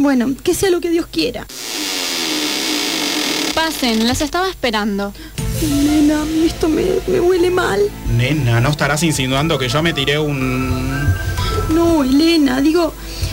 Bueno, que sea lo que Dios quiera. Pasen, las estaba esperando. Nena, a mí esto me huele mal. Nena, ¿no estarás insinuando que yo me tiré un...? No, Elena, digo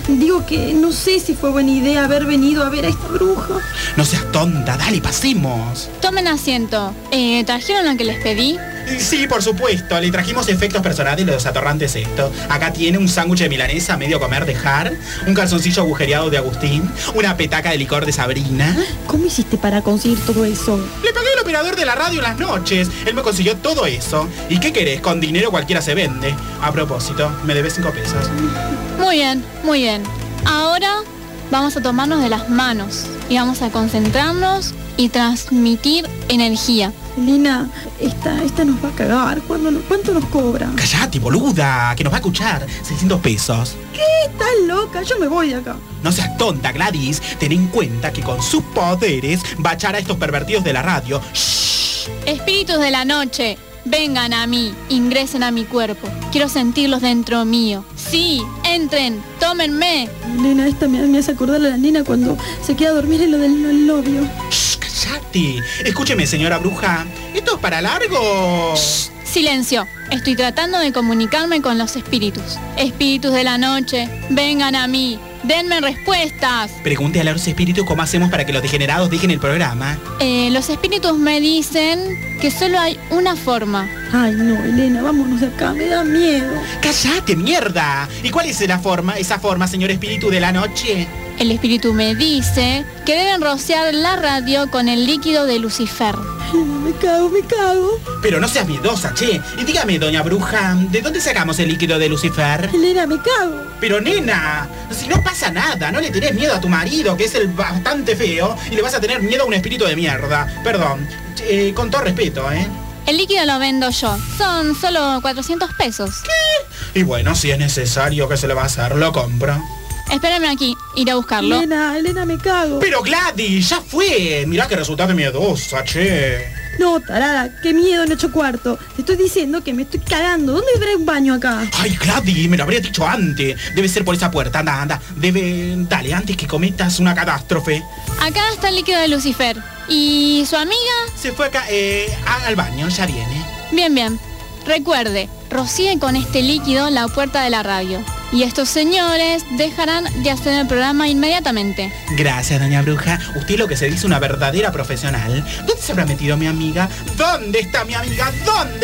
que no sé si fue buena idea haber venido a ver a esta bruja. No seas tonta, dale, pasemos. Tomen asiento. ¿Trajeron lo que les pedí? Sí, por supuesto, le trajimos efectos personales de los atorrantes esto. Acá tiene un sándwich de milanesa medio comer de Jar, un calzoncillo agujereado de Agustín, una petaca de licor de Sabrina. ¿Cómo hiciste para conseguir todo eso? Le pagué al operador de la radio en las noches. Él me consiguió todo eso. ¿Y qué querés? Con dinero cualquiera se vende. A propósito, me debes 5 pesos. Muy bien, muy bien. Ahora vamos a tomarnos de las manos y vamos a concentrarnos y transmitir energía. Elena, esta nos va a cagar. ¿Cuánto nos cobra? Callate, boluda, que nos va a escuchar. 600 pesos. ¿Qué? ¿Estás loca? Yo me voy de acá. No seas tonta, Gladys. Ten en cuenta que con sus poderes va a echar a estos pervertidos de la radio. ¡Shh! Espíritus de la noche, vengan a mí, ingresen a mi cuerpo. Quiero sentirlos dentro mío. Sí, entren, tómenme. Elena, esta me hace acordar a la nena cuando se queda a dormir en lo del novio. ¡Shh! ¡Cállate! Escúcheme, señora bruja. ¿Esto es para largo? Shh, silencio. Estoy tratando de comunicarme con los espíritus. Espíritus de la noche, vengan a mí. Denme respuestas. Pregunte a los espíritus cómo hacemos para que los degenerados dejen el programa. Los espíritus me dicen que solo hay una forma. Ay, no, Elena, vámonos de acá, me da miedo. ¡Cállate, mierda! ¿Y cuál es esa forma, señor espíritu de la noche? El espíritu me dice que deben rociar la radio con el líquido de Lucifer. Me cago. Pero no seas miedosa, che. Y dígame, doña bruja, ¿de dónde sacamos el líquido de Lucifer? Elena, me cago. Pero nena, si no pasa nada, no le tenés miedo a tu marido, que es el bastante feo, y le vas a tener miedo a un espíritu de mierda. Perdón, con todo respeto, ¿eh? El líquido lo vendo yo. Son solo 400 pesos. ¿Qué? Y bueno, si es necesario, ¿qué se le va a hacer? Lo compro. Espérame aquí, iré a buscarlo. Elena, me cago. Pero Gladys, ya fue. Mirá que resultaste miedosa, che. No, tarada, qué miedo en 8 cuartos. Te estoy diciendo que me estoy cagando. ¿Dónde habrá un baño acá? Ay, Gladys, me lo habría dicho antes. Debe ser por esa puerta, anda. Dale, antes que cometas una catástrofe. Acá está el líquido de Lucifer. ¿Y su amiga? Se fue acá, al baño, ya viene. Bien. Recuerde, rocíe con este líquido la puerta de la radio. Y estos señores dejarán de hacer el programa inmediatamente. Gracias, doña bruja. Usted es lo que se dice una verdadera profesional. ¿Dónde se habrá metido mi amiga? ¿Dónde está mi amiga?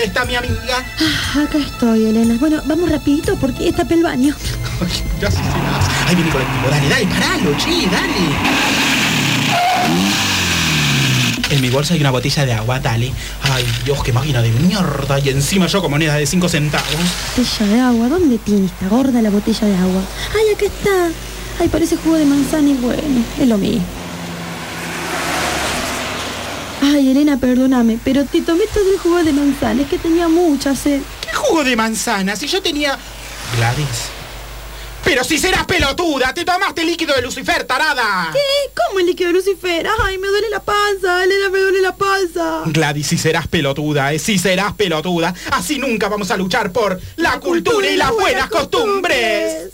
Acá estoy, Elena. Bueno, vamos rapidito porque tapé el baño. Ay, ya se Ahí viene el colectivo. Dale, paralo, che, dale. En mi bolsa hay una botella de agua, dale. Ay, Dios, qué máquina de mierda. Y encima yo con monedas de 5 centavos. Botella de agua, ¿dónde tiene esta gorda la botella de agua? Ay, acá está. Ay, parece jugo de manzana y bueno, es lo mismo. Ay, Elena, perdóname, pero te tomé todo el jugo de manzana, es que tenía mucha sed. ¿Qué jugo de manzana? Si yo tenía... Gladys. Pero si serás pelotuda, te tomaste el líquido de Lucifer, tarada. ¿Qué? ¿Cómo el líquido de Lucifer? Ay, me duele la panza, Elena, me duele la panza. Gladys, si serás pelotuda, si serás pelotuda. Así nunca vamos a luchar por la cultura y las buenas costumbres.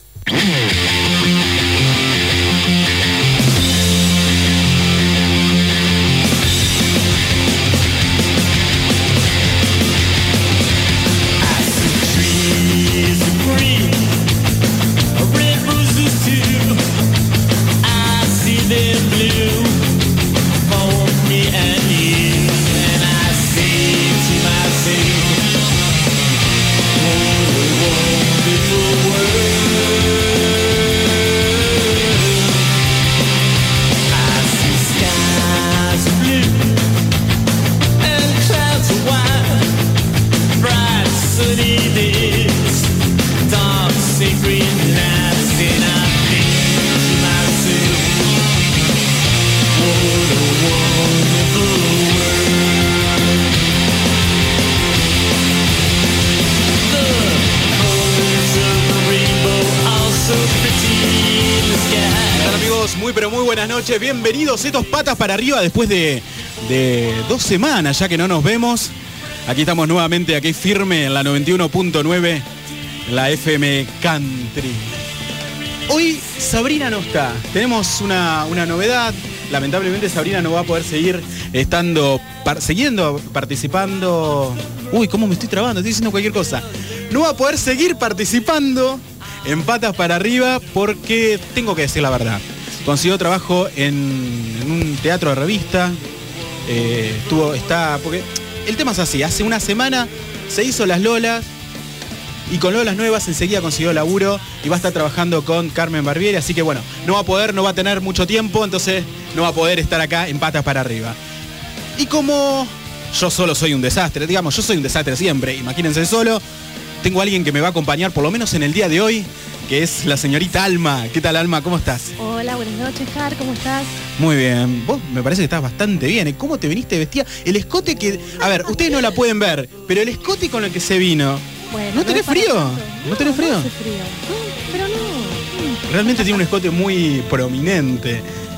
Muy buenas noches, bienvenidos estos patas para arriba después de 2 semanas ya que no nos vemos. Aquí estamos nuevamente, aquí firme en la 91.9, la FM Country. Hoy Sabrina no está. Tenemos una novedad. Lamentablemente Sabrina no va a poder seguir participando. Uy, cómo me estoy trabando, estoy diciendo cualquier cosa. No va a poder seguir participando en Patas para Arriba porque tengo que decir la verdad. Consiguió trabajo en un teatro de revista. Porque el tema es así, hace una semana se hizo Las Lolas y con Lolas Nuevas enseguida consiguió laburo y va a estar trabajando con Carmen Barbieri, así que bueno, no va a tener mucho tiempo, entonces no va a poder estar acá en Patas para Arriba. Y como yo solo soy un desastre, digamos, yo soy un desastre siempre, imagínense solo, tengo a alguien que me va a acompañar por lo menos en el día de hoy, que es la señorita Alma. ¿Qué tal, Alma? ¿Cómo estás? Hola, buenas noches, Car, ¿cómo estás? Muy bien. Vos me parece que estás bastante bien. ¿Cómo te viniste vestida? El escote que... A ver, ustedes no la pueden ver, pero el escote con el que se vino... Bueno, ¿No tenés frío? ¿No tenés frío? No hace frío. No, pero no. Realmente tiene un escote muy prominente,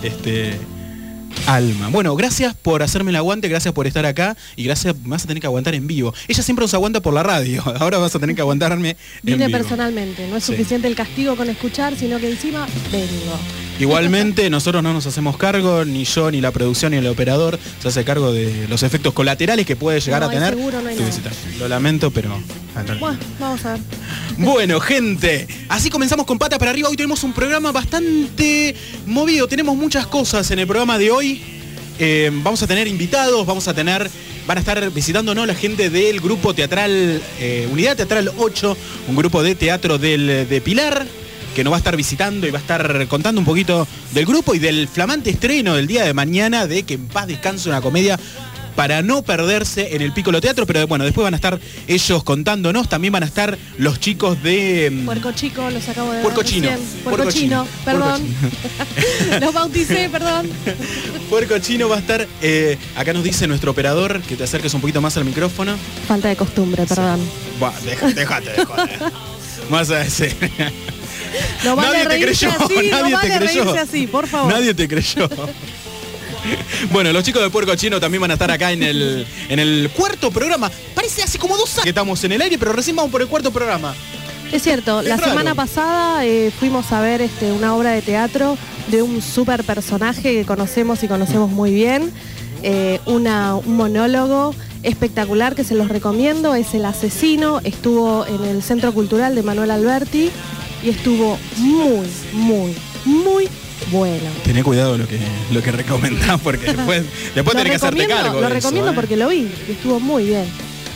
Alma. Bueno, gracias por hacerme el aguante, gracias por estar acá y gracias, me vas a tener que aguantar en vivo. Ella siempre nos aguanta por la radio, ahora vas a tener que aguantarme en Vine vivo. personalmente, no es suficiente el castigo con escuchar, sino que encima vengo. Igualmente, nosotros no nos hacemos cargo, ni yo, ni la producción, ni el operador se hace cargo de los efectos colaterales que puede llegar a tener. Seguro no hay nada. Lo lamento, pero... Bueno, vamos a ver. Bueno, gente, así comenzamos con Patas para Arriba. Hoy tenemos un programa bastante movido. Tenemos muchas cosas en el programa de hoy. Vamos a tener invitados, van a estar visitándonos la gente del grupo teatral, Unidad Teatral 8, un grupo de teatro de Pilar, que nos va a estar visitando y va a estar contando un poquito del grupo y del flamante estreno del día de mañana de Que en paz descanse, una comedia para no perderse en el Piccolo Teatro, pero bueno, después van a estar ellos contándonos, también van a estar los chicos de... Puerco Chico, los acabo de ver Puerco Chino. recién. Puerco Chino, perdón. Los bauticé, perdón. Puerco Chino va a estar, acá nos dice nuestro operador, que te acerques un poquito más al micrófono. Falta de costumbre, perdón. Déjate de joder. Más a decir. No vale Nadie te reírse creyó, así, nadie no te vale creyó. reírse así, por favor. Nadie te creyó. Bueno, los chicos de Puerco Chino también van a estar acá en el cuarto programa. Parece hace como 2 años que estamos en el aire, pero recién vamos por el cuarto programa. Es cierto, la raro. semana pasada fuimos a ver una obra de teatro de un super personaje que conocemos muy bien. Un monólogo espectacular que se los recomiendo, es El Asesino. Estuvo en el Centro Cultural de Manuel Alberti y estuvo muy, muy, muy bueno. Tené cuidado lo que recomendás, porque después tenés que hacerte cargo. Lo recomiendo porque lo vi y estuvo muy bien.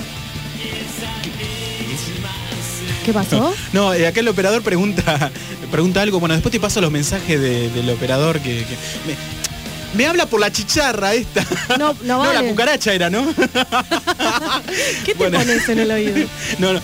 ¿Qué pasó? No, acá el operador pregunta algo. Bueno, después te paso los mensajes del operador que me habla por la chicharra esta. No vale. La cucaracha era, ¿no? ¿Qué te pones en el oído? No.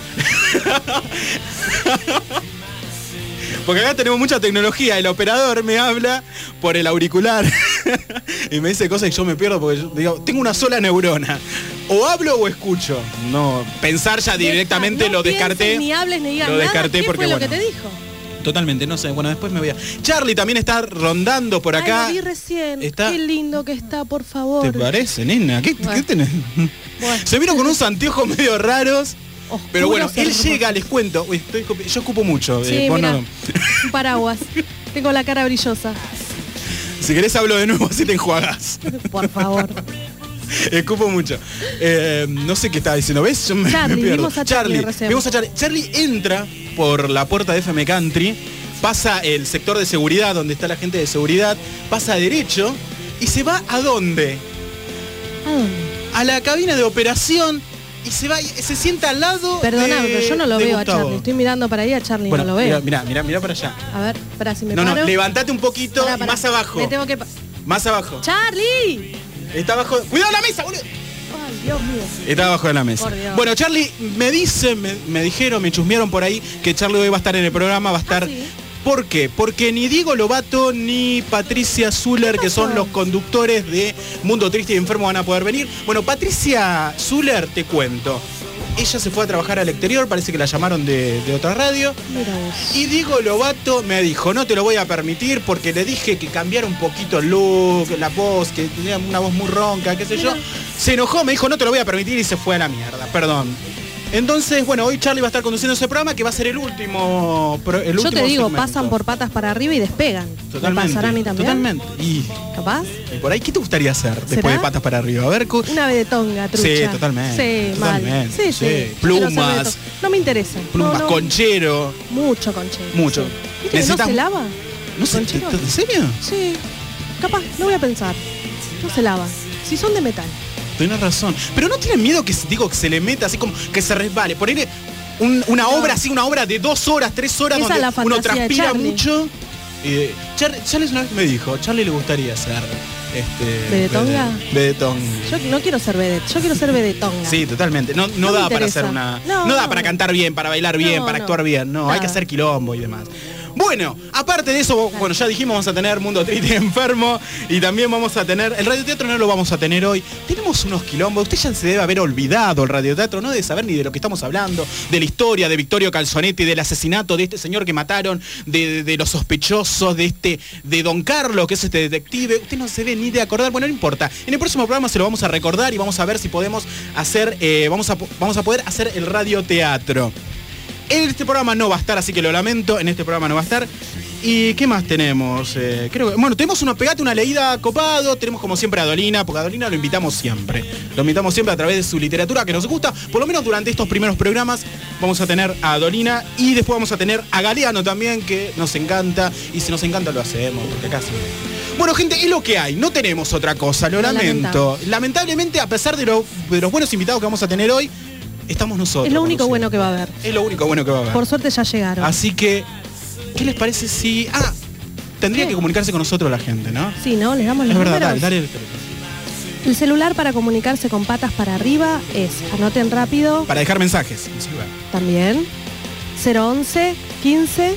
Porque acá tenemos mucha tecnología. El operador me habla por el auricular y me dice cosas y yo me pierdo porque yo digo, tengo una sola neurona. O hablo o escucho. No, pensar ya directamente lo descarté. Ni hables ni digas lo descarté nada. ¿Qué porque fue lo que te dijo? Totalmente, no sé. Bueno, después me voy a... Charlie también está rondando por acá. Lo vi recién. Está... Qué lindo que está, por favor. ¿Te parece, nena? ¿Qué tenés? Bueno. Se vino con unos anteojos medio raros. Oscuros, pero bueno, él hermosos. llega, les cuento. Uy, yo escupo mucho. Sí, vos mirá, no. un paraguas. Tengo la cara brillosa. Si querés hablo de nuevo, así te enjuagás. Por favor. Escupo mucho. No sé qué estaba diciendo. ¿Ves? Yo me pierdo. Vimos a Charlie recién. Vimos a Charlie. Charlie entra por la puerta de FM Country, pasa el sector de seguridad, donde está la gente de seguridad, pasa derecho y se va ¿a dónde? ¿A dónde? A la cabina de operación y se va, se sienta al lado. Perdona, pero yo no lo veo Gustavo. a Charlie. Estoy mirando para ahí a Charlie, Bueno, no lo veo. Mirá para allá. A ver, espera, si me No, paro. levantate un poquito Pará. más abajo. Me tengo que... Más abajo. ¡Charlie! Está abajo. ¡Cuidado la mesa, boludo! Ay, Dios mío. Está abajo de la mesa. Por Dios. Bueno, Charlie, me dijeron, me chusmearon por ahí que Charlie hoy va a estar en el programa, va a estar... ¿Sí? ¿Por qué? Porque ni Diego Lobato ni Patricia Zuller, que son los conductores de Mundo Triste y Enfermo, van a poder venir. Bueno, Patricia Zuller, te cuento. Ella se fue a trabajar al exterior, parece que la llamaron de otra radio. Mira vos. Y Diego Lobato me dijo, no te lo voy a permitir porque le dije que cambiara un poquito el look, la voz, que tenía una voz muy ronca, qué sé yo. Se enojó, me dijo, no te lo voy a permitir y se fue a la mierda, perdón. Entonces, bueno, hoy Charlie va a estar conduciendo ese programa que va a ser el último. Yo te digo, segmento. pasan por patas para arriba y despegan. Totalmente. ¿Me pasará a mí también? Totalmente. Y ¿Capaz? por ahí, ¿qué te gustaría hacer después ¿Será? de patas para arriba? A ver, Una vez de tonga, trucha. Sí, totalmente. Sí, mal. Totalmente, Sí. sí. Quiero ser Plumas. de tonga. No me interesa. plumas, No. conchero. Mucho conchero. Mucho. Sí. ¿Viste que Necesitas- no se lava? No sé, ¿Conchero? ¿en serio? Sí. Capaz, no voy a pensar. No se lava. Si son de metal. Tienes razón. Pero no tienen miedo que se le meta así como que se resbale. Ponerle una obra así, una obra de 2 horas, 3 horas, Esa donde es la uno fantasía de transpira Charlie. mucho. Charlie una vez me dijo, Charlie le gustaría ser ¿Vedetonga? vedetón. Yo no quiero ser vedette, yo quiero ser vedetonga. Sí, totalmente. No No me da para interesa. hacer una. No, No da para cantar bien, para bailar bien, No, para no. actuar bien. No, hay Nada. que hacer quilombo y demás. Bueno, aparte de eso, bueno, ya dijimos, vamos a tener Mundo Triste Enfermo y también vamos a tener, el radioteatro no lo vamos a tener hoy. Tenemos unos quilombos, usted ya se debe haber olvidado el radioteatro, no debe saber ni de lo que estamos hablando, de la historia de Vittorio Calzonetti, del asesinato de este señor que mataron, de los sospechosos, de Don Carlos, que es este detective. Usted no se ve ni de acordar, bueno, no importa. En el próximo programa se lo vamos a recordar y vamos a ver si podemos hacer, vamos a poder hacer el radioteatro. En este programa no va a estar, así que lo lamento, en este programa no va a estar. ¿Y qué más tenemos? Creo que, bueno, tenemos una pegate, una leída copado, tenemos como siempre a Dolina, porque a Dolina lo invitamos siempre. Lo invitamos siempre a través de su literatura que nos gusta, por lo menos durante estos primeros programas vamos a tener a Dolina y después vamos a tener a Galeano también, que nos encanta, y si nos encanta lo hacemos, porque acá sí. Bueno, gente, es lo que hay, no tenemos otra cosa, lo lamento. Lamentablemente, a pesar de los buenos invitados que vamos a tener hoy, estamos nosotros. Es lo único conociendo. bueno que va a haber. Es lo único bueno que va a haber. Por suerte ya llegaron. Así que, ¿qué les parece si... tendría ¿Qué? que comunicarse con nosotros la gente, ¿no? Sí, ¿no? Les damos los Es verdad, números. dale el teléfono. El celular para comunicarse con patas para arriba es, anoten rápido, Para dejar mensajes. inclusive. también, 011 15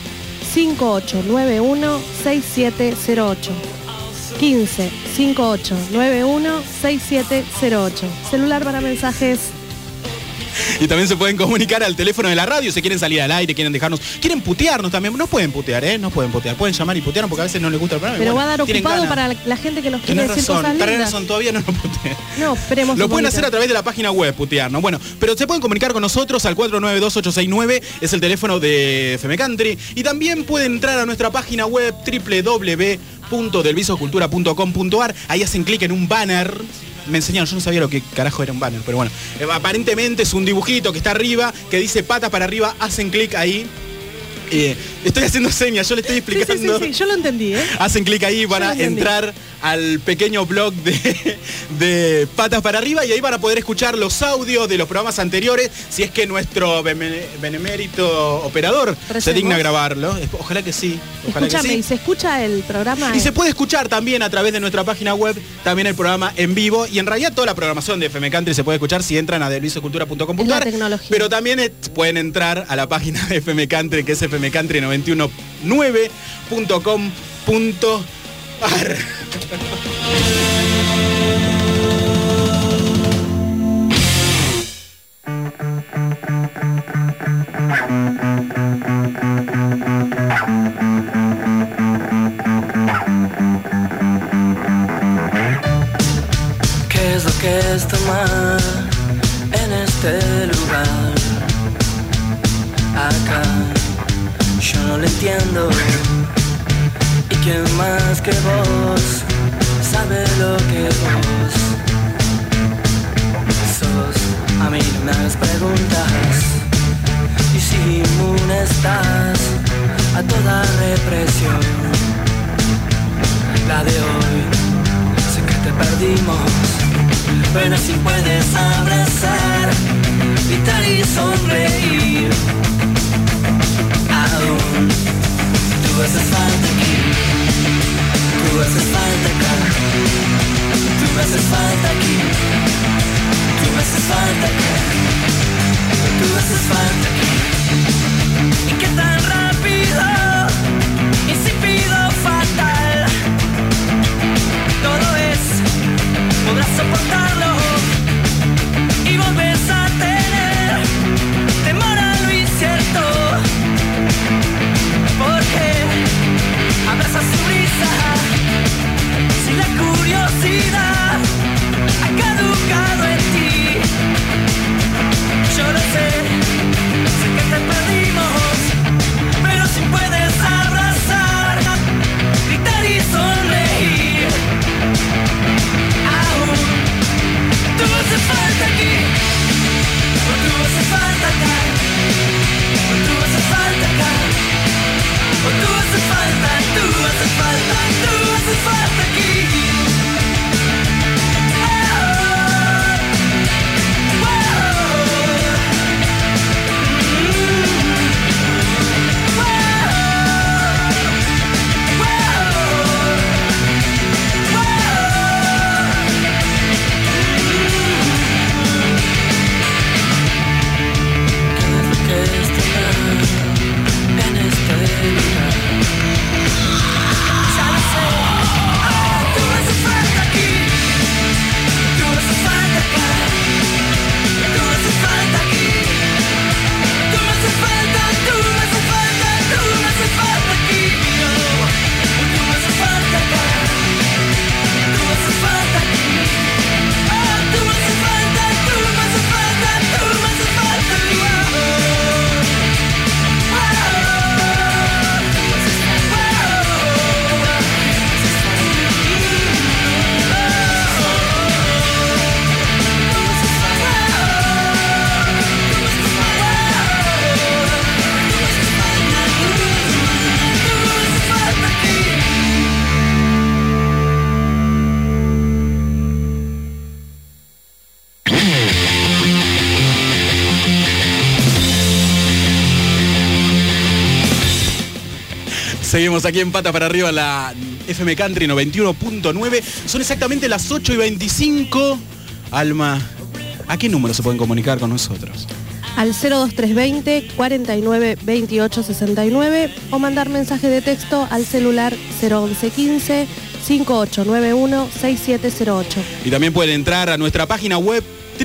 5891 6708. 15 5891 6708. Celular para mensajes. Y también se pueden comunicar al teléfono de la radio si quieren salir al aire, quieren dejarnos, quieren putearnos también. No pueden putear, ¿eh? No pueden putear. Pueden llamar y putearnos porque a veces no les gusta el programa. y Pero bueno, va a dar tienen ocupado ganas. para la gente que nos quiere Tenés decir razón, cosas tenés lindas. razón, todavía no nos putean. No, esperemos. Lo un pueden poquito. hacer a través de la página web, putearnos. Bueno, pero se pueden comunicar con nosotros al 492-869, es el teléfono de FM Country. Y también pueden entrar a nuestra página web www.delvisocultura.com.ar. Ahí hacen clic en un banner. Me enseñaron, yo no sabía lo que carajo era un banner, pero bueno. Aparentemente es un dibujito que está arriba, que dice patas para arriba, hacen clic ahí. Estoy haciendo señas, yo le estoy explicando. Sí, yo lo entendí, ¿eh? Hacen clic ahí para Yo lo entendí. entrar al pequeño blog de Patas para Arriba y ahí van a poder escuchar los audios de los programas anteriores si es que nuestro benemérito operador se Recemos. digna a grabarlo. Ojalá que sí. Ojalá Escúchame, que ¿y sí. se escucha el programa? Y se puede escuchar también a través de nuestra página web, también el programa en vivo. Y en realidad toda la programación de FM Country se puede escuchar si entran a delvisocultura.com.ar. Es la tecnología. Pero también pueden entrar a la página de FM Country, que es fmcountry919.com.ar. ¿Qué es lo que está mal en este lugar? Acá yo no lo entiendo. ¿Y quién más que vos sabe lo que vos sos? A mí no me hagas preguntas. Y si inmune estás a toda represión, la de hoy sé que te perdimos. Pero si puedes abrazar, gritar y sonreír, aún tú haces falta aquí, tú haces falta acá, tú haces falta aquí, tú haces falta acá, tú haces falta aquí. Y qué tan rápido, insípido, fatal, todo es, podrás soportarlo y volvés a tener temor a lo incierto, porque abrazas su risa si la curiosidad ha caducado en ti. Yo lo sé. Seguimos aquí en Pata para Arriba, la FM Country 91.9. Son exactamente las 8:25. Alma, ¿a qué número se pueden comunicar con nosotros? Al 02320 49 28 69 o mandar mensaje de texto al celular 01115 5891 6708. Y también pueden entrar a nuestra página web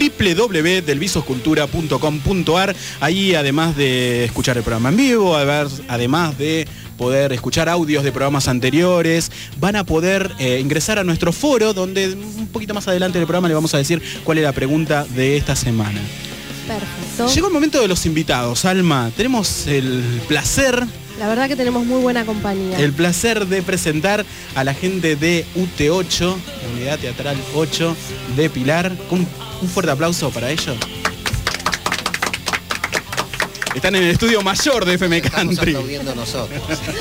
www.delvisoscultura.com.ar. Ahí, además de escuchar el programa en vivo, además de poder escuchar audios de programas anteriores, van a poder ingresar a nuestro foro, donde un poquito más adelante del programa le vamos a decir cuál es la pregunta de esta semana. Perfecto. Llegó el momento de los invitados, Alma. Tenemos el placer... La verdad que tenemos muy buena compañía. El placer de presentar a la gente de UT8, la Unidad Teatral 8 de Pilar. Un fuerte aplauso para ellos. Están en el estudio mayor de FM Country. Estamos aplaudiendo nosotros.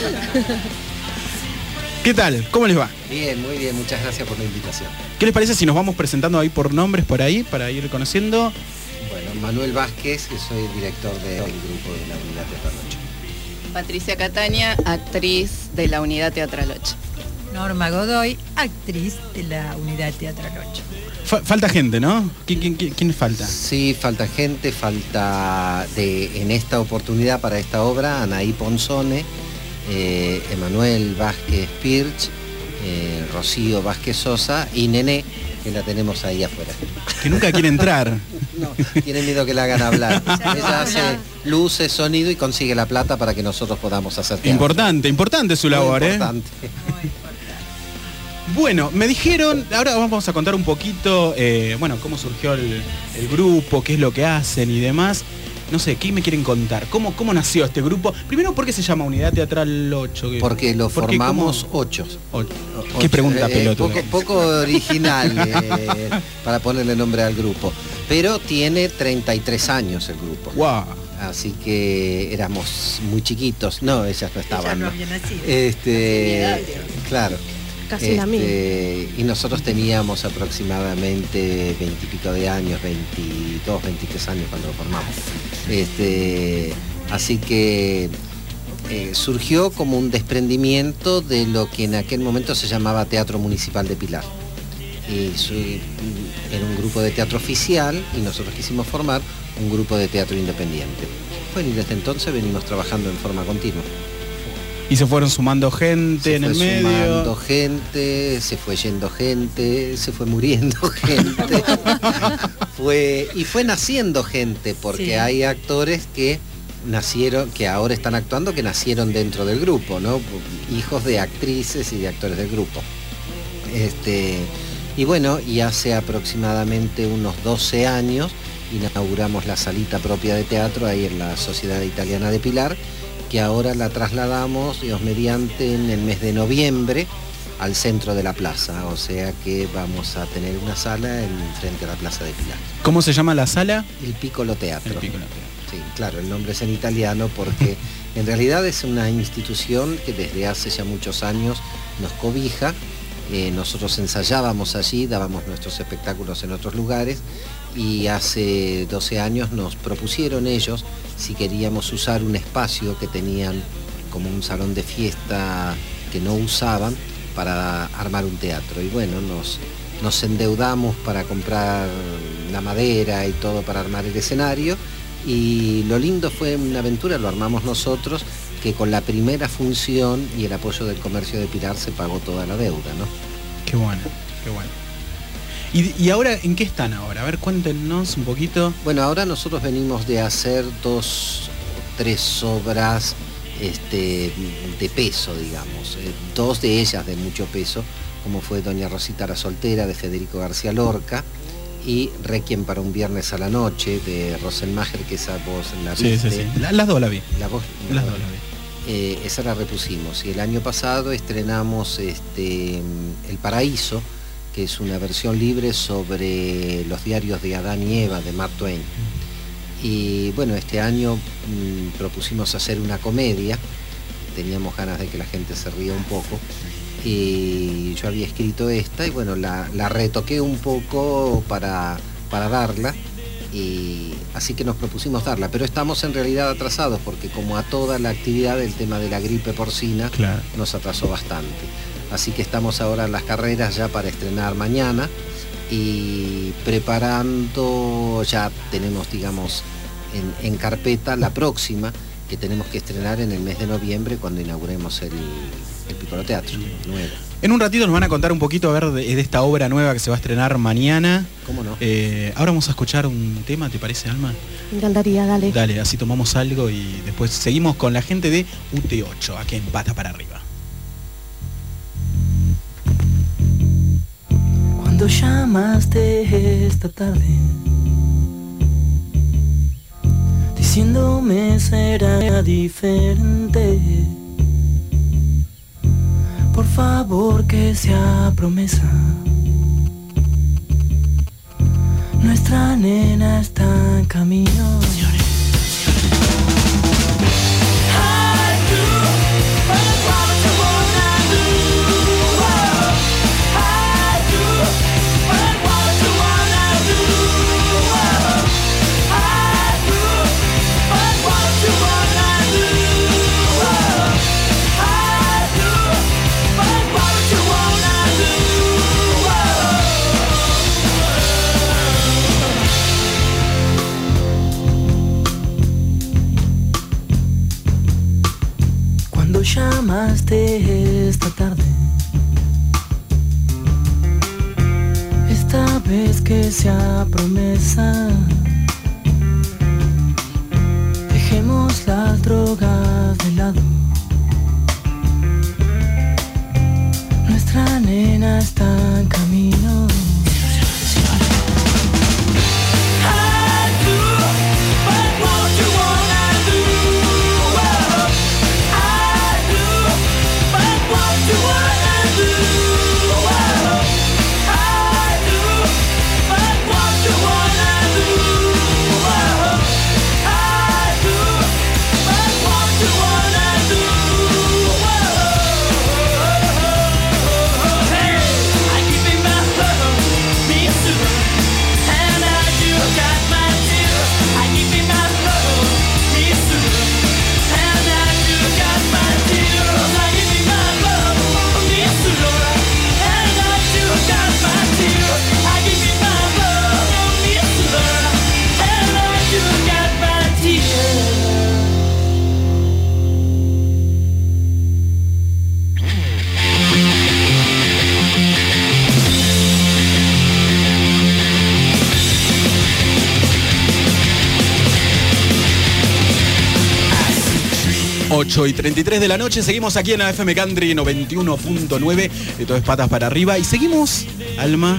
¿Qué tal? ¿Cómo les va? Bien, muy bien. Muchas gracias por la invitación. ¿Qué les parece si nos vamos presentando ahí por nombres por ahí para ir conociendo? Bueno, Manuel Vázquez, que soy el director del grupo de la Unidad Teatral 8. Patricia Cataña, actriz de la Unidad Teatral 8. Norma Godoy, actriz de la Unidad Teatral 8. Falta gente, ¿no? ¿Quién falta? Sí, falta gente, en esta oportunidad para esta obra, Anaí Ponzone, Emanuel Vázquez Pirch, Rocío Vázquez Sosa y Nené, que la tenemos ahí afuera. Que nunca quiere entrar. No, tiene miedo que la hagan hablar. Ella hace luces, sonido y consigue la plata para que nosotros podamos hacer teatro. Importante su labor, muy importante. Bueno, me dijeron, ahora vamos a contar un poquito, cómo surgió el grupo, qué es lo que hacen y demás. No sé, ¿qué me quieren contar? ¿Cómo nació este grupo? Primero, ¿por qué se llama Unidad Teatral 8? Porque lo formamos 8. ¿Qué pregunta pelotuda? Poco original para ponerle nombre al grupo. Pero tiene 33 años el grupo. Wow. Así que éramos muy chiquitos. No, ellas no estaban. Ella no había nacido. Claro. Casi la misma. Y nosotros teníamos aproximadamente 20 y pico de años, 22, 23 años cuando lo formamos. Así que surgió como un desprendimiento de lo que en aquel momento se llamaba Teatro Municipal de Pilar. Era un grupo de teatro oficial y nosotros quisimos formar un grupo de teatro independiente. Bueno, y desde entonces venimos trabajando en forma continua. Y se fueron sumando gente en el medio. Se fue sumando gente, se fue yendo gente, se fue muriendo gente. Fue naciendo gente, porque sí, hay actores que nacieron, que ahora están actuando, que nacieron dentro del grupo, ¿no? Hijos de actrices y de actores del grupo. Y bueno, y hace aproximadamente unos 12 años inauguramos la salita propia de teatro ahí en la Sociedad Italiana de Pilar, que ahora la trasladamos, Dios mediante, en el mes de noviembre al centro de la plaza, o sea que vamos a tener una sala en frente a la plaza de Pilar. ¿Cómo se llama la sala? El Piccolo Teatro. El Piccolo Teatro. Sí, claro, el nombre es en italiano porque en realidad es una institución que desde hace ya muchos años nos cobija. Nosotros ensayábamos allí, dábamos nuestros espectáculos en otros lugares y hace 12 años nos propusieron ellos si queríamos usar un espacio que tenían como un salón de fiesta que no usaban para armar un teatro. Y bueno, nos endeudamos para comprar la madera y todo para armar el escenario, y lo lindo fue una aventura, lo armamos nosotros, que con la primera función y el apoyo del comercio de Pilar se pagó toda la deuda, ¿no? Qué bueno, qué bueno. ¿Y ahora en qué están ahora? A ver, cuéntenos un poquito. Bueno, ahora nosotros venimos de hacer 2 o 3 obras de peso, digamos. 2 de ellas de mucho peso, como fue Doña Rosita la Soltera, de Federico García Lorca, y Requiem para un viernes a la noche, de Rosenmacher, que esa voz la viste. Sí. Las dos la vi. Las dos la vi. Esa la repusimos. Y el año pasado estrenamos El Paraíso, que es una versión libre sobre los diarios de Adán y Eva, de Mark Twain. Y bueno, este año propusimos hacer una comedia. Teníamos ganas de que la gente se ría un poco. Y yo había escrito esta y bueno, la retoqué un poco para darla. y así que nos propusimos darla, pero estamos en realidad atrasados porque como a toda la actividad el tema de la gripe porcina nos atrasó bastante. Así que estamos ahora en las carreras ya para estrenar mañana y preparando, ya tenemos digamos en carpeta la próxima que tenemos que estrenar en el mes de noviembre cuando inauguremos el Piccolo Teatro nuevo. En un ratito nos van a contar un poquito a ver de esta obra nueva que se va a estrenar mañana. ¿Cómo no? Ahora vamos a escuchar un tema, ¿te parece, Alma? Me encantaría, dale. Dale, así tomamos algo y después seguimos con la gente de UT8, aquí en Pata para Arriba. Cuando llamaste esta tarde diciéndome será diferente, por favor que sea promesa, nuestra nena está en camino. Llamaste esta tarde, esta vez que sea promesa, dejemos las drogas de lado, nuestra nena está en camino. Y 33 de la noche, seguimos aquí en la FM Country 91.9 de Todo es Patas para Arriba y seguimos, Alma,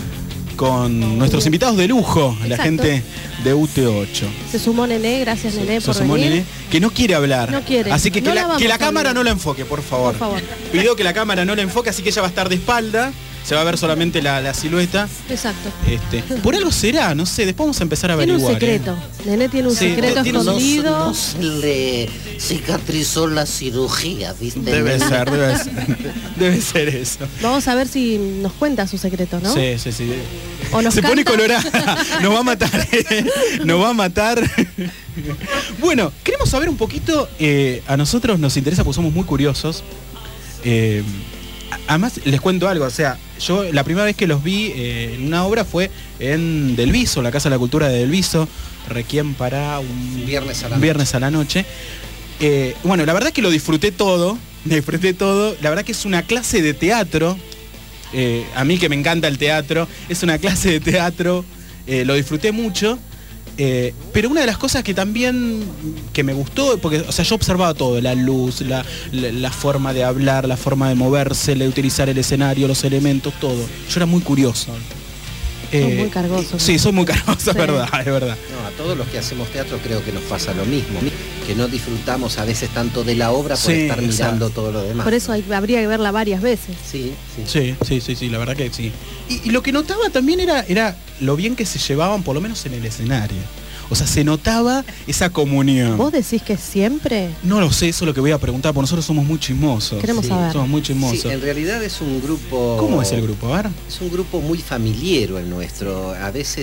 con nuestros invitados de lujo, la gente de UT8. Se sumó Nené, gracias Nené por venir. Nené, que no quiere hablar. No quiere. Así que No la cámara no la enfoque, por favor. Por favor. Pido que la cámara no la enfoque, así que ella va a estar de espalda. Se va a ver solamente la silueta. Exacto. Por algo será, no sé, después vamos a empezar a tiene averiguar. Tiene un secreto. Nené tiene un secreto escondido. No se le cicatrizó la cirugía, ¿viste? Debe ser eso. Vamos a ver si nos cuenta su secreto, ¿no? Sí. O nos se canta. pone colorada. Nos va a matar. Nos va a matar. Bueno, queremos saber un poquito. A nosotros nos interesa porque somos muy curiosos. Además, les cuento algo, o sea, yo la primera vez que los vi en una obra fue en Del Viso, la Casa de la Cultura de Del Viso, Requiem para un viernes a la noche. Bueno, la verdad es que lo disfruté todo, la verdad que es una clase de teatro, a mí que me encanta el teatro, es una clase de teatro, lo disfruté mucho. Pero una de las cosas que también que me gustó, porque o sea, yo observaba todo, la luz, la forma de hablar, la forma de moverse, de utilizar el escenario, los elementos, todo. Yo era muy curioso. Soy muy cargoso. Sí, soy muy cargoso, Sí. es verdad. No, a todos los que hacemos teatro creo que nos pasa lo mismo, que no disfrutamos a veces tanto de la obra por estar mirando todo lo demás. Por eso habría que verla varias veces. Sí, la verdad que sí. Y lo que notaba también era lo bien que se llevaban, por lo menos en el escenario. O sea, se notaba esa comunión. ¿Vos decís que siempre? No lo sé, eso es lo que voy a preguntar, porque nosotros somos muy chismosos. Queremos saber. Somos muy chismosos. Sí, en realidad es un grupo... ¿Cómo es el grupo? A ver. Es un grupo muy familiero el nuestro. A veces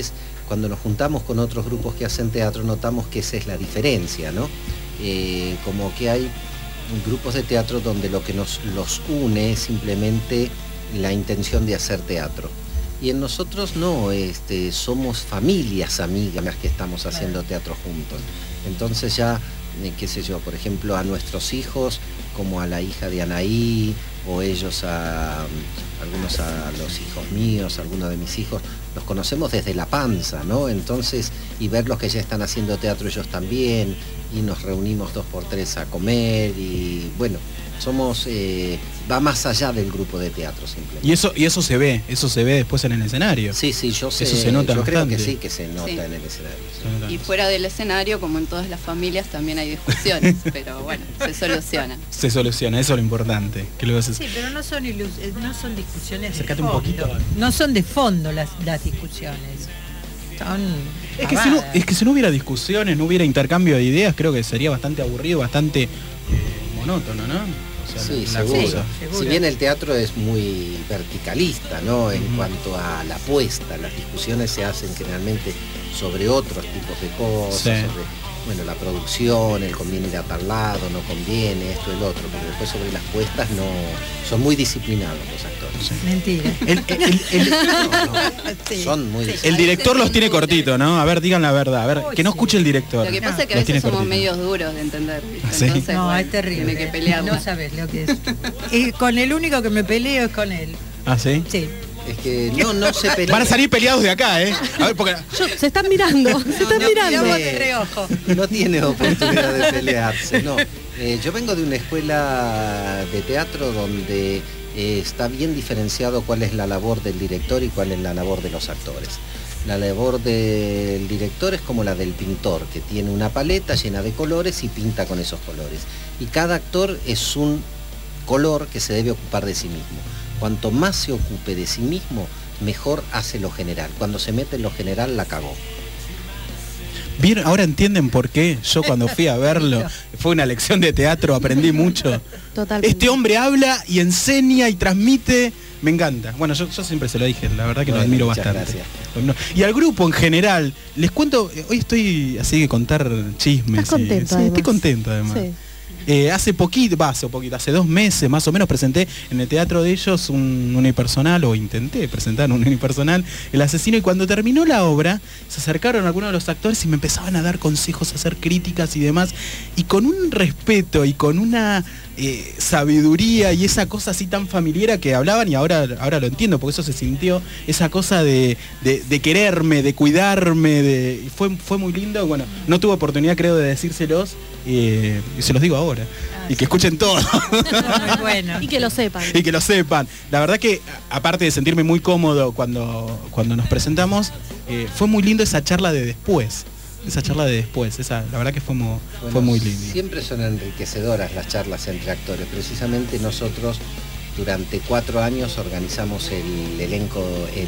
cuando nos juntamos con otros grupos que hacen teatro notamos que esa es la diferencia, ¿no? Como que hay grupos de teatro donde lo que los une es simplemente la intención de hacer teatro. Y en nosotros no, somos familias amigas que estamos haciendo teatro juntos. Entonces ya, qué sé yo, por ejemplo, a nuestros hijos, como a la hija de Anaí, o ellos algunos a los hijos míos, algunos de mis hijos, los conocemos desde la panza, ¿no? Entonces, y verlos que ya están haciendo teatro ellos también, y nos reunimos 2 por 3 a comer, y bueno, somos, va más allá del grupo de teatro simplemente. Y eso se ve después en el escenario. Sí, yo sé, eso se nota yo creo bastante. que sí, que se nota en el escenario. Sí. Y fuera del escenario, como en todas las familias, también hay discusiones, pero bueno, se soluciona. Se soluciona, eso es lo importante. Que luego Sí, pero no son discusiones Acércate de un fondo. poquito. No son de fondo las discusiones. Son Es que si no hubiera discusiones, no hubiera intercambio de ideas, creo que sería bastante aburrido, bastante monótono, ¿no? O sea, Sí, la seguro. cosa. Si bien el teatro es muy verticalista, ¿no? En cuanto a la apuesta, las discusiones se hacen generalmente sobre otros tipos de cosas, Sí. sobre, bueno, la producción, el conviene ir a tal lado, no conviene, esto, el otro, pero después sobre las puestas no, son muy disciplinados los actores. Mentira. Sí. Son muy El director los tiene cortito, ¿no? A ver, digan la verdad. A ver, Uy, que no sí. escuche el director. Lo que pasa es que a Los tiene veces somos cortito. medios duros de entender, ¿viste? ¿Sí? Entonces, No, bueno, es terrible. tiene que pelear. No sabes lo que es. Y con el único que me peleo es con él. ¿Ah, sí? Sí. Es que no se pelea. Van a salir peleados de acá, ¿eh? A ver, porque... Se están mirando, se están mirando. Miramos de reojo. No tiene oportunidad de pelearse, no. Yo vengo de una escuela de teatro donde está bien diferenciado cuál es la labor del director y cuál es la labor de los actores. La labor del director es como la del pintor, que tiene una paleta llena de colores y pinta con esos colores. Y cada actor es un color que se debe ocupar de sí mismo. Cuanto más se ocupe de sí mismo, mejor hace lo general. Cuando se mete en lo general, la cagó. Bien, ahora entienden por qué yo cuando fui a verlo, fue una lección de teatro, aprendí mucho. Totalmente. Este hombre habla y enseña y transmite, me encanta. Bueno, yo siempre se lo dije, la verdad que lo Bueno, admiro muchas bastante. gracias. Y al grupo en general, les cuento, hoy estoy así de contar chismes. ¿Estás contento, sí, además? estoy contento además. Sí. Hace poquito, hace 2 meses más o menos presenté en el teatro de ellos un unipersonal, o intenté presentar un unipersonal, El Asesino, y cuando terminó la obra, se acercaron algunos de los actores y me empezaban a dar consejos, a hacer críticas y demás, y con un respeto y con una sabiduría y esa cosa así tan familiar que hablaban, y ahora lo entiendo, porque eso se sintió, esa cosa de quererme, de cuidarme, fue muy lindo. Bueno, no tuve oportunidad, creo, de decírselos, y se los digo ahora, y que escuchen todo. Muy bueno. Y que lo sepan. Y que lo sepan. La verdad que, aparte de sentirme muy cómodo cuando nos presentamos, fue muy lindo esa charla de después. La verdad que fue muy lindo. Siempre son enriquecedoras las charlas entre actores. Precisamente nosotros durante 4 años organizamos el elenco,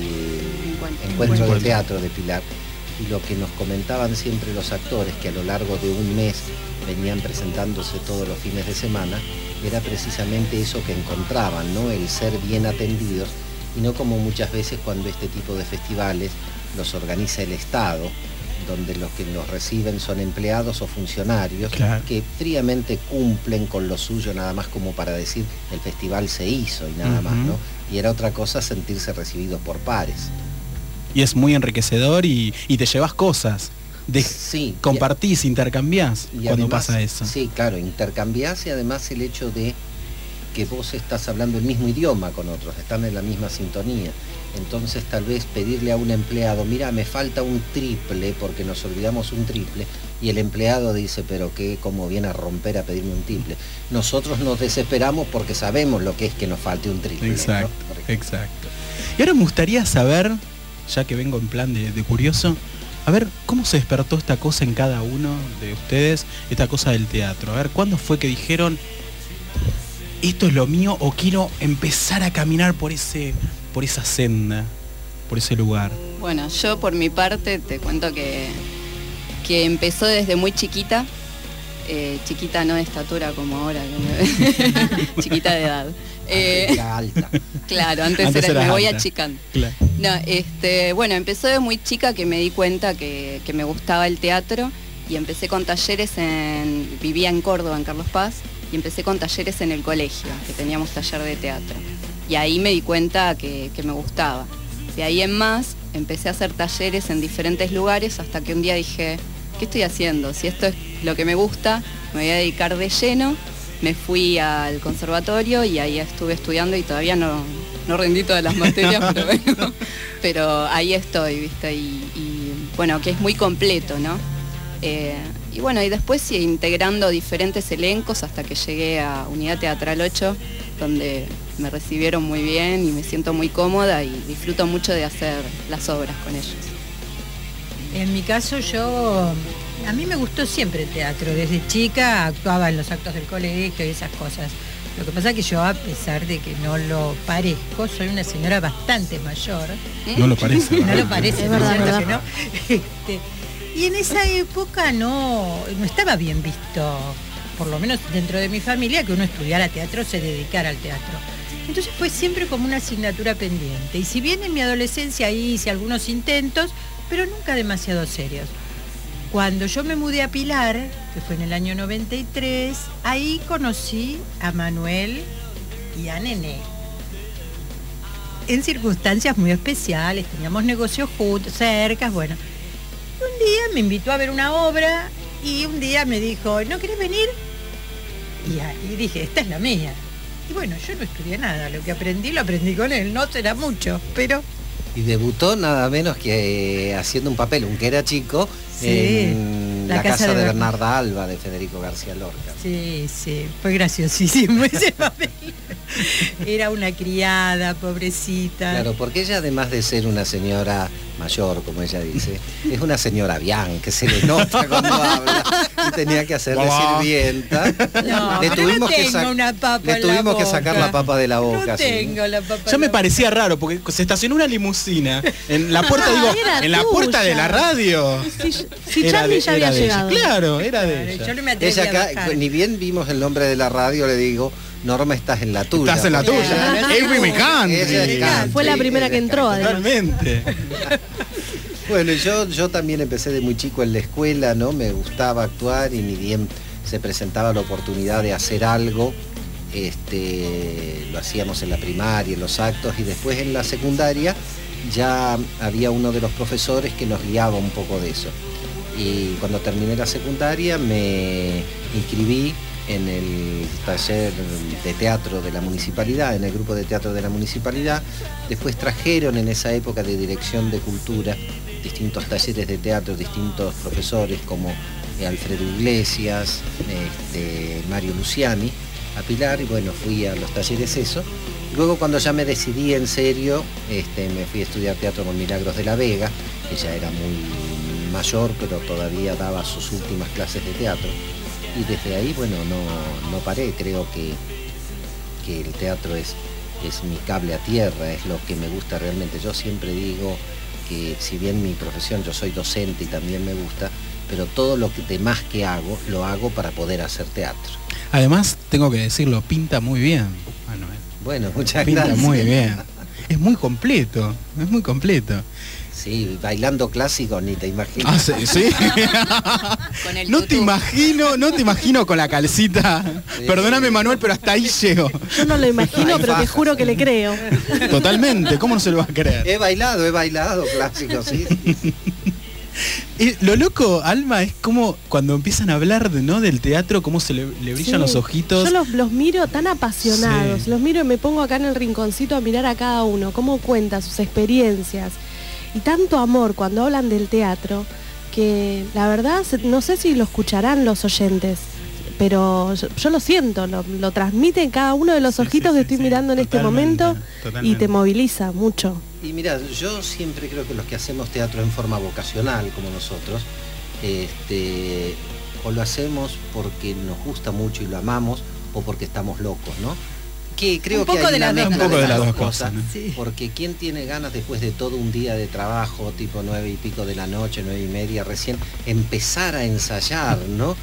el encuentro de teatro de Pilar. Y lo que nos comentaban siempre los actores, que a lo largo de un mes venían presentándose todos los fines de semana, era precisamente eso que encontraban, ¿no? El ser bien atendidos, y no como muchas veces cuando este tipo de festivales los organiza el Estado, donde los que los reciben son empleados o funcionarios, Claro. que fríamente cumplen con lo suyo nada más como para decir el festival se hizo y nada más, ¿no? Y era otra cosa sentirse recibidos por pares. Y es muy enriquecedor y te llevas cosas. Sí, Compartís, intercambiás y cuando además, pasa eso. Sí, claro, intercambiás, y además el hecho de que vos estás hablando el mismo idioma con otros, están en la misma sintonía. Entonces tal vez pedirle a un empleado, mira, me falta un triple porque nos olvidamos un triple, y el empleado dice, pero qué, cómo viene a romper a pedirme un triple. Nosotros nos desesperamos porque sabemos lo que es que nos falte un triple. Exacto, ¿no? exacto. Y ahora me gustaría saber, ya que vengo en plan de curioso, a ver, ¿cómo se despertó esta cosa en cada uno de ustedes, esta cosa del teatro? A ver, ¿cuándo fue que dijeron, esto es lo mío, o quiero empezar a caminar por esa senda, por ese lugar? Bueno, yo por mi parte te cuento que empezó desde muy chiquita, chiquita no de estatura como ahora, chiquita de edad. Era alta. Claro, antes Antes era, eras me voy alta. achicando. Claro. No, bueno, empezó de muy chica que me di cuenta que me gustaba el teatro y empecé con talleres vivía en Córdoba, en Carlos Paz, y empecé con talleres en el colegio, que teníamos taller de teatro. Y ahí me di cuenta que me gustaba. De ahí en más, empecé a hacer talleres en diferentes lugares hasta que un día dije, ¿qué estoy haciendo? Si esto es lo que me gusta, me voy a dedicar de lleno. Me fui al conservatorio y ahí estuve estudiando y todavía no rendí todas las materias, pero bueno, pero ahí estoy, ¿viste? Y bueno, que es muy completo, ¿no? Y bueno, y después sí, integrando diferentes elencos hasta que llegué a Unidad Teatral 8, donde me recibieron muy bien y me siento muy cómoda y disfruto mucho de hacer las obras con ellos. En mi caso a mí me gustó siempre el teatro, desde chica actuaba en los actos del colegio y esas cosas. Lo que pasa es que yo, a pesar de que no lo parezco, soy una señora bastante mayor. No lo parece. No lo parece, es ¿no es verdad, cierto verdad. que no? Y en esa época no estaba bien visto, por lo menos dentro de mi familia, que uno estudiara teatro, se dedicara al teatro. Entonces fue siempre como una asignatura pendiente. Y si bien en mi adolescencia hice algunos intentos, pero nunca demasiado serios. Cuando yo me mudé a Pilar, que fue en el año 93, ahí conocí a Manuel y a Nené. En circunstancias muy especiales, teníamos negocios juntos, cercas, bueno. Un día me invitó a ver una obra y un día me dijo, ¿no querés venir? Y ahí dije, esta es la mía. Y bueno, yo no estudié nada, lo que aprendí lo aprendí con él, no será mucho, pero... Y debutó nada menos que haciendo un papel, aunque era chico, Sí, en La La casa casa de de Bernarda Alba, de Federico García Lorca. Sí, fue graciosísimo ese papel. Era una criada, pobrecita. Claro, porque ella, además de ser una señora mayor, como ella dice, es una señora bien, que se le nota cuando habla, y tenía que hacer de sirvienta. No, Le pero tuvimos no que tengo una papa le en la tuvimos que boca. sacar la papa de la boca. No sí. tengo la papa Ya en me la parecía raro, porque se estacionó una limusina en la puerta, era en la puerta tuya. de la radio. Si Era Charlie de- ya era había de ella. llegado. Claro, era de boca. ella. Yo no me atreví Ella a acá, bajar. ni bien vimos el nombre de la radio, le digo, Norma, estás en la tuya. Estás en la Porque tuya. Claro. Es muy country. ella es country, Fue la primera que ella es entró, country. además. Totalmente. Bueno, yo también empecé de muy chico en la escuela, ¿no? Me gustaba actuar y ni bien se presentaba la oportunidad de hacer algo, lo hacíamos en la primaria, en los actos, y después en la secundaria ya había uno de los profesores que nos guiaba un poco de eso. Y cuando terminé la secundaria me inscribí en el taller de teatro de la municipalidad, en el grupo de teatro de la municipalidad. Después trajeron en esa época de dirección de cultura distintos talleres de teatro, distintos profesores como Alfredo Iglesias, Mario Luciani, a Pilar, y bueno, fui a los talleres eso. Luego, cuando ya me decidí en serio, me fui a estudiar teatro con Milagros de la Vega. Ella era muy mayor, pero todavía daba sus últimas clases de teatro. Y desde ahí, bueno, no paré. Creo que el teatro es mi cable a tierra, es lo que me gusta realmente. Yo siempre digo que, si bien mi profesión, yo soy docente y también me gusta, pero todo lo demás que hago, lo hago para poder hacer teatro. Además, tengo que decirlo, pinta muy bien, Manuel. Bueno, muchas Pinta gracias. muy bien. Es muy completo, es muy completo. Sí, bailando clásico ni te imaginas. Ah, sí, sí. Con el No tutú. te imagino con la calcita. Sí. Perdóname, Manuel, pero hasta ahí llego. Yo no lo imagino, Hay pero te fajas, juro que le creo. Totalmente, ¿cómo no se lo va a creer? He bailado clásico, sí. Y lo loco, Alma, es como cuando empiezan a hablar del teatro, cómo se le brillan Sí. los ojitos. Yo los miro tan apasionados, Sí. los miro y me pongo acá en el rinconcito a mirar a cada uno, cómo cuenta sus experiencias. Y tanto amor cuando hablan del teatro, que la verdad no sé si lo escucharán los oyentes, pero yo lo siento, lo transmite en cada uno de los Sí, ojitos sí, que sí, estoy sí. mirando en este Totalmente, momento y totalmente. te moviliza mucho. Y mira, yo siempre creo que los que hacemos teatro en forma vocacional, como nosotros, o lo hacemos porque nos gusta mucho y lo amamos, o porque estamos locos, ¿no? Que creo Un que poco hay de una las dos mezcla cosas. de Un poco las de dos las dos cosas, cosas, ¿no? Sí. porque ¿quién tiene ganas, después de todo un día de trabajo, tipo 9 y pico de la noche, 9 y media recién, empezar a ensayar, ¿no?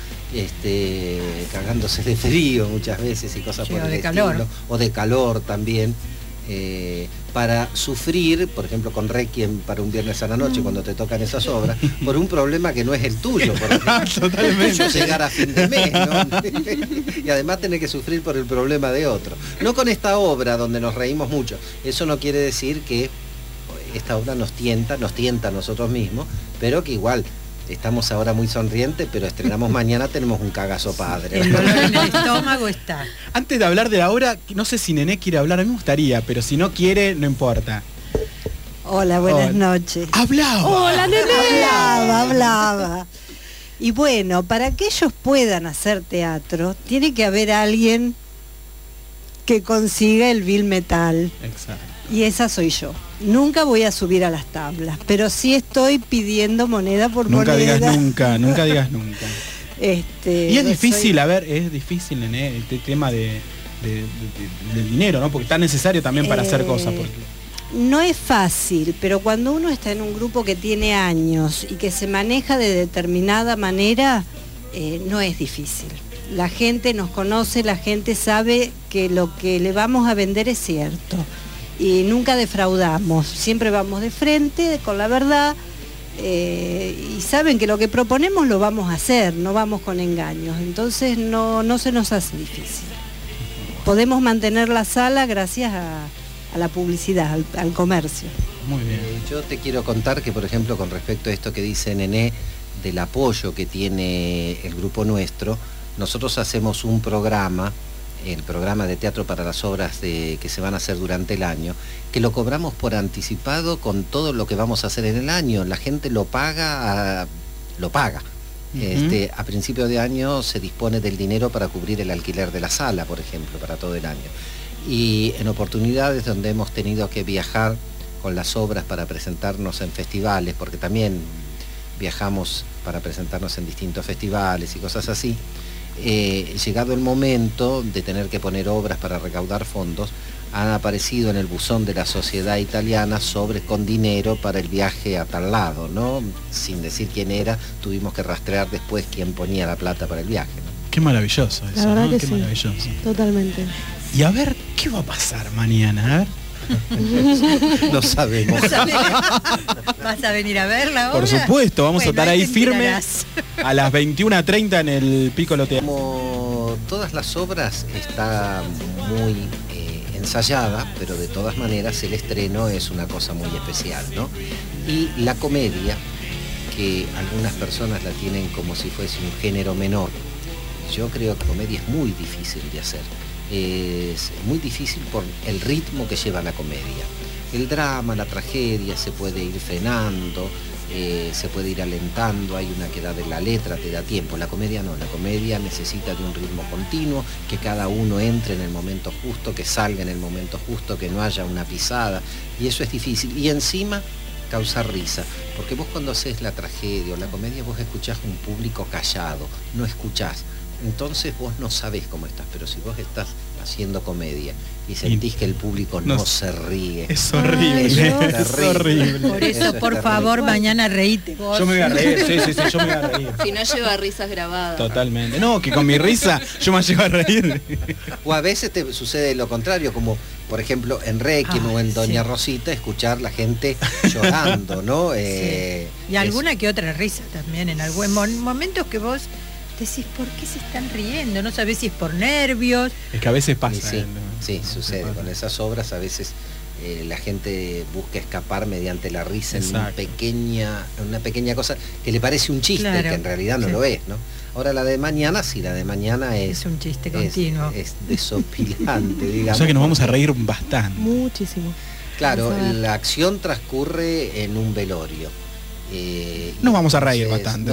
Cagándose de frío muchas veces y cosas Sí, por o el de estilo, calor. o de calor también. para sufrir, por ejemplo, con Requiem para un viernes a la noche, cuando te tocan esas obras, por un problema que no es el tuyo. Totalmente. Llegar a fin de mes, ¿no? Y además tener que sufrir por el problema de otro. No con esta obra donde nos reímos mucho. Eso no quiere decir que esta obra nos tienta a nosotros mismos, pero que igual estamos ahora muy sonrientes, pero estrenamos mañana, tenemos un cagazo padre. El dolor en el estómago está. Antes de hablar de la obra, no sé si Nené quiere hablar, a mí me gustaría, pero si no quiere, no importa. Hola, buenas noches. ¡Hablaba! ¡Hola, Nené! Hablaba. Y bueno, para que ellos puedan hacer teatro, tiene que haber alguien que consiga el vil metal. Exacto. Y esa soy yo. Nunca voy a subir a las tablas, pero sí estoy pidiendo moneda por nunca moneda. Nunca digas nunca. Y es difícil, es difícil, Nené, este tema del dinero, ¿no? Porque es tan necesario también para hacer cosas. Porque... No es fácil, pero cuando uno está en un grupo que tiene años y que se maneja de determinada manera, no es difícil. La gente nos conoce, la gente sabe que lo que le vamos a vender es cierto. Y nunca defraudamos, siempre vamos de frente, con la verdad, y saben que lo que proponemos lo vamos a hacer, no vamos con engaños, entonces no se nos hace difícil. Podemos mantener la sala gracias a la publicidad, al comercio. Muy bien. Yo te quiero contar que, por ejemplo, con respecto a esto que dice Nené, del apoyo que tiene el grupo nuestro, nosotros hacemos un programa, el programa de teatro para las obras que se van a hacer durante el año, que lo cobramos por anticipado con todo lo que vamos a hacer en el año. La gente lo paga. A principio de año se dispone del dinero para cubrir el alquiler de la sala, por ejemplo, para todo el año. Y en oportunidades donde hemos tenido que viajar con las obras para presentarnos en festivales, porque también viajamos para presentarnos en distintos festivales y cosas así, llegado el momento de tener que poner obras para recaudar fondos, han aparecido en el buzón de la sociedad italiana sobres con dinero para el viaje a tal lado, ¿no? Sin decir quién era, tuvimos que rastrear después quién ponía la plata para el viaje, ¿no? Qué maravilloso eso, la verdad, ¿no? que Qué sí, maravilloso. Totalmente. Y a ver, ¿qué va a pasar mañana? A ver. No sabemos. ¿Vas a venir a verla ahora? Por supuesto, vamos a estar ahí firmes a las 21:30 en el Piccolo Teatro. Como todas las obras está muy ensayada, pero de todas maneras el estreno es una cosa muy especial, ¿no? Y la comedia, que algunas personas la tienen como si fuese un género menor, yo creo que comedia es muy difícil de hacer. Es muy difícil por el ritmo que lleva la comedia. El drama, la tragedia se puede ir frenando, se puede ir alentando, hay una que da de la letra, te da tiempo. La comedia no, la comedia necesita de un ritmo continuo, que cada uno entre en el momento justo, que salga en el momento justo, que no haya una pisada, y eso es difícil. Y encima causar risa, porque vos cuando haces la tragedia o la comedia vos escuchás un público callado, no escuchás. Entonces vos no sabés cómo estás, pero si vos estás haciendo comedia y sentís que el público no se ríe. Es horrible, es horrible. Por eso, por favor, mañana reíte vos. Yo me voy a reír, sí, yo me voy a reír. Si no lleva risas grabadas. Totalmente. No, que con mi risa yo me llevo a reír. O a veces te sucede lo contrario, como por ejemplo en Requiem o en Doña Rosita, escuchar la gente llorando, ¿no? Y alguna que otra risa también, en algunos momentos que vos decís, ¿por qué se están riendo? No sabés si es por nervios. Es que a veces pasa. Sí, sucede. Con esas obras a veces la gente busca escapar mediante la risa en una pequeña cosa que le parece un chiste, que en realidad no lo es, ¿no? Ahora la de mañana, sí, la de mañana es un chiste continuo. Es desopilante, digamos. O sea que nos vamos a reír bastante. Muchísimo. Claro, la acción transcurre en un velorio. Nos vamos a reír bastante.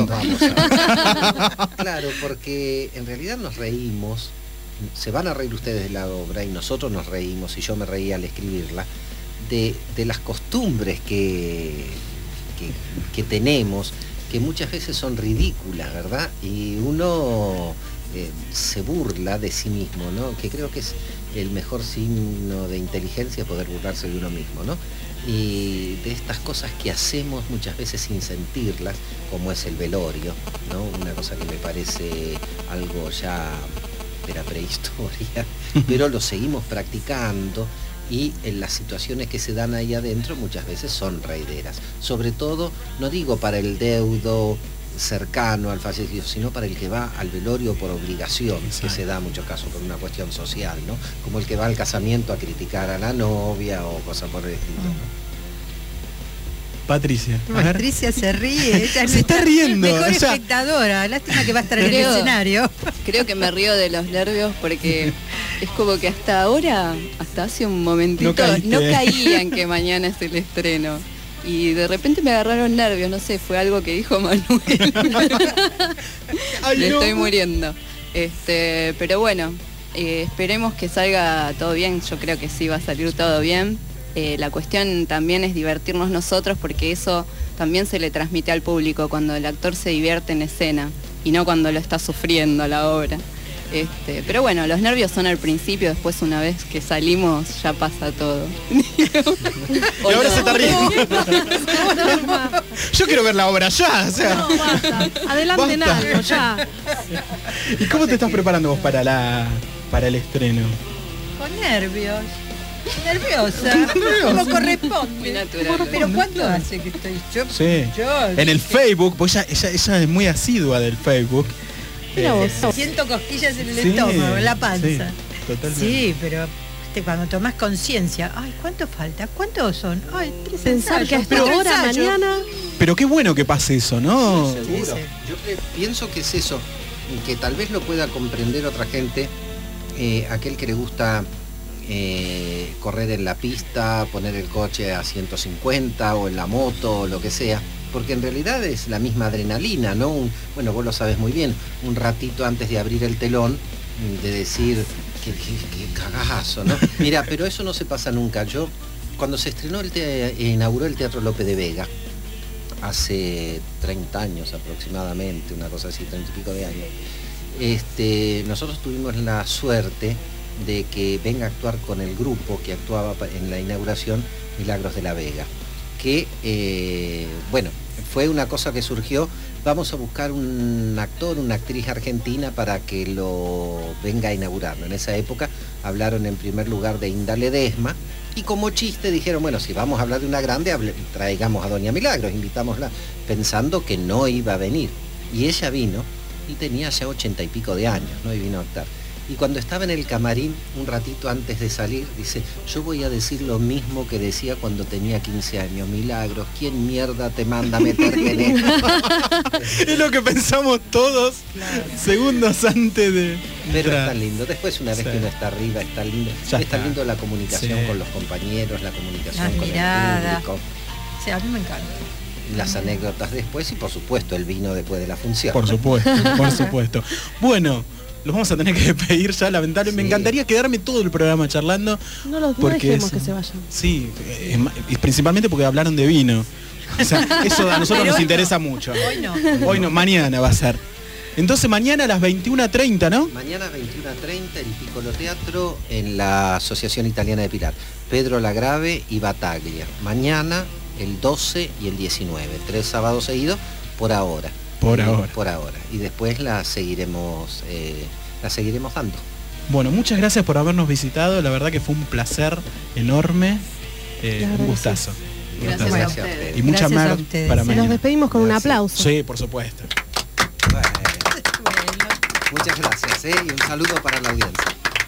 Claro, porque en realidad nos reímos, se van a reír ustedes de la obra y nosotros nos reímos, y yo me reí al escribirla, de las costumbres que tenemos, que muchas veces son ridículas, ¿verdad? Y uno se burla de sí mismo, ¿no? Que creo que es el mejor signo de inteligencia, poder burlarse de uno mismo, ¿no? Y de estas cosas que hacemos muchas veces sin sentirlas, como es el velorio, ¿no? Una cosa que me parece algo ya de la prehistoria, pero lo seguimos practicando y en las situaciones que se dan ahí adentro muchas veces son reideras. Sobre todo, no digo para el deudo cercano al fallecido, sino para el que va al velorio por obligación, que se da en muchos casos por una cuestión social, ¿no? Como el que va al casamiento a criticar a la novia o cosas por el estilo, ¿no? Patricia. A ver. Patricia se ríe, ella es Se está riendo, mejor o sea- espectadora, lástima que va a estar en el escenario. Creo que me río de los nervios porque es como que hasta ahora, hasta hace un momentito, No no caíste. caían que mañana es el estreno. Y de repente me agarraron nervios, no sé, fue algo que dijo Manuel. Ay, Le no. estoy muriendo. Pero bueno, esperemos que salga todo bien, yo creo que sí va a salir todo bien. La cuestión también es divertirnos nosotros porque eso también se le transmite al público cuando el actor se divierte en escena y no cuando lo está sufriendo la obra. Pero bueno, los nervios son al principio, después una vez que salimos ya pasa todo. Y ahora se está riendo. Yo quiero ver la obra ya, o sea. No, basta. Adelanten Basta. algo, ya. ¿Y cómo te estás preparando vos para el estreno? Con nervios. Nerviosa, como corresponde. Muy natural. Pero ¿cuánto hace que estoy yo? Sí. Yo En el Facebook, pues ella es muy asidua del Facebook. Mira vos. siento cosquillas en el Sí, estómago, en la panza. sí, totalmente. Sí, pero cuando tomás conciencia, ay, ¿cuánto falta? ¿Cuántos son? Ay, 3 Pensar ensayos, que hasta 4 ahora, ensayos. mañana... Pero qué bueno que pase eso, ¿no? Seguro. Pienso que es eso, que tal vez lo pueda comprender otra gente, aquel que le gusta correr en la pista, poner el coche a 150 o en la moto o lo que sea, porque en realidad es la misma adrenalina, ¿no? Bueno, vos lo sabes muy bien, un ratito antes de abrir el telón, de decir, qué cagazo, ¿no? Mira, pero eso no se pasa nunca. Yo, cuando se estrenó, inauguró el Teatro Lope de Vega, hace 30 años aproximadamente, una cosa así, 30 y pico de años, nosotros tuvimos la suerte de que venga a actuar con el grupo que actuaba en la inauguración, Milagros de la Vega, que, bueno, fue una cosa que surgió, vamos a buscar un actor, una actriz argentina para que lo venga a inaugurarlo. En esa época hablaron en primer lugar de Inda Ledesma, y como chiste dijeron, bueno, si vamos a hablar de una grande, traigamos a Doña Milagros, invitámosla, pensando que no iba a venir. Y ella vino, y tenía ya 80 y pico de años, ¿no? Y vino a actuar. Y cuando estaba en el camarín, un ratito antes de salir, dice, yo voy a decir lo mismo que decía cuando tenía 15 años. Milagros, ¿quién mierda te manda a meterte en esto? Es lo que pensamos todos segundos antes de... Pero entrar. es tan lindo. Después, una vez Sí. que uno está arriba, está lindo. Ya Es está. tan lindo la comunicación Sí. con los compañeros, la comunicación Las con miradas. el público, Sí, a mí me encanta. las anécdotas después y, por supuesto, el vino después de la función. Por supuesto, por supuesto. Bueno, los vamos a tener que despedir ya, lamentablemente. Me Sí. encantaría quedarme todo el programa charlando. No Porque dejemos es- que se vayan. Sí, y principalmente porque hablaron de vino. O sea, eso a nosotros Pero nos hoy interesa no. mucho. Hoy no. Hoy no, mañana va a ser. Entonces mañana a las 21:30, ¿no? Mañana 21:30 el Piccolo Teatro en la Asociación Italiana de Pilar. Pedro Lagrave y Bataglia. Mañana el 12 y el 19. 3 sábados seguidos por ahora. Por ahora. Por ahora. Y después la seguiremos dando. Bueno, muchas gracias por habernos visitado. La verdad que fue un placer enorme. La verdad Un que gustazo. Un Gracias gustazo. a Gracias a ustedes. ustedes. Y mucha Gracias a mer ustedes. para Se mañana. nos despedimos con un Gracias. aplauso. Sí, por supuesto. Bueno, muchas gracias, y un saludo para la audiencia.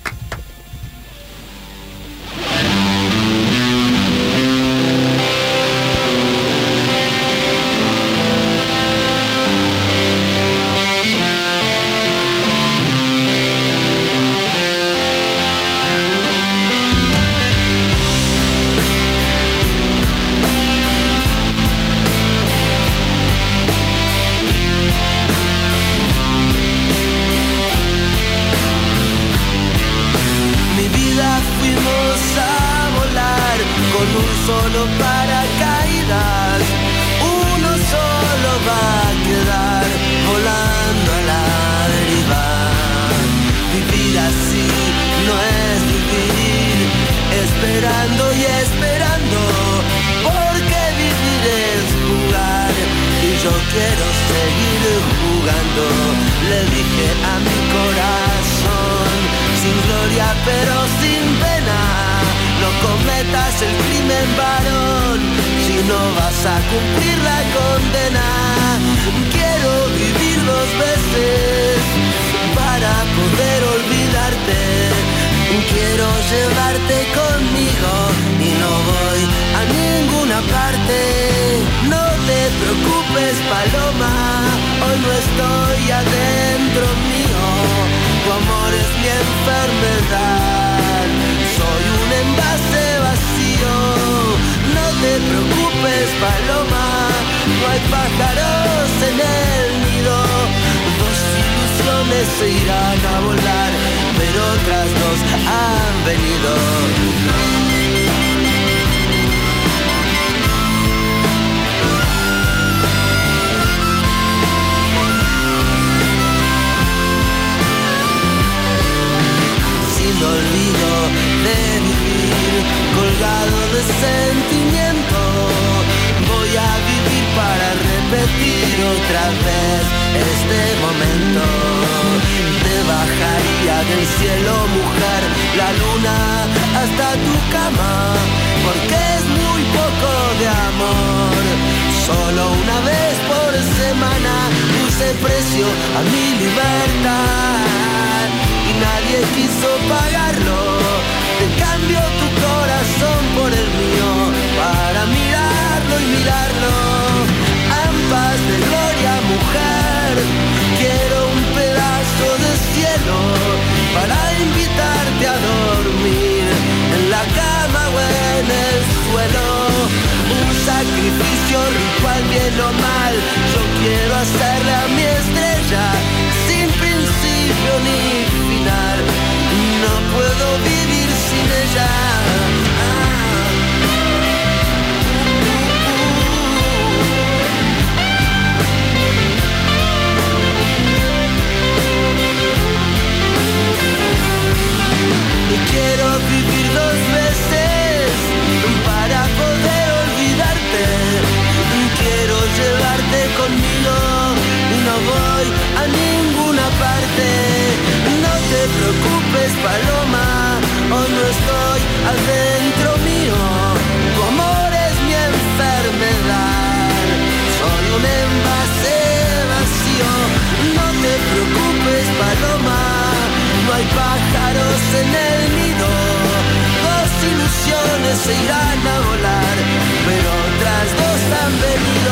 Mi vida fuimos a volar con un solo paracaídas. Uno solo va a quedar volando a la deriva. Vivir así no es vivir, esperando y esperando, porque vivir es jugar y yo quiero seguir jugando. Le dije a mi corazón, sin gloria pero sin pena, no cometas el crimen, varón, si no vas a cumplir la condena. Quiero vivir 2 veces para poder olvidarte. Quiero llevarte conmigo y no voy a ninguna parte. No te preocupes, paloma, hoy no estoy adentro mío. Tu amor es mi enfermedad, soy un envase vacío. No te preocupes, paloma, no hay pájaros en el nido. 2 ilusiones se irán a volar, pero otras 2 han venido. Sin olvido de vivir, colgado de sentimiento, voy a vivir para repetir otra vez este momento. Te bajaría del cielo, mujer, la luna hasta tu cama, porque es muy poco de amor. Solo una vez por semana puse precio a mi libertad y nadie quiso pagarlo. Te cambio tu corazón por el mío para mirarlo y mirarlo. Ambas de gloria, mujer, quiero un pedazo de cielo para invitarte a dormir en la cama o en el suelo. Un sacrificio ritual, bien o mal, yo quiero hacerle a mi estrella sin principio ni final. No puedo vivir sin ella. Quiero vivir 2 veces para poder olvidarte. Quiero llevarte conmigo y no voy a ninguna parte. No te preocupes, paloma, hoy no estoy adentro mío. Tu amor es mi enfermedad, soy un envase vacío. No te preocupes, paloma, no hay pájaros en el nido. 2 ilusiones se irán a volar, pero otras 2 han venido.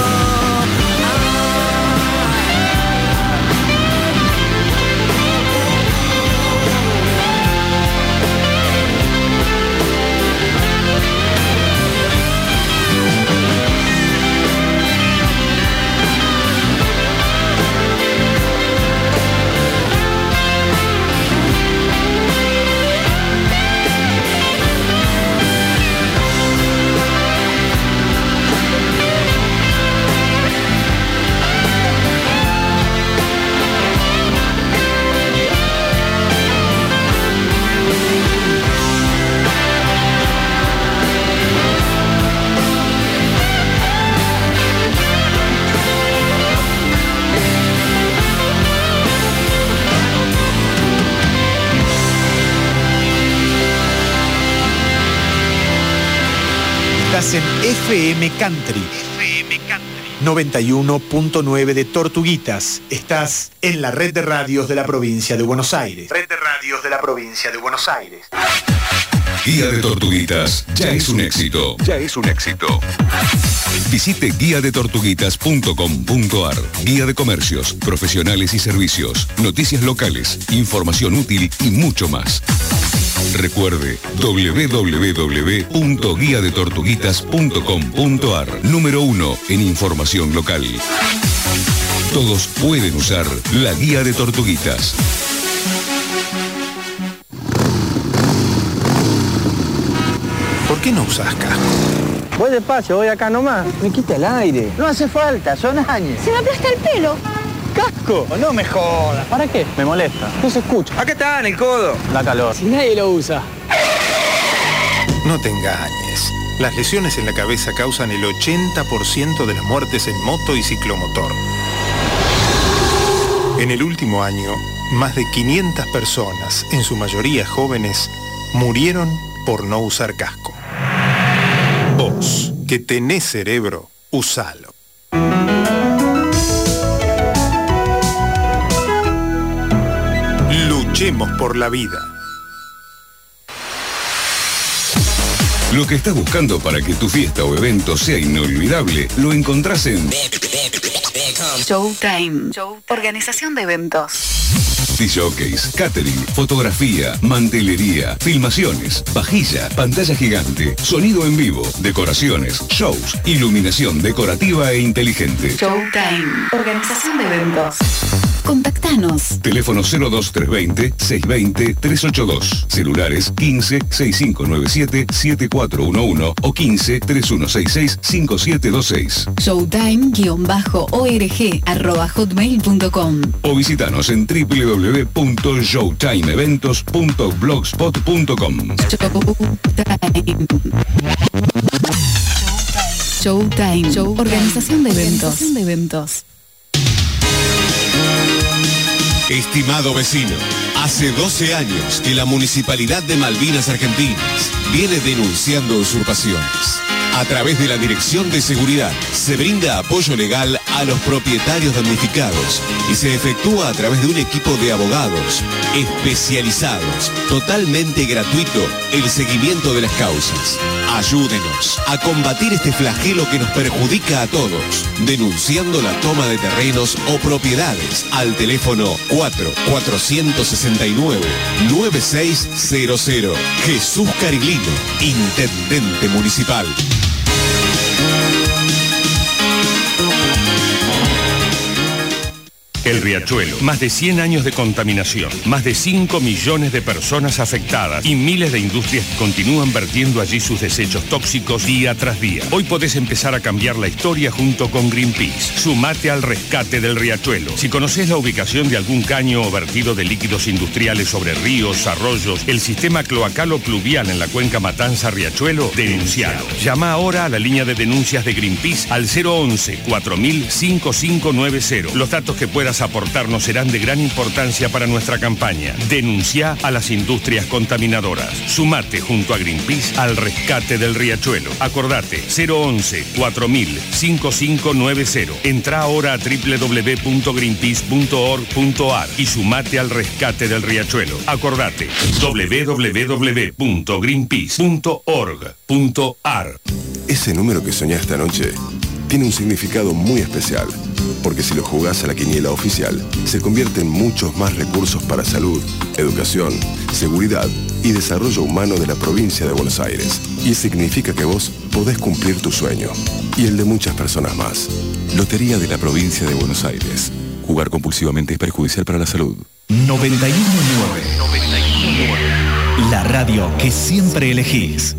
Estás en FM Country 91.9 de Tortuguitas. Estás en la red de radios de la provincia de Buenos Aires. Red de radios de la provincia de Buenos Aires. Guía de Tortuguitas ya es un éxito. Ya es un éxito. Visite guiadetortuguitas.com.ar. Guía de comercios, profesionales y servicios, noticias locales, información útil y mucho más. Recuerde www.guiadetortuguitas.com.ar. Número 1 en información local. Todos pueden usar la Guía de Tortuguitas. ¿Por qué no usas casco? Voy despacio, voy acá nomás. Me quita el aire. No hace falta, son años. Se me aplasta el pelo. ¡Casco! No me jodas. ¿Para qué? Me molesta. No se escucha. Acá está, en el codo. Da calor. Si nadie lo usa. No te engañes. Las lesiones en la cabeza causan el 80% de las muertes en moto y ciclomotor. En el último año, más de 500 personas, en su mayoría jóvenes, murieron por no usar casco. Vos, que tenés cerebro, usalo. Luchemos por la vida. Lo que estás buscando para que tu fiesta o evento sea inolvidable, lo encontrás en Showtime. Organización de eventos. DJs, catering, fotografía, mantelería, filmaciones, vajilla, pantalla gigante, sonido en vivo, decoraciones, shows, iluminación decorativa e inteligente. Showtime. Organización de eventos. Contactanos. Teléfono 02320-620-382. Celulares 15-6597-7411 o 15-3166-5726. Showtime-org@hotmail.com. O visitanos en www.showtimeeventos.blogspot.com. Showtime. Organización de eventos. Estimado vecino, hace 12 años que la Municipalidad de Malvinas Argentinas viene denunciando usurpaciones. A través de la Dirección de Seguridad se brinda apoyo legal a los propietarios damnificados y se efectúa a través de un equipo de abogados especializados, totalmente gratuito, el seguimiento de las causas. Ayúdenos a combatir este flagelo que nos perjudica a todos, denunciando la toma de terrenos o propiedades al teléfono 4-469-9600. Jesús Cariglino, Intendente Municipal. El Riachuelo, más de 100 años de contaminación, más de 5 millones de personas afectadas y miles de industrias que continúan vertiendo allí sus desechos tóxicos día tras día. Hoy podés empezar a cambiar la historia junto con Greenpeace. Sumate al rescate del Riachuelo. Si conocés la ubicación de algún caño o vertido de líquidos industriales sobre ríos, arroyos, el sistema cloacal o pluvial en la cuenca Matanza-Riachuelo, denuncialo. Llama ahora a la línea de denuncias de Greenpeace al 011-4000-5590. Los datos que puedas aportarnos serán de gran importancia para nuestra campaña. Denuncia a las industrias contaminadoras. Sumate junto a Greenpeace al rescate del Riachuelo. Acordate, 011-4000-5590. Entra ahora a www.greenpeace.org.ar y sumate al rescate del Riachuelo. Acordate, www.greenpeace.org.ar. Ese número que soñaste anoche tiene un significado muy especial, porque si lo jugás a la quiniela oficial, se convierte en muchos más recursos para salud, educación, seguridad y desarrollo humano de la provincia de Buenos Aires. Y significa que vos podés cumplir tu sueño, y el de muchas personas más. Lotería de la provincia de Buenos Aires. Jugar compulsivamente es perjudicial para la salud. 91.9. La radio que siempre elegís.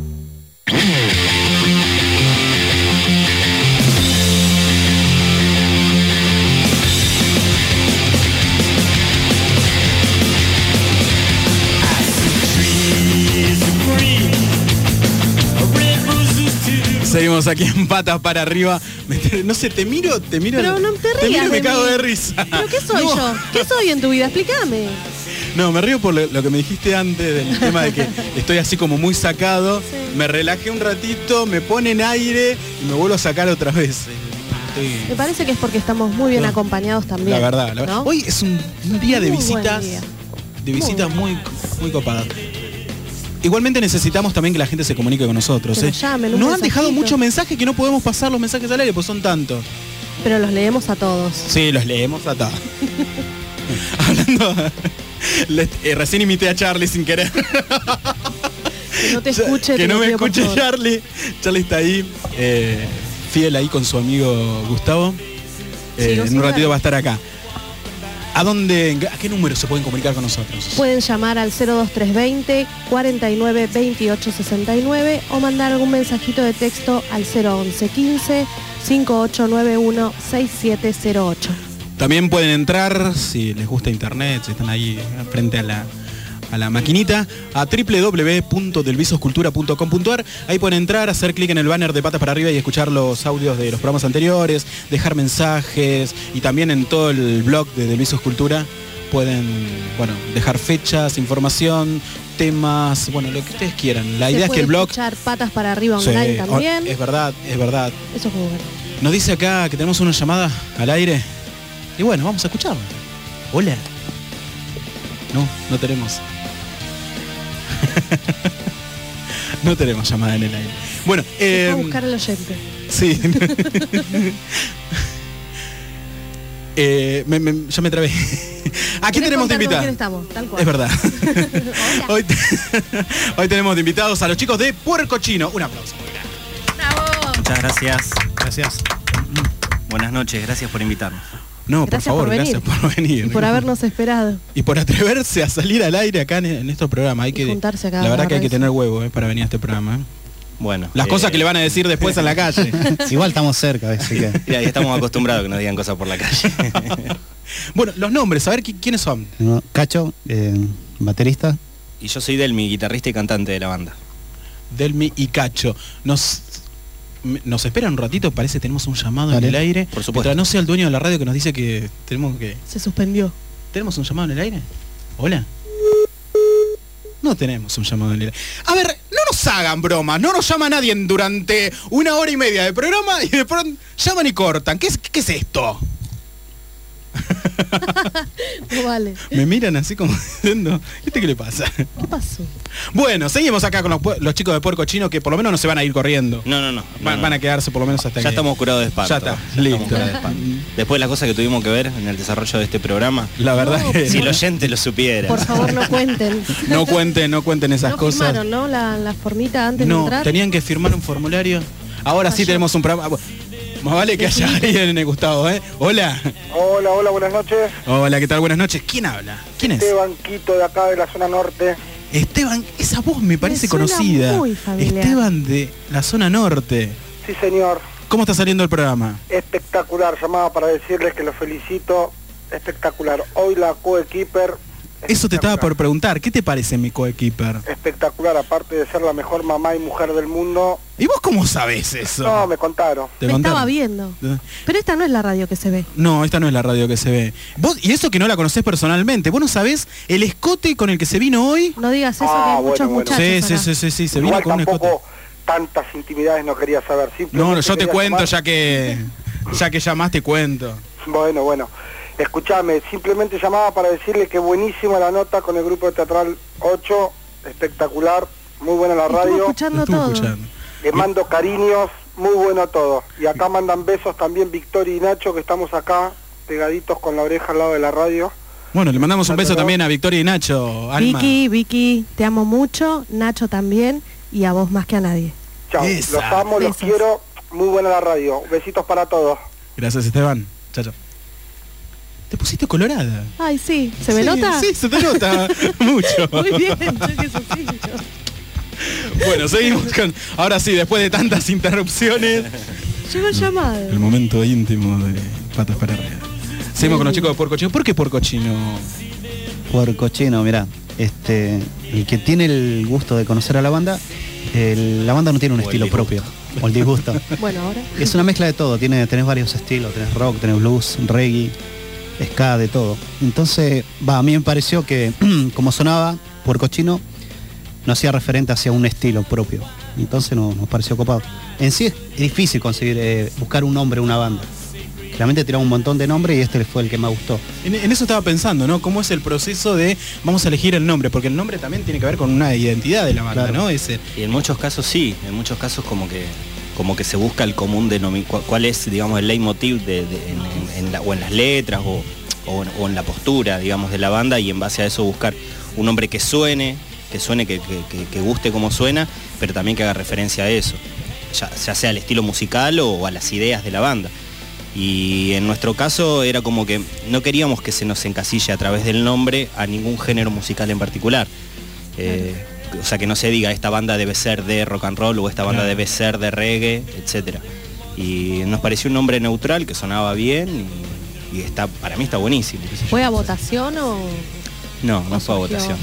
Seguimos aquí en Patas para Arriba. No sé, te miro. Pero no te rías. Me cago de risa. ¿Pero qué soy yo? ¿Qué soy en tu vida? Explícame. No, me río por lo que me dijiste antes del tema de que estoy así como muy sacado. Sí. Me relajé un ratito, me pone en aire y me vuelvo a sacar otra vez. Me parece que es porque estamos muy bien acompañados también. La verdad. ¿no? Hoy es un día de visitas. Día. De visitas muy copadas. Igualmente necesitamos también que la gente se comunique con nosotros. Nos han dejado muchos mensajes que no podemos pasar los mensajes al aire, pues son tantos. Pero los leemos a todos. Sí, los leemos a todos. Hablando... recién imité a Charlie sin querer. Que no te escuche. Que no me escuche Charlie. Charlie está ahí, fiel ahí con su amigo Gustavo. En un ratito va a estar acá. ¿A qué número se pueden comunicar con nosotros? Pueden llamar al 02320 49 28 69 o mandar algún mensajito de texto al 011 15 5891 6708. También pueden entrar, si les gusta internet, si están ahí frente a la maquinita, a www.delvisoscultura.com.ar. Ahí pueden entrar, hacer clic en el banner de Patas para Arriba y escuchar los audios de los programas anteriores, dejar mensajes, y también en todo el blog de Del Visos Cultura pueden, bueno, dejar fechas, información, temas, bueno, lo que ustedes quieran. La idea es que el blog... escuchar Patas para Arriba online también. Es verdad, es verdad. Eso es muy bueno. Nos dice acá que tenemos una llamada al aire. Y bueno, vamos a escucharla. Hola. No tenemos. No tenemos llamada en el aire. Bueno, voy a buscar al oyente. Sí. Ya me trabé. Aquí tenemos de invitados. ¿Quién estamos? Tal cual. Es verdad. Hoy tenemos de invitados a los chicos de Puerco Chino. Un aplauso. ¡Bravo! Muchas gracias. Gracias. Buenas noches, gracias por invitarnos. No, Gracias por favor, por venir. gracias por venir. Y por habernos esperado. Y por atreverse a salir al aire acá en estos programas. Hay que juntarse acá. La verdad que hay que tener huevo para venir a este programa. Bueno. Las cosas que le van a decir después en la calle. Igual estamos cerca, así que. Ya estamos acostumbrados a que nos digan cosas por la calle. Bueno, los nombres, a ver quiénes son. Cacho, baterista. Y yo soy Delmi, guitarrista y cantante de la banda. Delmi y Cacho. Nos esperan un ratito, parece que tenemos un llamado en el aire. Por supuesto. Mientras no sea el dueño de la radio que nos dice que tenemos que... Se suspendió. ¿Tenemos un llamado en el aire? ¿Hola? No tenemos un llamado en el aire. A ver, no nos hagan bromas, no nos llama nadie durante 1 hora y media de programa y de pronto llaman y cortan. ¿Qué es esto? No vale. Me miran así como diciendo, ¿qué le pasa? ¿Qué pasó? Bueno, seguimos acá con los chicos de Puerco Chino que por lo menos no se van a ir corriendo. No. Van a quedarse por lo menos hasta ya estamos curados de espanto. Ya está, listo. Después de las cosas que tuvimos que ver en el desarrollo de este programa. La verdad que... Si el oyente lo supiera. Por favor, no cuenten. No cuenten esas cosas. Firmaron, ¿no? La formita antes de entrar. No, tenían que firmar un formulario. Ahora sí tenemos un programa... Más vale que haya alguien, Gustavo, ¿eh? Hola. Hola, buenas noches. Hola, ¿qué tal? Buenas noches. ¿Quién habla? ¿Quién es? Esteban Quito, de acá de la zona norte. Esteban, esa voz me parece conocida. Muy familiar. Esteban de la zona norte. Sí, señor. ¿Cómo está saliendo el programa? Espectacular, llamaba para decirles que los felicito. Espectacular. Hoy la coequiper. Eso te estaba por preguntar. ¿Qué te parece mi coequiper? Espectacular, aparte de ser la mejor mamá y mujer del mundo. ¿Y vos cómo sabés eso? No, me contaron. Me estaba viendo. Pero esta no es la radio que se ve. No, esta no es la radio que se ve. Vos, y eso que no la conocés personalmente, vos no sabés el escote con el que se vino hoy. No digas eso, que hay muchos muchachos. Sí, se igual vino con un escote. Tantas intimidades no quería saber. No, yo te cuento ya que llamás te cuento. Bueno. Escuchame, simplemente llamaba para decirle que buenísima la nota con el grupo teatral 8, espectacular, muy buena la radio. Escuchando todo. Les mando cariños, muy bueno todo. Y acá mandan besos también Victoria y Nacho, que estamos acá pegaditos con la oreja al lado de la radio. Bueno, le mandamos un beso también a Victoria y Nacho. Alma. Vicky, te amo mucho, Nacho también, y a vos más que a nadie. Chao, los amo, los quiero, muy buena la radio. Besitos para todos. Gracias, Esteban. Chao. Te pusiste colorada. Ay, sí. ¿Se me nota? Sí, se te nota mucho. Muy bien, qué sencillo. Bueno, seguimos con... Ahora sí, después de tantas interrupciones... Llegó el llamado. El momento íntimo de Patas para Arriba. Seguimos con los chicos de Puerco Chino. ¿Por qué Puerco Chino? Puerco Chino, mirá. El que tiene el gusto de conocer a la banda no tiene un estilo propio. O el disgusto. Bueno, ahora... Es una mezcla de todo. Tenés varios estilos. Tenés rock, tenés blues, reggae, ska, de todo. Entonces, a mí me pareció que como sonaba Puerco Chino, no hacía referente hacia un estilo propio. Entonces nos pareció copado. En sí es difícil conseguir buscar un nombre, una banda. Realmente tiramos un montón de nombres y este fue el que me gustó. En eso estaba pensando, ¿no? ¿Cómo es el proceso de vamos a elegir el nombre? Porque el nombre también tiene que ver con una identidad de la banda, claro, ¿no? Y en muchos casos sí, en muchos casos como que se busca el común denominador, cuál es, digamos, el leitmotiv o en las letras o en la postura, digamos, de la banda, y en base a eso buscar un nombre que suene, que guste como suena, pero también que haga referencia a eso, ya sea al estilo musical o a las ideas de la banda. Y en nuestro caso era como que no queríamos que se nos encasille a través del nombre a ningún género musical en particular. O sea, que no se diga esta banda debe ser de rock and roll o esta banda debe ser de reggae, etc. Y nos pareció un nombre neutral que sonaba bien y para mí está buenísimo. ¿Fue a votación o...? No fue a votación.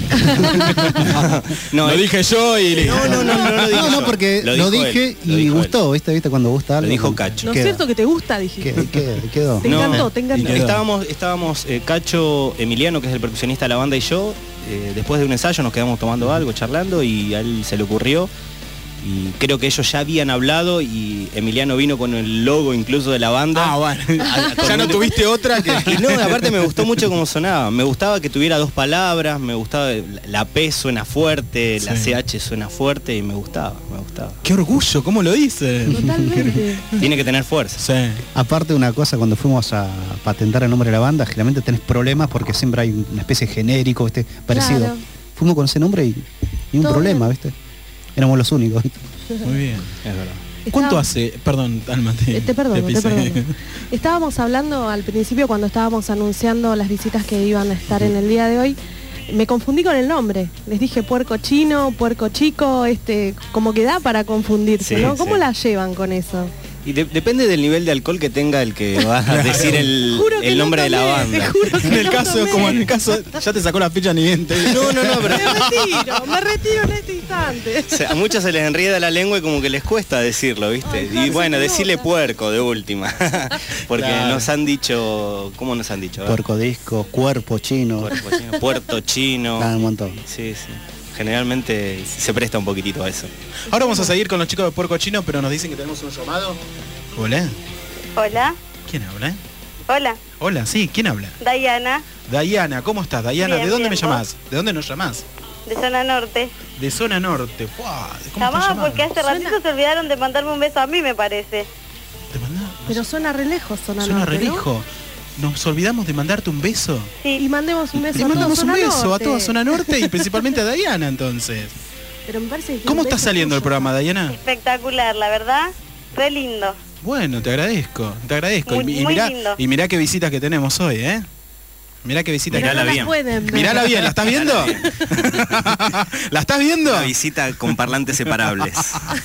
Lo dije yo y... No, porque lo dije y gustó, ¿viste cuando gusta algo? Lo dijo Cacho. No es cierto que te gusta, dijiste. Quedó. Te encantó, te encantó. Estábamos Cacho, Emiliano, que es el percusionista de la banda, y yo, después de un ensayo nos quedamos tomando algo, charlando, y a él se le ocurrió. Y creo que ellos ya habían hablado y Emiliano vino con el logo incluso de la banda. Ah, bueno. Ya no tuviste otra que... No, aparte me gustó mucho cómo sonaba. Me gustaba que tuviera 2 palabras, me gustaba, la P suena fuerte, la CH suena fuerte y me gustaba. Qué orgullo, ¿cómo lo dice? Totalmente. Tiene que tener fuerza. Sí. Aparte, una cosa, cuando fuimos a patentar el nombre de la banda, generalmente tenés problemas porque siempre hay una especie de genérico, ¿viste? Parecido. Claro. Fuimos con ese nombre y un Todo problema, bien. ¿viste? Éramos los únicos. Muy bien. Es verdad. ¿Cuánto hace? Perdón, Alma. Te perdono. Estábamos hablando al principio cuando estábamos anunciando las visitas que iban a estar en el día de hoy. Me confundí con el nombre. Les dije puerco chino, puerco chico, como que da para confundirse, Sí, ¿no? ¿Cómo sí. la llevan con eso? Y depende del nivel de alcohol que tenga el que va a decir el nombre de la banda. En el caso, ya te sacó la ficha ni bien. No, pero... Me retiro en este instante. O sea, a muchos se les enrieda la lengua y como que les cuesta decirlo, ¿viste? Ay, claro, y bueno, se decirle nota. puerco de última. Porque Claro. nos han dicho... ¿Cómo nos han dicho? A ver. Puerco disco, cuerpo chino. Puerto chino. Un montón. Sí. Generalmente se presta un poquitito a eso. Ahora vamos a seguir con los chicos de Puerco Chino, pero nos dicen que tenemos un llamado. Hola. Hola. ¿Quién habla? Hola. Hola, sí, ¿quién habla? Dayana, Dayana, ¿cómo estás? Dayana, Bien, ¿de dónde me bien, llamás? ¿De dónde nos llamás? de zona norte. De zona norte. ¡Fua! ¿Cómo estás Llamaba llamando? porque hace ratito se olvidaron de mandarme un beso a mí, me parece. Pero suena re lejos, zona Suena norte, re ¿no? lejos. ¿Nos olvidamos de mandarte un beso? Sí. Y mandemos un beso Le a toda mandamos un zona beso norte. a toda zona norte y principalmente a Dayana, entonces. Pero me parece que ¿Cómo un está beso saliendo el tuyo. programa, Dayana? Espectacular, la verdad. Re lindo. Bueno, te agradezco. Muy- y muy mirá, lindo. y mirá qué visitas que tenemos hoy, ¿eh? Mirá qué visitas. Mirala no las bien. pueden ver. Mirala bien, ¿la estás viendo? ¿La estás viendo? Una visita con parlantes separables.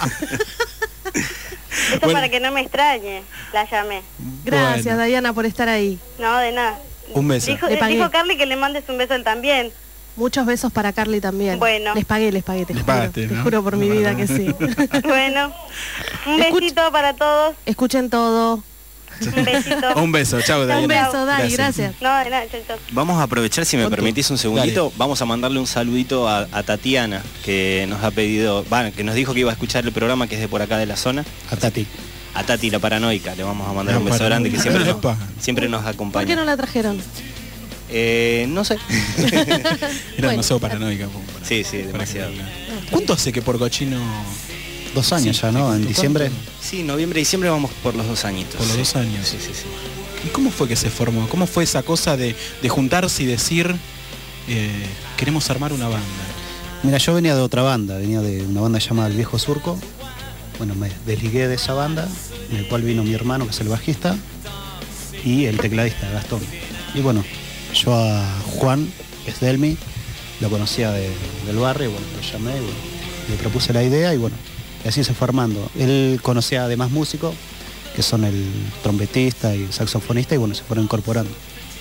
Eso Bueno. para que no me extrañe, la llamé. Gracias, Bueno. Dayana, por estar ahí. No, de nada. Un beso. Dijo, Le pagué. dijo Carly que le mandes un beso a él también. Muchos besos para Carly también. Bueno. Les pagué, te Les juro. pagaste, Te ¿no? juro por mi vida que sí. Bueno, un besito para todos. Escuchen todo. Un besito. Un beso, chao, Dayana. Un beso, Dai, gracias. No, de nada, chau, chau. Vamos a aprovechar, si me permitís un segundito, vamos a mandarle un saludito a Tatiana, que nos ha pedido, que nos dijo que iba a escuchar el programa, que es de por acá de la zona. A Tati. A Tati la paranoica, le vamos a mandar La un beso grande que siempre Epa. siempre nos ¿Por acompaña. qué no la trajeron? No sé. Era demasiado paranoica. Sí, demasiado. ¿Cuánto hace que Puerco Chino? 2 años ya, ¿no? En diciembre. Sí, noviembre, diciembre vamos por los 2 añitos. Por los 2 años. Sí. ¿Y cómo fue que se formó? ¿Cómo fue esa cosa de juntarse y decir queremos armar una banda? Mira, yo venía de otra banda, venía de una banda llamada El Viejo Surco. Bueno, me desligué de esa banda, en el cual vino mi hermano, que es el bajista, y el tecladista, Gastón. Y bueno, yo a Juan, que es Delmi, lo conocía del barrio, y bueno, lo llamé, y bueno, le propuse la idea, y bueno, y así se fue armando. Él conocía además músicos, que son el trompetista y saxofonista, y bueno, se fueron incorporando.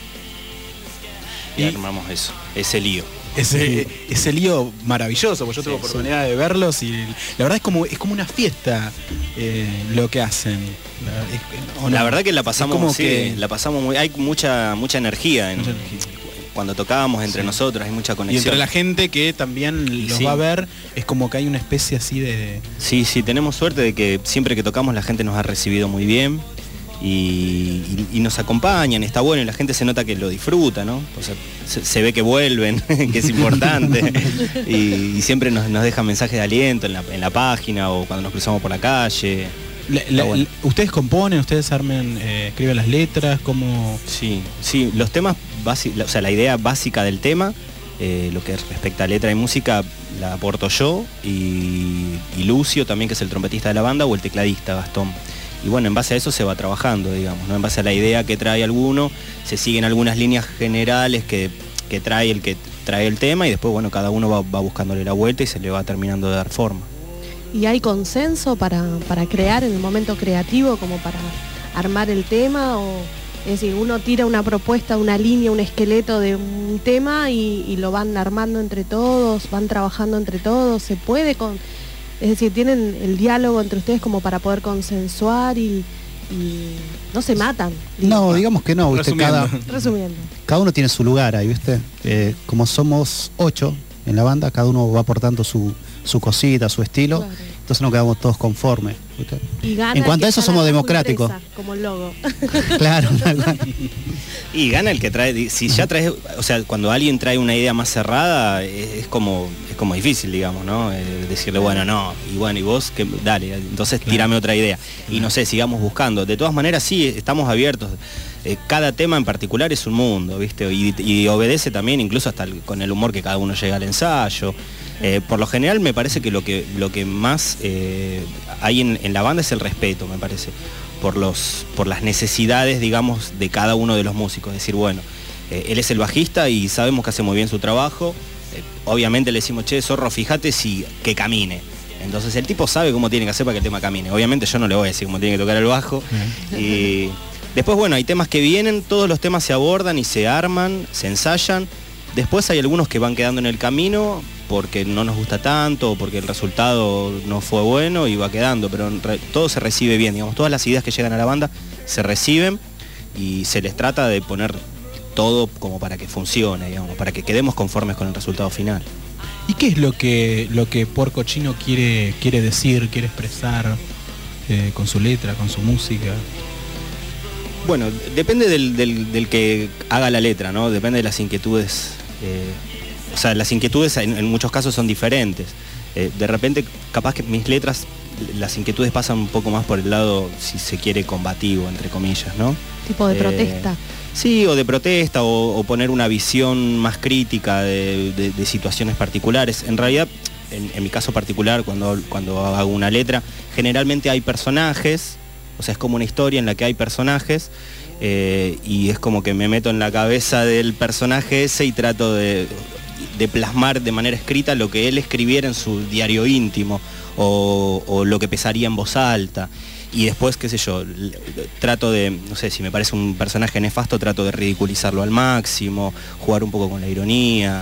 Y armamos eso, ese lío. Ese lío maravilloso, porque yo tuve oportunidad de verlos y la verdad es como una fiesta lo que hacen. La verdad que la pasamos, como sí, que la pasamos muy, hay mucha energía cuando tocábamos entre nosotros, hay mucha y conexión. entre la gente que también los Sí. va a ver, es como que hay una especie así de... Sí, tenemos suerte de que siempre que tocamos la gente nos ha recibido muy bien y nos acompañan, está bueno y la gente se nota que lo disfruta, ¿no? O sea, se ve que vuelven, que es importante y siempre nos dejan mensajes de aliento en la página o cuando nos cruzamos por la calle. Bueno. ¿Ustedes componen, ustedes armen, escriben las letras? ¿Cómo? Sí, los temas básicos, o sea, la idea básica del tema, lo que respecta a letra y música, la aporto yo y Lucio también, que es el trompetista de la banda, o el tecladista, Gastón. Y bueno, en base a eso se va trabajando, digamos, ¿no? En base a la idea que trae alguno, se siguen algunas líneas generales que trae el que trae el tema y después, bueno, cada uno va buscándole la vuelta y se le va terminando de dar forma. ¿Y hay consenso para crear en el momento creativo como para armar el tema o Es decir, uno tira una propuesta, una línea, un esqueleto de un tema y lo van armando entre todos, van trabajando entre todos, se puede es decir, tienen el diálogo entre ustedes como para poder consensuar y no se matan. No, digamos que no, ¿viste? Resumiendo. Cada uno tiene su lugar ahí, ¿viste? Como somos 8 en la banda, cada uno va aportando su cosita, su estilo, claro. Entonces nos quedamos todos conformes, ¿viste? Y gana en cuanto a eso somos democráticos. Como el logo. Claro. Y gana el que trae, si ya traes, o sea, cuando alguien trae una idea más cerrada, es como difícil, digamos, ¿no? Decirle, bueno, no, y vos, que dale, entonces tírame otra idea. Y no sé, sigamos buscando. De todas maneras, sí, estamos abiertos. Cada tema en particular es un mundo, ¿viste? Y obedece también, incluso hasta con el humor que cada uno llega al ensayo. Por lo general me parece que lo que más hay en la banda es el respeto, me parece, por las necesidades, digamos, de cada uno de los músicos. Es decir, bueno, él es el bajista y sabemos que hace muy bien su trabajo. Obviamente le decimos, che, Zorro, fíjate que camine. Entonces el tipo sabe cómo tiene que hacer para que el tema camine. Obviamente yo no le voy a decir cómo tiene que tocar el bajo. Y después, bueno, hay temas que vienen, todos los temas se abordan y se arman, se ensayan. Después hay algunos que van quedando en el camino porque no nos gusta tanto o porque el resultado no fue bueno y va quedando, pero todo se recibe bien, digamos, todas las ideas que llegan a la banda se reciben y se les trata de poner todo como para que funcione, digamos, para que quedemos conformes con el resultado final. ¿Y qué es lo que Puerco Chino quiere decir, quiere expresar con su letra, con su música? Bueno, depende del que haga la letra, ¿no? Depende de las inquietudes. O sea, las inquietudes en muchos casos son diferentes. De repente, capaz que mis letras, las inquietudes pasan un poco más por el lado, si se quiere, combativo, entre comillas, ¿no? Tipo de protesta. Sí, o de protesta, o poner una visión más crítica de situaciones particulares. En realidad, en mi caso particular, cuando hago una letra, generalmente hay personajes, o sea, es como una historia en la que hay personajes, y es como que me meto en la cabeza del personaje ese y trato de plasmar de manera escrita lo que él escribiera en su diario íntimo, o lo que pesaría en voz alta. Y después, qué sé yo, trato de, no sé, si me parece un personaje nefasto, trato de ridiculizarlo al máximo, jugar un poco con la ironía,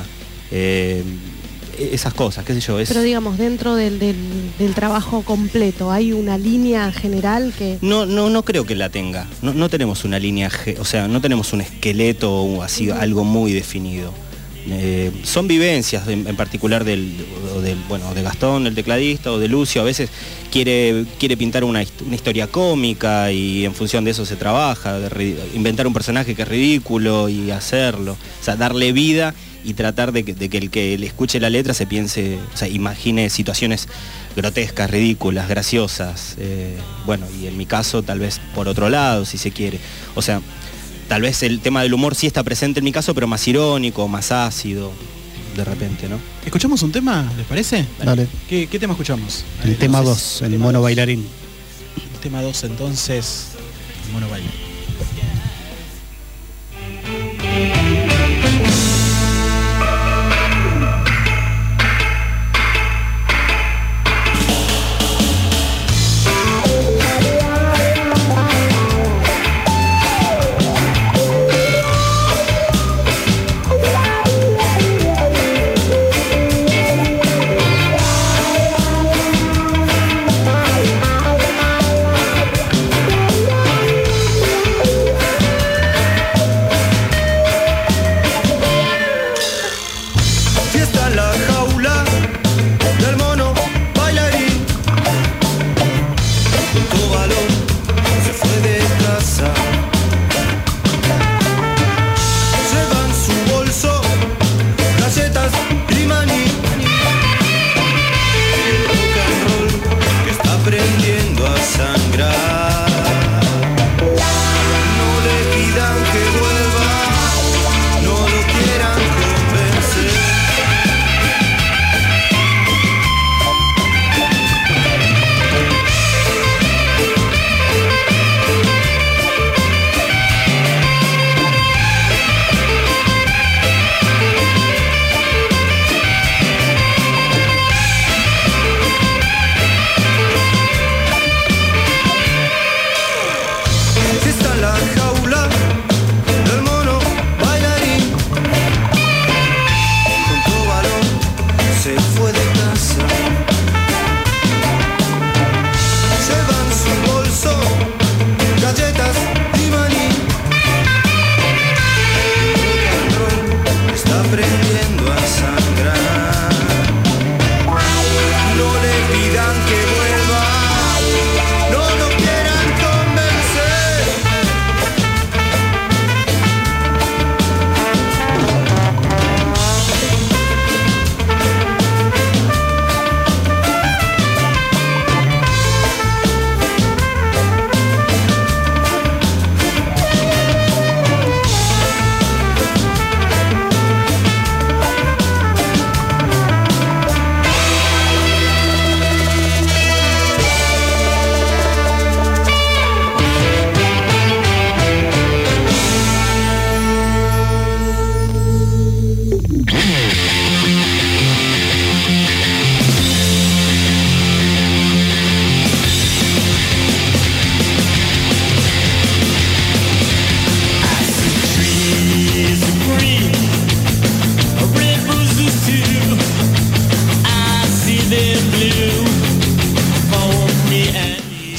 esas cosas, qué sé yo. Pero digamos, dentro del trabajo completo, ¿hay una línea general que...? No creo que la tenga. No tenemos una línea, o sea, no tenemos un esqueleto o así, algo muy definido. Son vivencias en particular de Gastón, el tecladista, o de Lucio. A veces quiere pintar una historia cómica y en función de eso se trabaja, inventar un personaje que es ridículo y hacerlo, o sea, darle vida y tratar de que el que le escuche la letra se piense, o sea, imagine situaciones grotescas, ridículas, graciosas, bueno, y en mi caso tal vez por otro lado, si se quiere, o sea, tal vez el tema del humor sí está presente en mi caso, pero más irónico, más ácido, de repente, ¿no? ¿Escuchamos un tema, les parece? Dale. ¿Qué tema escuchamos? El tema 2, el mono bailarín. El tema 2 entonces, el mono bailarín.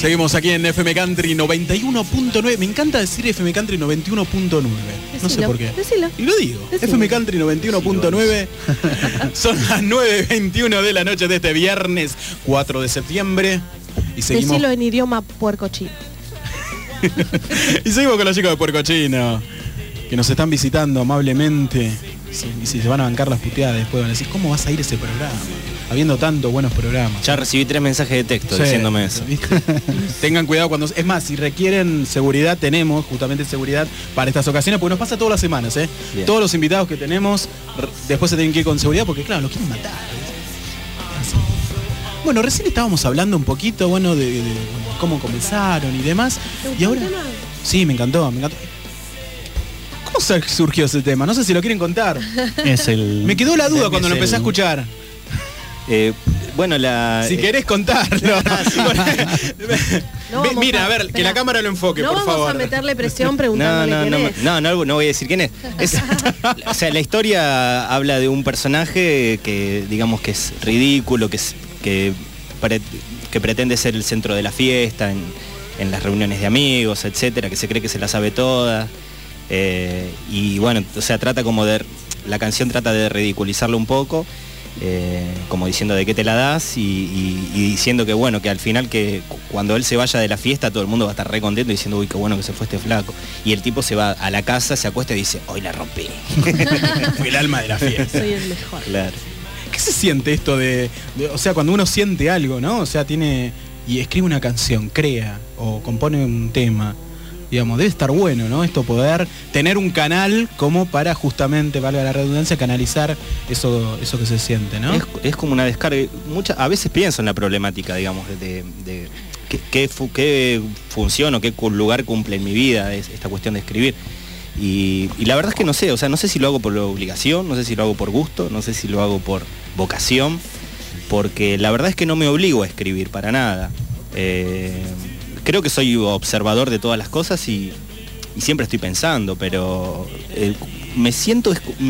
Seguimos aquí en FM Country 91.9. Me encanta decir FM Country 91.9. No sé por qué. Decilo. Y lo digo. Decilo. FM Country 91.9. Son las 9:21 de la noche de este viernes 4 de septiembre. Y seguimos. Decilo en idioma puercochino. Y seguimos con los chicos de Puercochino, que nos están visitando amablemente. Y si se van a bancar las puteadas después van a decir, ¿cómo vas a ir a ese programa? Habiendo tantos buenos programas. Ya recibí 3 mensajes de texto diciéndome eso. ¿Viste? Tengan cuidado cuando... Es más, si requieren seguridad, tenemos justamente seguridad para estas ocasiones, porque nos pasa todas las semanas, ¿eh? Bien. Todos los invitados que tenemos después se tienen que ir con seguridad porque, claro, los quieren matar. Así. Bueno, recién estábamos hablando un poquito, bueno, de cómo comenzaron y demás. Y ahora... Sí, me encantó. ¿Cómo surgió ese tema? No sé si lo quieren contar. Me quedó la duda cuando lo empecé a escuchar. Bueno, si querés contarlo. Mira, a ver, que la cámara lo enfoque, por favor. No vamos a meterle presión preguntándole quién es. No voy a decir quién es. O sea, la historia habla de un personaje que, digamos, que es ridículo, que pretende ser el centro de la fiesta en las reuniones de amigos, etcétera, que se cree que se la sabe toda. Y bueno, o sea, la canción trata de ridiculizarlo un poco, como diciendo de qué te la das y diciendo que bueno, que al final que cuando él se vaya de la fiesta todo el mundo va a estar re contento diciendo uy, qué bueno que se fue este flaco. Y el tipo se va a la casa, se acuesta y dice, hoy la rompí. Fue el alma de la fiesta. Soy el mejor. Claro. ¿Qué se siente esto o sea, cuando uno siente algo, ¿no? O sea, tiene y escribe una canción, crea o compone un tema, digamos, debe estar bueno, ¿no? Esto poder tener un canal como para justamente, valga la redundancia, canalizar eso que se siente, ¿no? Es como una descarga. A veces pienso en la problemática, digamos, de qué función o qué lugar cumple en mi vida esta cuestión de escribir. Y la verdad es que no sé, o sea, no sé si lo hago por obligación, no sé si lo hago por gusto, no sé si lo hago por vocación, porque la verdad es que no me obligo a escribir para nada. Creo que soy observador de todas las cosas y siempre estoy pensando, pero me siento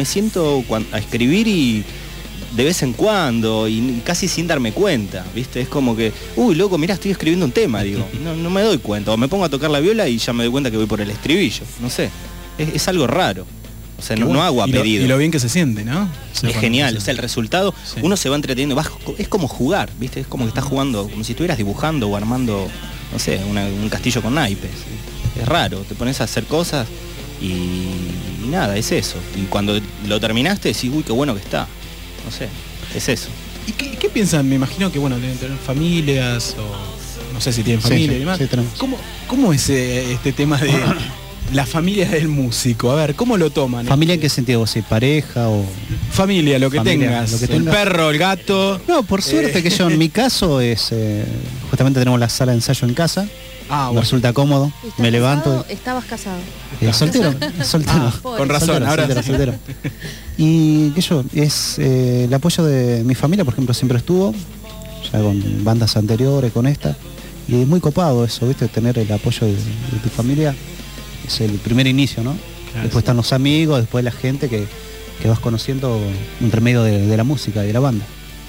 a escribir y de vez en cuando y casi sin darme cuenta, ¿viste? Es como que, uy, loco, mirá, estoy escribiendo un tema, digo, no me doy cuenta, o me pongo a tocar la viola y ya me doy cuenta que voy por el estribillo, no sé, es algo raro. O sea, no hago a pedido. Y lo bien que se siente, ¿no? Es genial, o sea, el resultado, sí. Uno se va entreteniendo, es como jugar, ¿viste? Es como que estás jugando, como si estuvieras dibujando o armando, no sé, un castillo con naipes. Es raro, te pones a hacer cosas y nada, es eso. Y cuando lo terminaste decís, uy, qué bueno que está. No sé, es eso. ¿Y qué piensan? Me imagino que, bueno, deben tener familias o no sé si tienen familia y demás. Sí, ¿Cómo es este tema de... La familia del músico, a ver, ¿cómo lo toman? ¿Familia en qué sentido? ¿Vos pareja o...? Familia, lo que tengas. El perro, el gato. No, por suerte que yo, en mi caso es... justamente tenemos la sala de ensayo en casa. Me resulta cómodo, me levanto. ¿Estabas casado? Soltero. Con razón, soltero. Y que yo, es el apoyo de mi familia, por ejemplo, siempre estuvo, ya con bandas anteriores, con esta. Y es muy copado eso, ¿viste? Tener el apoyo de tu familia. Es el primer inicio, ¿no? Claro, después están los amigos, después la gente que vas conociendo entre medio de la música y de la banda.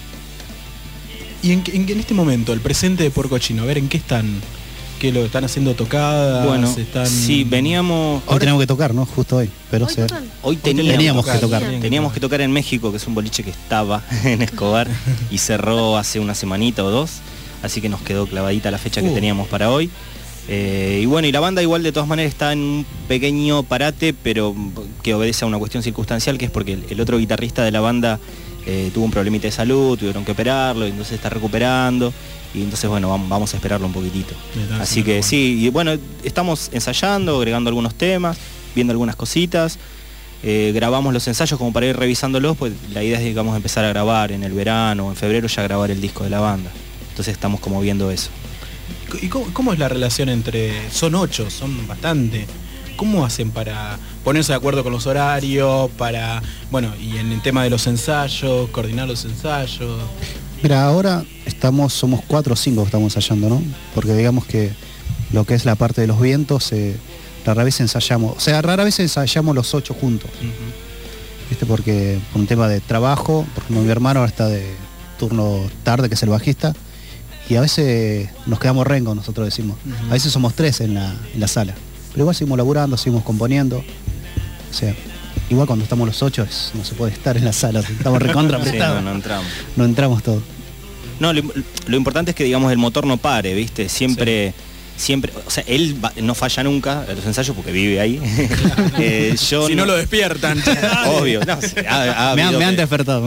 Y en este momento, el presente de Puercochino, a ver, ¿en qué están? ¿Qué lo están haciendo tocadas? Bueno, sí, veníamos... Hoy tenemos que tocar, ¿no? Justo hoy. Pero hoy teníamos que tocar. Teníamos que tocar en México, que es un boliche que estaba en Escobar y cerró hace una semanita o dos, así que nos quedó clavadita la fecha que teníamos para hoy. Y bueno, y la banda igual de todas maneras está en un pequeño parate, pero que obedece a una cuestión circunstancial, que es porque el otro guitarrista de la banda tuvo un problemita de salud, tuvieron que operarlo, y entonces está recuperando, y entonces bueno, vamos a esperarlo un poquitito. Así que sí, y bueno, estamos ensayando, agregando algunos temas, viendo algunas cositas, grabamos los ensayos como para ir revisándolos, pues la idea es, digamos, empezar a grabar en el verano o en febrero, ya grabar el disco de la banda. Entonces estamos como viendo eso. ¿Y cómo es la relación entre... Son 8, son bastante. ¿Cómo hacen para ponerse de acuerdo con los horarios? Para... Bueno, y en el tema de los ensayos, coordinar los ensayos. Mira, ahora somos 4 o 5 que estamos ensayando, ¿no? Porque digamos que lo que es la parte de los vientos, rara vez ensayamos. O sea, rara vez ensayamos los 8 juntos. ¿Viste? Porque por un tema de trabajo, por ejemplo, mi hermano ahora está de turno tarde, que es el bajista. y a veces nos quedamos rengos, nosotros decimos. A veces somos 3 en la sala. Pero igual seguimos laburando, seguimos componiendo. O sea, igual cuando estamos los 8 no se puede estar en la sala, estamos recontra apretados. Sí, no entramos. No entramos todos. No, lo importante es que, digamos, el motor no pare, ¿viste? Siempre, o sea, él no falla nunca en los ensayos porque vive ahí. Yo si no lo despiertan. Obvio, no, me han despertado.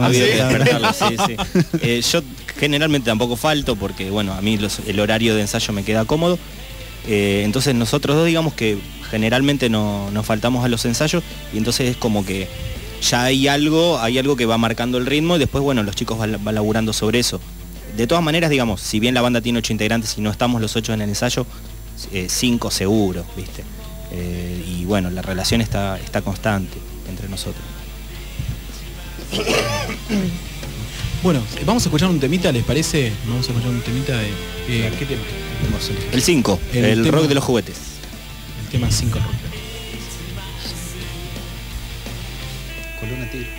Yo generalmente tampoco falto porque, bueno, a mí el horario de ensayo me queda cómodo. Entonces nosotros dos, digamos que generalmente nos faltamos a los ensayos y entonces es como que ya hay algo que va marcando el ritmo y después, bueno, los chicos van laburando sobre eso. De todas maneras, digamos, si bien la banda tiene 8 integrantes y no estamos los 8 en el ensayo, 5 seguro, ¿viste? Y bueno, la relación está constante entre nosotros. Bueno, vamos a escuchar un temita, ¿les parece? Vamos a escuchar un temita de... ¿qué tema? El 5, el rock de los juguetes. El tema 5 rock. Columna Tigre.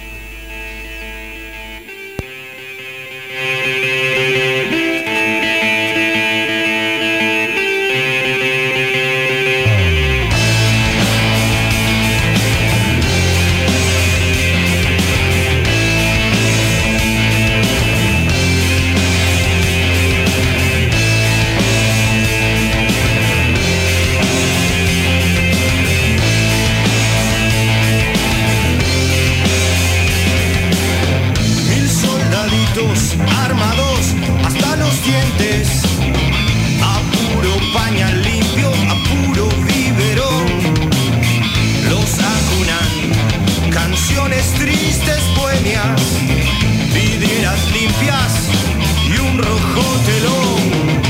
Armados hasta los dientes, a puro pañal limpio, a puro biberón, los acunan canciones tristes, bohemias, vidrieras limpias y un rojo telón.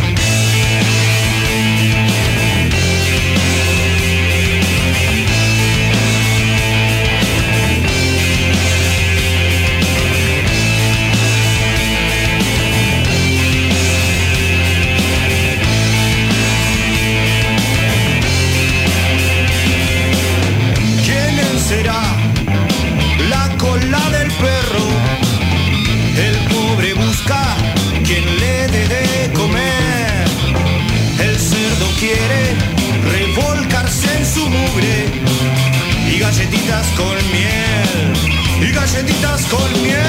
La cola del perro, el pobre busca quien le dé de comer. El cerdo quiere revolcarse en su mugre y galletitas con miel, y galletitas con miel.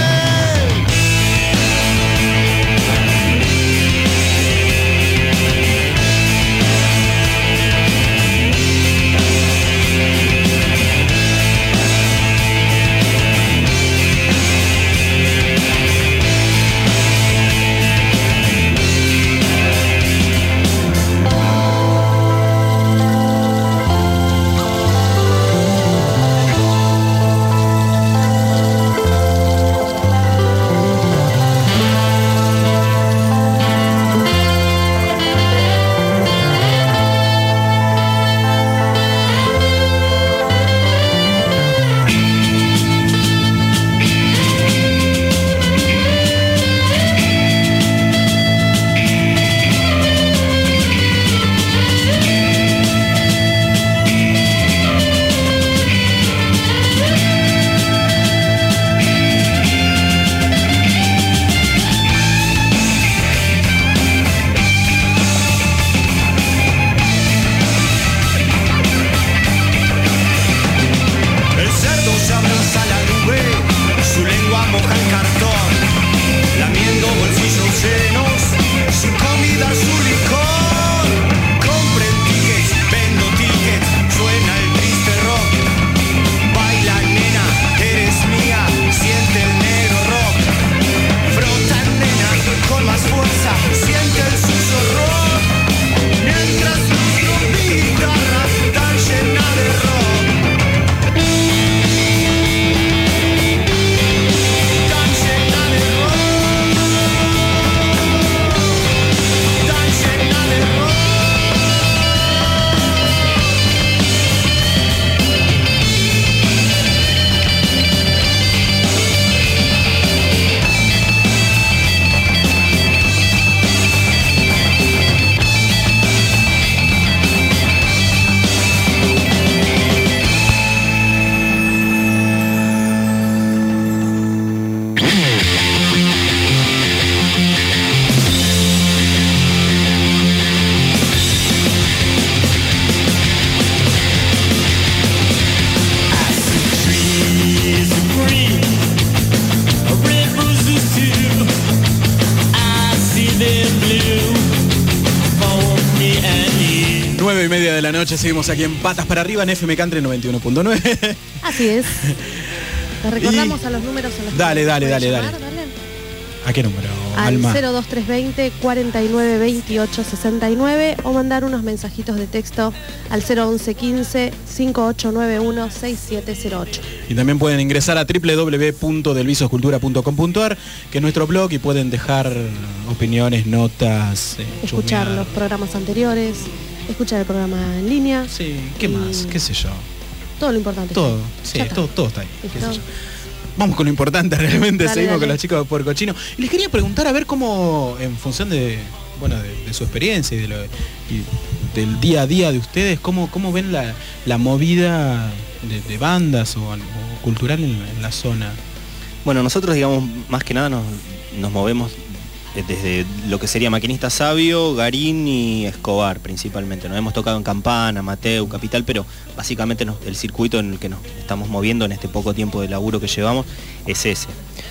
9:30 de la noche, seguimos aquí en Patas para Arriba en FM Country 91.9. Así es. Les recordamos a los números a los Dale. ¿A qué número, al Alma? 02320 49 28 69 o mandar unos mensajitos de texto al 011 15 5891 6708. Y también pueden ingresar a www.delvisoscultura.com.ar, que es nuestro blog, y pueden dejar opiniones, notas, Escuchar los programas anteriores, escuchar el programa en línea. Sí, ¿qué más? ¿Qué sé yo? Todo lo importante. Todo, sí, todo está ahí. ¿Qué sé yo? Vamos con lo importante realmente, seguimos con los chicos de Puercochino. Y les quería preguntar a ver cómo, en función de su experiencia y del día a día de ustedes, cómo ven la movida de bandas o cultural en la zona. Bueno, nosotros, digamos, más que nada nos movemos desde lo que sería Maquinista Sabio, Garín y Escobar principalmente. Nos hemos tocado en Campana, Mateu, Capital, pero básicamente el circuito en el que nos estamos moviendo en este poco tiempo de laburo que llevamos es ese.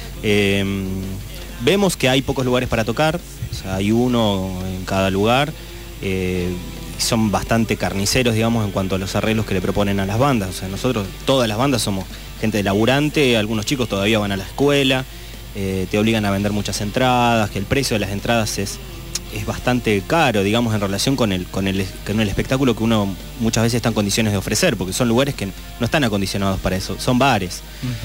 Vemos que hay pocos lugares para tocar, o sea, hay uno en cada lugar. Son bastante carniceros, digamos, en cuanto a los arreglos que le proponen a las bandas. O sea, nosotros, todas las bandas, somos gente de laburante, algunos chicos todavía van a la escuela. Te obligan a vender muchas entradas, que el precio de las entradas es bastante caro, digamos, en relación con el espectáculo que uno muchas veces está en condiciones de ofrecer, porque son lugares que no están acondicionados para eso, son bares.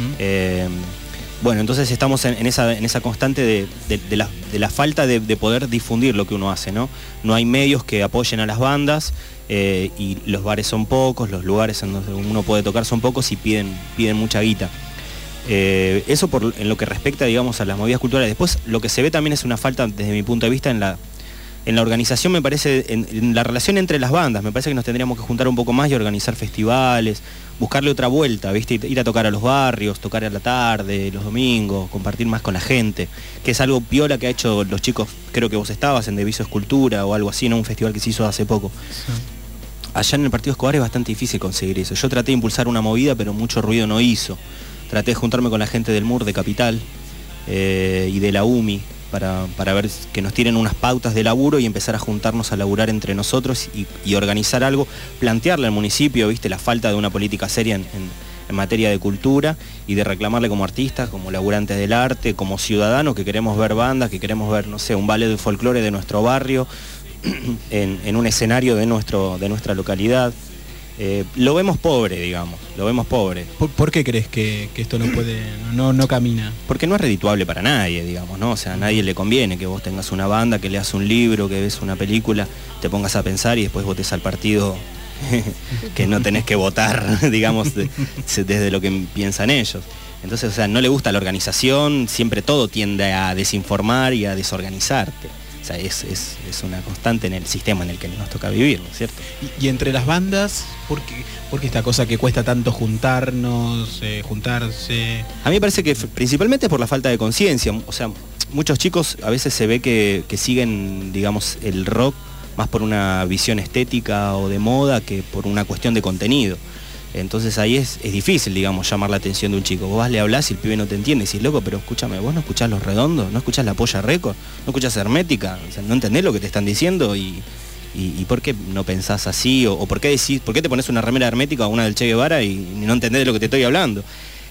Bueno, entonces estamos en esa constante de la falta de poder difundir lo que uno hace, ¿no? No hay medios que apoyen a las bandas, y los bares son pocos, los lugares en donde uno puede tocar son pocos y piden mucha guita. Eso en lo que respecta, digamos, a las movidas culturales. Después, lo que se ve también es una falta, desde mi punto de vista, en la organización, me parece, en la relación entre las bandas. Me parece que nos tendríamos que juntar un poco más y organizar festivales, buscarle otra vuelta, ¿viste? Ir a tocar a los barrios, tocar a la tarde, los domingos, compartir más con la gente, que es algo piola que ha hecho los chicos. Creo que vos estabas en Deviso Escultura o algo así, ¿no? Un festival que se hizo hace poco. Sí. Allá en el Partido Escobar es bastante difícil conseguir eso. Yo traté de impulsar una movida, pero mucho ruido no hizo. Traté de juntarme con la gente del MUR de Capital y de la UMI para ver que nos tiren unas pautas de laburo y empezar a juntarnos a laburar entre nosotros y organizar algo, plantearle al municipio, ¿viste?, la falta de una política seria en materia de cultura, y de reclamarle como artistas, como laburantes del arte, como ciudadanos que queremos ver bandas, que queremos ver, no sé, un ballet de folclore de nuestro barrio en un escenario de nuestra localidad. Lo vemos pobre, digamos, lo vemos pobre. ¿Por qué crees que esto no camina? Porque no es redituable para nadie, digamos, ¿no? O sea, a nadie le conviene que vos tengas una banda, que leas un libro, que ves una película, te pongas a pensar y después votes al partido que no tenés que votar, digamos, desde lo que piensan ellos. Entonces, o sea, no le gusta la organización, siempre todo tiende a desinformar y a desorganizarte. O sea, es una constante en el sistema en el que nos toca vivir, ¿no es cierto? Y entre las bandas, ¿por qué esta cosa que cuesta tanto juntarse? A mí me parece que principalmente por la falta de conciencia. O sea, muchos chicos a veces se ve que siguen, digamos, el rock más por una visión estética o de moda que por una cuestión de contenido. Entonces ahí es difícil, digamos, llamar la atención de un chico. Vos le hablás y el pibe no te entiende y decís, loco, pero escúchame, vos no escuchás Los Redondos, no escuchás La Polla Record, no escuchás Hermética, o sea, no entendés lo que te están diciendo y ¿por qué no pensás así? O ¿por qué te pones una remera hermética o una del Che Guevara y no entendés de lo que te estoy hablando?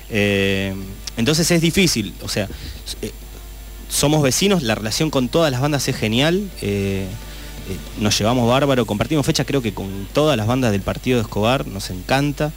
Entonces es difícil, o sea, somos vecinos, la relación con todas las bandas es genial, nos llevamos bárbaro, compartimos fechas creo que con todas las bandas del Partido de Escobar, nos encanta,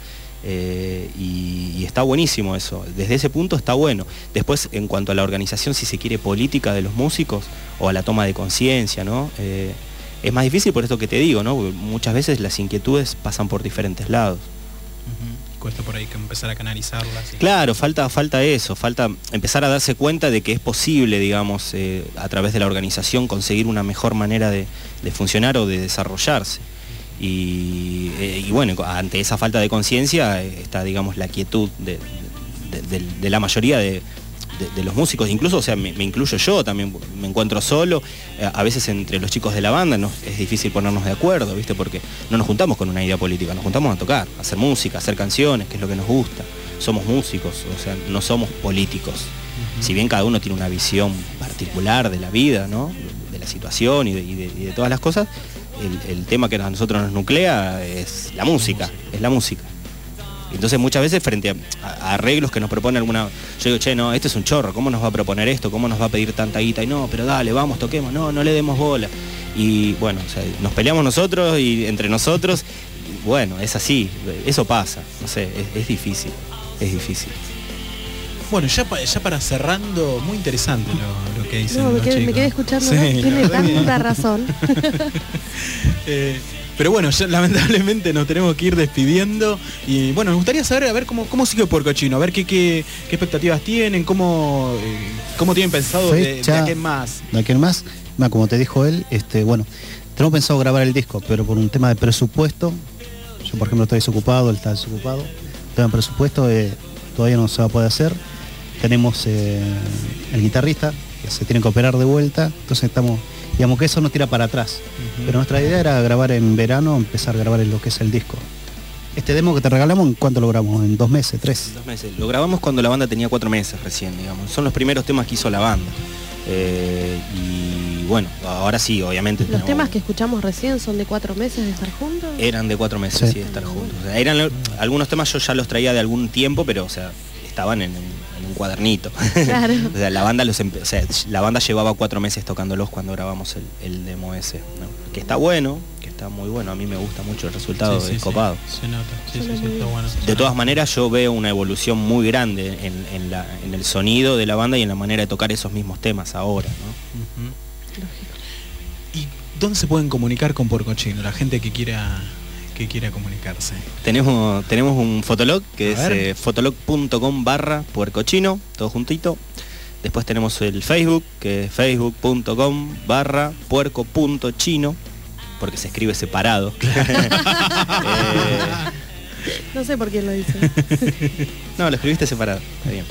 y está buenísimo eso, desde ese punto está bueno. Después, en cuanto a la organización, si se quiere, política de los músicos o a la toma de conciencia, ¿no? Es más difícil por esto que te digo, ¿no? Porque muchas veces las inquietudes pasan por diferentes lados. Cuesta por ahí que empezar a canalizarlas. Claro, falta eso, falta empezar a darse cuenta de que es posible, digamos, a través de la organización conseguir una mejor manera de funcionar o de desarrollarse. Y bueno, ante esa falta de conciencia está, digamos, la quietud de la mayoría de los músicos, incluso, o sea, me incluyo yo, también me encuentro solo, a veces entre los chicos de la banda es difícil ponernos de acuerdo, ¿viste? Porque no nos juntamos con una idea política, nos juntamos a tocar, a hacer música, a hacer canciones, que es lo que nos gusta. Somos músicos, o sea, no somos políticos. Si bien cada uno tiene una visión particular de la vida, ¿no?, de la situación y de todas las cosas, el tema que a nosotros nos nuclea es la música. Entonces muchas veces frente a arreglos que nos propone alguna, yo digo, che, no, este es un chorro, ¿cómo nos va a proponer esto? ¿Cómo nos va a pedir tanta guita? Y no, pero dale, vamos, toquemos, no le demos bola. Y bueno, o sea, nos peleamos nosotros y entre nosotros, bueno, es así, eso pasa, no sé, es difícil. Bueno, ya para cerrando, muy interesante lo que dicen No, los chicos. me quedé escuchando, Sí, tiene la verdad tanta que- razón. Pero bueno, ya lamentablemente nos tenemos que ir despidiendo. Y bueno, nos gustaría saber a ver cómo sigue Puercochino, a ver qué expectativas tienen, cómo tienen pensado de Fecha, aquí en más. De aquí en más, como te dijo él, bueno, tenemos pensado grabar el disco, pero por un tema de presupuesto, yo por ejemplo estoy desocupado, él está desocupado, tema de presupuesto todavía no se va a poder hacer. Tenemos el guitarrista que se tiene que operar de vuelta, entonces estamos, digamos que eso nos tira para atrás. Pero nuestra idea era grabar en verano, empezar a grabar en lo que es el disco. Este demo que te regalamos, ¿en cuánto lo grabamos? ¿En 2 meses, 3? 2 meses. Lo grabamos cuando la banda tenía 4 meses recién, digamos. Son los primeros temas que hizo la banda. Y bueno, ahora sí, obviamente. Los temas que escuchamos recién son de 4 meses de estar juntos. Eran de 4 meses, sí, de estar juntos. O sea, algunos temas yo ya los traía de algún tiempo, pero o sea, estaban en un cuadernito. Claro. O sea, la banda llevaba 4 meses tocándolos cuando grabamos el demo ese, ¿no? Que está bueno, que está muy bueno. A mí me gusta mucho el resultado, Sí, es copado. Se nota, sí, está bueno. De todas maneras, yo veo una evolución muy grande en el sonido de la banda y en la manera de tocar esos mismos temas ahora, ¿no? ¿Y dónde se pueden comunicar con Puercochino? La gente que quiera comunicarse. Tenemos un fotolog que A ver. es fotolog.com/puercochino, todo juntito. Después tenemos el Facebook, que es facebook.com/puerco.chino, porque se escribe separado. No sé por quién lo dice. No, lo escribiste separado, está bien.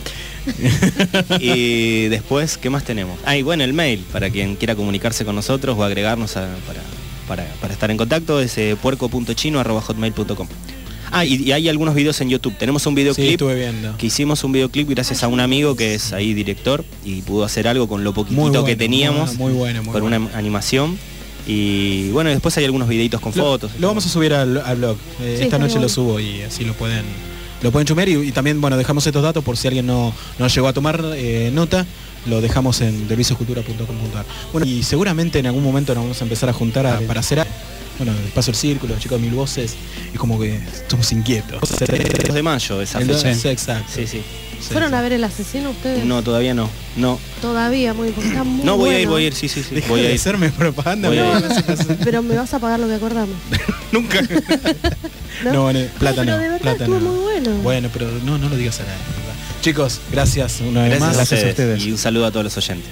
Y después, ¿qué más tenemos? Y bueno, el mail, para quien quiera comunicarse con nosotros o agregarnos para estar en contacto, es puerco.chino@hotmail.com. Y hay algunos videos en YouTube. Tenemos un videoclip, Sí, estuve viendo. que hicimos un videoclip gracias a un amigo que es ahí director y pudo hacer algo con lo poquitito Muy bueno, que teníamos, muy bueno. con una animación. Y bueno, después hay algunos videitos con fotos. Lo vamos a subir al blog. Sí, Esta está noche bueno. lo subo y así lo pueden chumear y también, bueno, dejamos estos datos por si alguien no llegó a tomar nota, lo dejamos en delviciocultura.com.ar. Bueno, y seguramente en algún momento nos vamos a empezar a juntar para hacer, bueno, el Paso del Círculo, los chicos de Mil Voces, y como que estamos inquietos. 2 de mayo esa El fecha. sí, exacto. Sí. ¿Fueron a ver El Asesino ustedes? No, todavía no. Todavía, porque está muy No, voy bueno. a ir, sí. Deja Voy a de ir. hacerme propaganda. Voy a no, ir. Pero me vas a pagar lo que acordamos. Nunca. ¿No? No, bueno, plata pero no. de verdad Plata estuvo no. muy bueno. Bueno, pero no lo digas a nadie. Chicos, gracias una vez más. Gracias a ustedes. Y un saludo a todos los oyentes.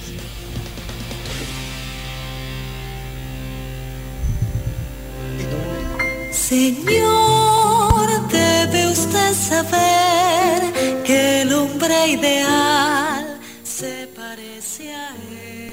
Señor, debe usted saber que el hombre ideal se parece a él.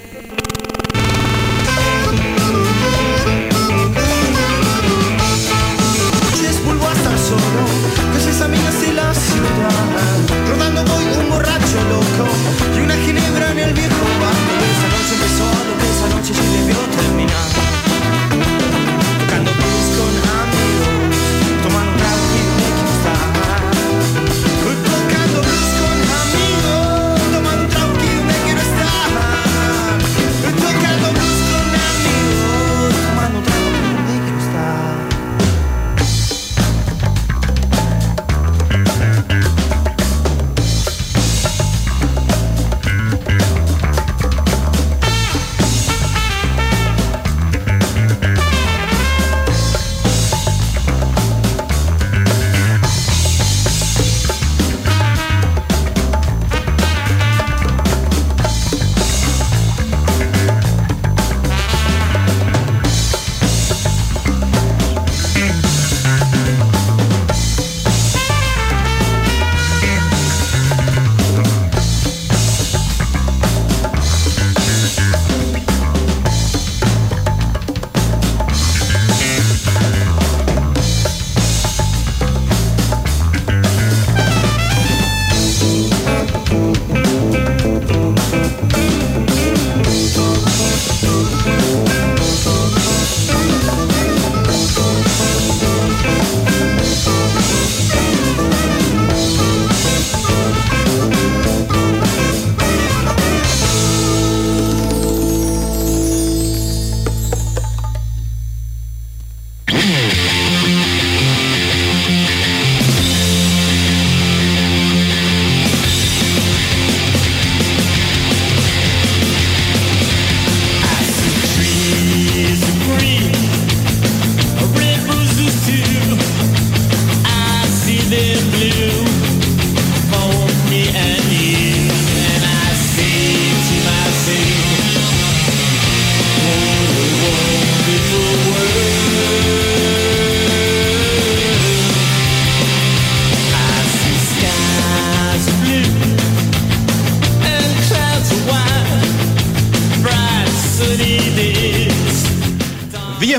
Noches vuelvo a estar solo, calles amigas y la ciudad. Rodando voy un borracho loco y una ginebra en el viejo bar. Esa noche empezó lo que esa noche sí debió terminar. Tocando blues con amigos, tomando un trago y un equistar. Tocando blues con amigos,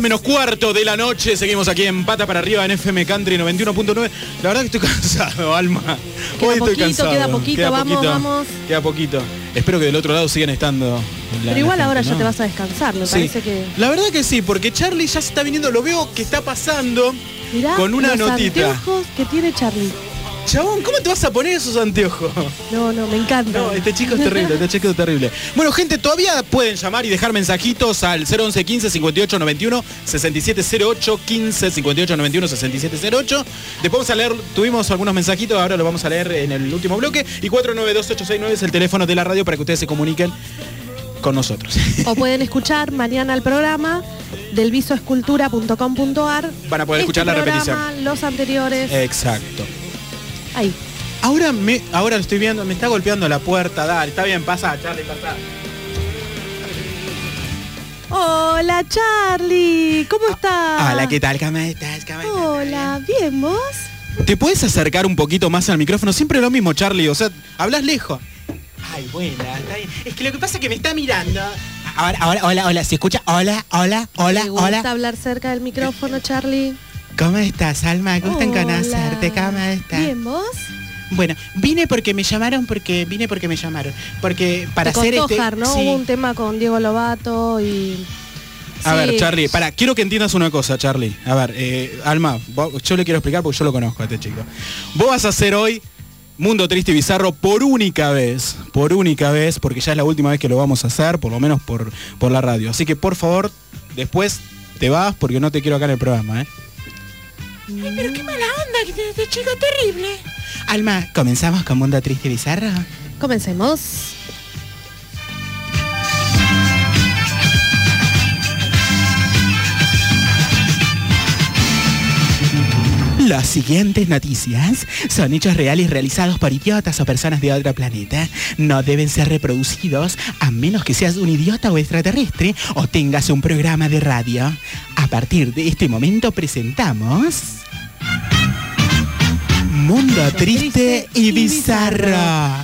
menos cuarto de la noche. Seguimos aquí en Pata para Arriba en FM Country 91.9. La verdad que estoy cansado, Alma. Hoy estoy cansado. Queda poquito, vamos. Queda poquito. Espero que del otro lado sigan estando. Pero igual ahora ya te vas a descansar, me parece que... La verdad que sí, porque Charlie ya se está viniendo, lo veo que está pasando. Mirá con una los notita. anteojos que tiene Charlie. Chabón, ¿cómo te vas a poner esos anteojos? No, me encanta. No, este chico es terrible, Bueno, gente, todavía pueden llamar y dejar mensajitos al 011 15 58 91 6708 15 58 91 6708. Después vamos a leer, tuvimos algunos mensajitos, ahora lo vamos a leer en el último bloque. Y 492869 es el teléfono de la radio para que ustedes se comuniquen con nosotros. O pueden escuchar mañana el programa del visoescultura.com.ar. Van a poder escuchar la repetición. Los anteriores. Exacto. Ahí. Ahora lo estoy viendo, me está golpeando la puerta. Dale, está bien, pasa, Charlie, pasa. Hola, Charlie, ¿cómo estás? Hola, ¿qué tal? ¿Cómo estás? Hola, ¿bien vos? ¿Te puedes acercar un poquito más al micrófono? Siempre lo mismo, Charlie, o sea, hablas lejos. Ay, buena, está bien. Es que lo que pasa es que me está mirando. Ahora, hola, ¿se escucha? Hola. ¿Te gusta hablar cerca del micrófono, Charlie? ¿Cómo estás, Alma? Gusto en conocerte, ¿cómo estás? Bien, ¿vos? Bueno, vine porque me llamaron. Porque para hacer ¿no? Sí. Hubo un tema con Diego Lobato y... A ver, Charlie, quiero que entiendas una cosa, Charlie. A ver, Alma, yo le quiero explicar porque yo lo conozco a este chico. Vos vas a hacer hoy Mundo Triste y Bizarro por única vez, porque ya es la última vez que lo vamos a hacer, por lo menos por la radio. Así que, por favor, después te vas porque no te quiero acá en el programa, ¿eh? Ay, pero qué mala onda, de chico terrible. Alma, ¿comenzamos con Mundo Triste y Bizarro? Comencemos. Las siguientes noticias son hechos reales realizados por idiotas o personas de otro planeta. No deben ser reproducidos a menos que seas un idiota o extraterrestre o tengas un programa de radio. A partir de este momento presentamos... Mundo Triste y Bizarro.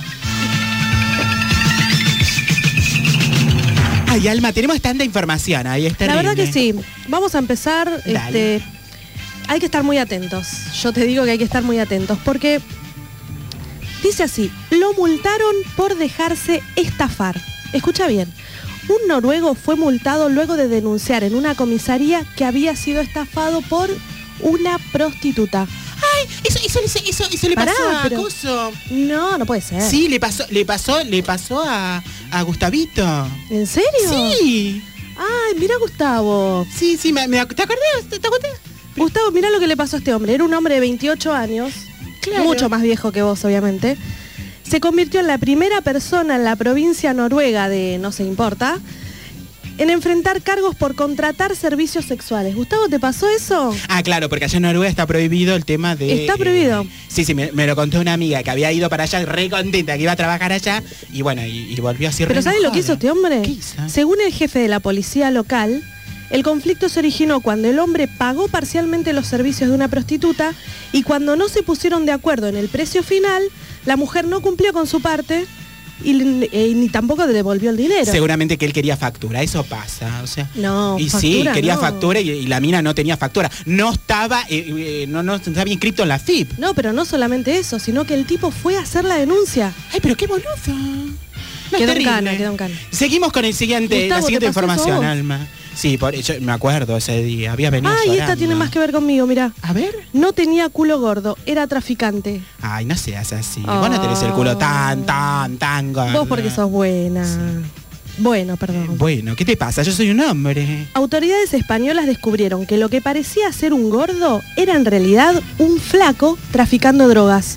Ay, Alma, tenemos tanta información ahí, es terrible. La verdad que sí. Vamos a empezar, hay que estar muy atentos. Yo te digo que hay que estar muy atentos porque dice así: lo multaron por dejarse estafar. Escucha bien. Un noruego fue multado luego de denunciar en una comisaría que había sido estafado por una prostituta. Ay, eso le pasó a Coso. No puede ser. Sí, le pasó a Gustavito. ¿En serio? Sí. Ay, mira, Gustavo. Sí, ¿te acordás? ¿Te acordás? Gustavo, mira lo que le pasó a este hombre. Era un hombre de 28 años, claro, mucho más viejo que vos, obviamente. Se convirtió en la primera persona en la provincia noruega de no se importa en enfrentar cargos por contratar servicios sexuales. Gustavo, ¿te pasó eso? Ah, claro, porque allá en Noruega está prohibido el tema de... ¿Está prohibido? Sí, me lo contó una amiga que había ido para allá re contenta, que iba a trabajar allá y bueno, y volvió así. ¿Pero sabes lo que hizo este hombre? ¿Qué hizo? Según el jefe de la policía local, el conflicto se originó cuando el hombre pagó parcialmente los servicios de una prostituta y cuando no se pusieron de acuerdo en el precio final, la mujer no cumplió con su parte y ni tampoco le devolvió el dinero. Seguramente que él quería factura, eso pasa, o sea. No, y factura, sí, quería no. factura y la mina no tenía factura. No estaba inscripto en la FIP. No, pero no solamente eso, sino que el tipo fue a hacer la denuncia. Ay, pero qué boludo. No, quedó en cana. Seguimos con la siguiente información, Alma. Sí, yo me acuerdo ese día, había venido y llorando. esta tiene más que ver conmigo, mira. A ver. No tenía culo gordo, era traficante. Ay, no seas así. Vos no tenés el culo tan gordo. Vos porque sos buena. Sí. Bueno, perdón. Bueno, ¿qué te pasa? Yo soy un hombre. Autoridades españolas descubrieron que lo que parecía ser un gordo era en realidad un flaco traficando drogas.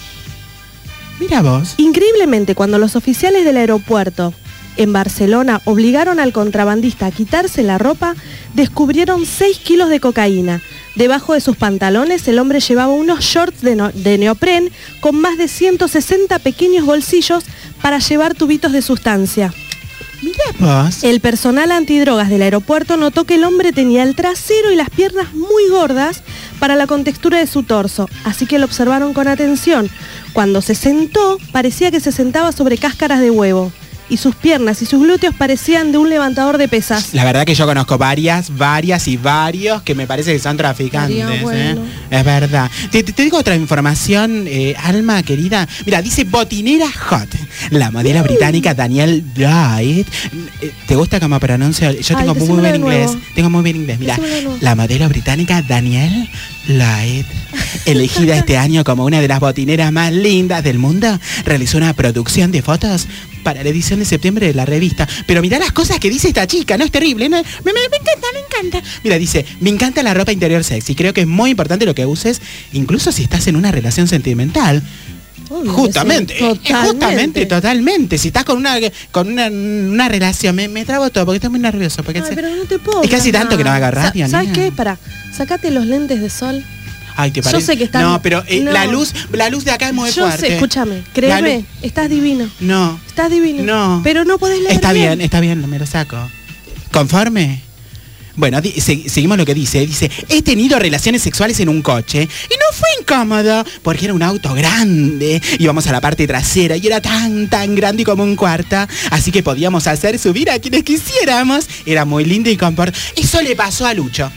Mira vos. Increíblemente, cuando los oficiales del aeropuerto en Barcelona obligaron al contrabandista a quitarse la ropa, descubrieron 6 kilos de cocaína. Debajo de sus pantalones el hombre llevaba unos shorts de neopren con más de 160 pequeños bolsillos para llevar tubitos de sustancia. Mirá vos. El personal antidrogas del aeropuerto notó que el hombre tenía el trasero y las piernas muy gordas para la contextura de su torso, así que lo observaron con atención. Cuando se sentó, parecía que se sentaba sobre cáscaras de huevo. y sus piernas y sus glúteos parecían de un levantador de pesas. La verdad que yo conozco varias y varios que me parece que son traficantes. Bueno. Es verdad. Te digo otra información, Alma querida. Mira, dice botinera hot. La modelo británica Danielle Blythe. ¿Te gusta cómo pronuncio? Yo tengo muy buen inglés. Tengo muy bien inglés. Mira, la modelo británica Danielle Blythe, elegida este año como una de las botineras más lindas del mundo, realizó una producción de fotos para la edición de septiembre de la revista. Pero mirá las cosas que dice esta chica, ¿no? Es terrible, ¿no? Me encanta. Mira, dice, me encanta la ropa interior sexy. Creo que es muy importante lo que uses, incluso si estás en una relación sentimental. Justamente, totalmente. Si estás con una relación, me trabo todo porque estoy muy nervioso. Porque pero no te puedo. es casi tanto que no haga radio. ¿Sabes qué? Sacate los lentes de sol. Ay, ¿te parece? Yo sé que están... No, pero la luz de acá es muy fuerte. Yo sé, escúchame, créeme, estás divino. No. Estás divino. No. Pero no podés leer Está bien, me lo saco. ¿Conforme? Bueno, seguimos lo que dice. Dice, he tenido relaciones sexuales en un coche y no fue incómodo porque era un auto grande. Íbamos a la parte trasera y era tan grande como un cuarto. Así que podíamos hacer subir a quienes quisiéramos. Era muy lindo y confort. Eso le pasó a Lucho.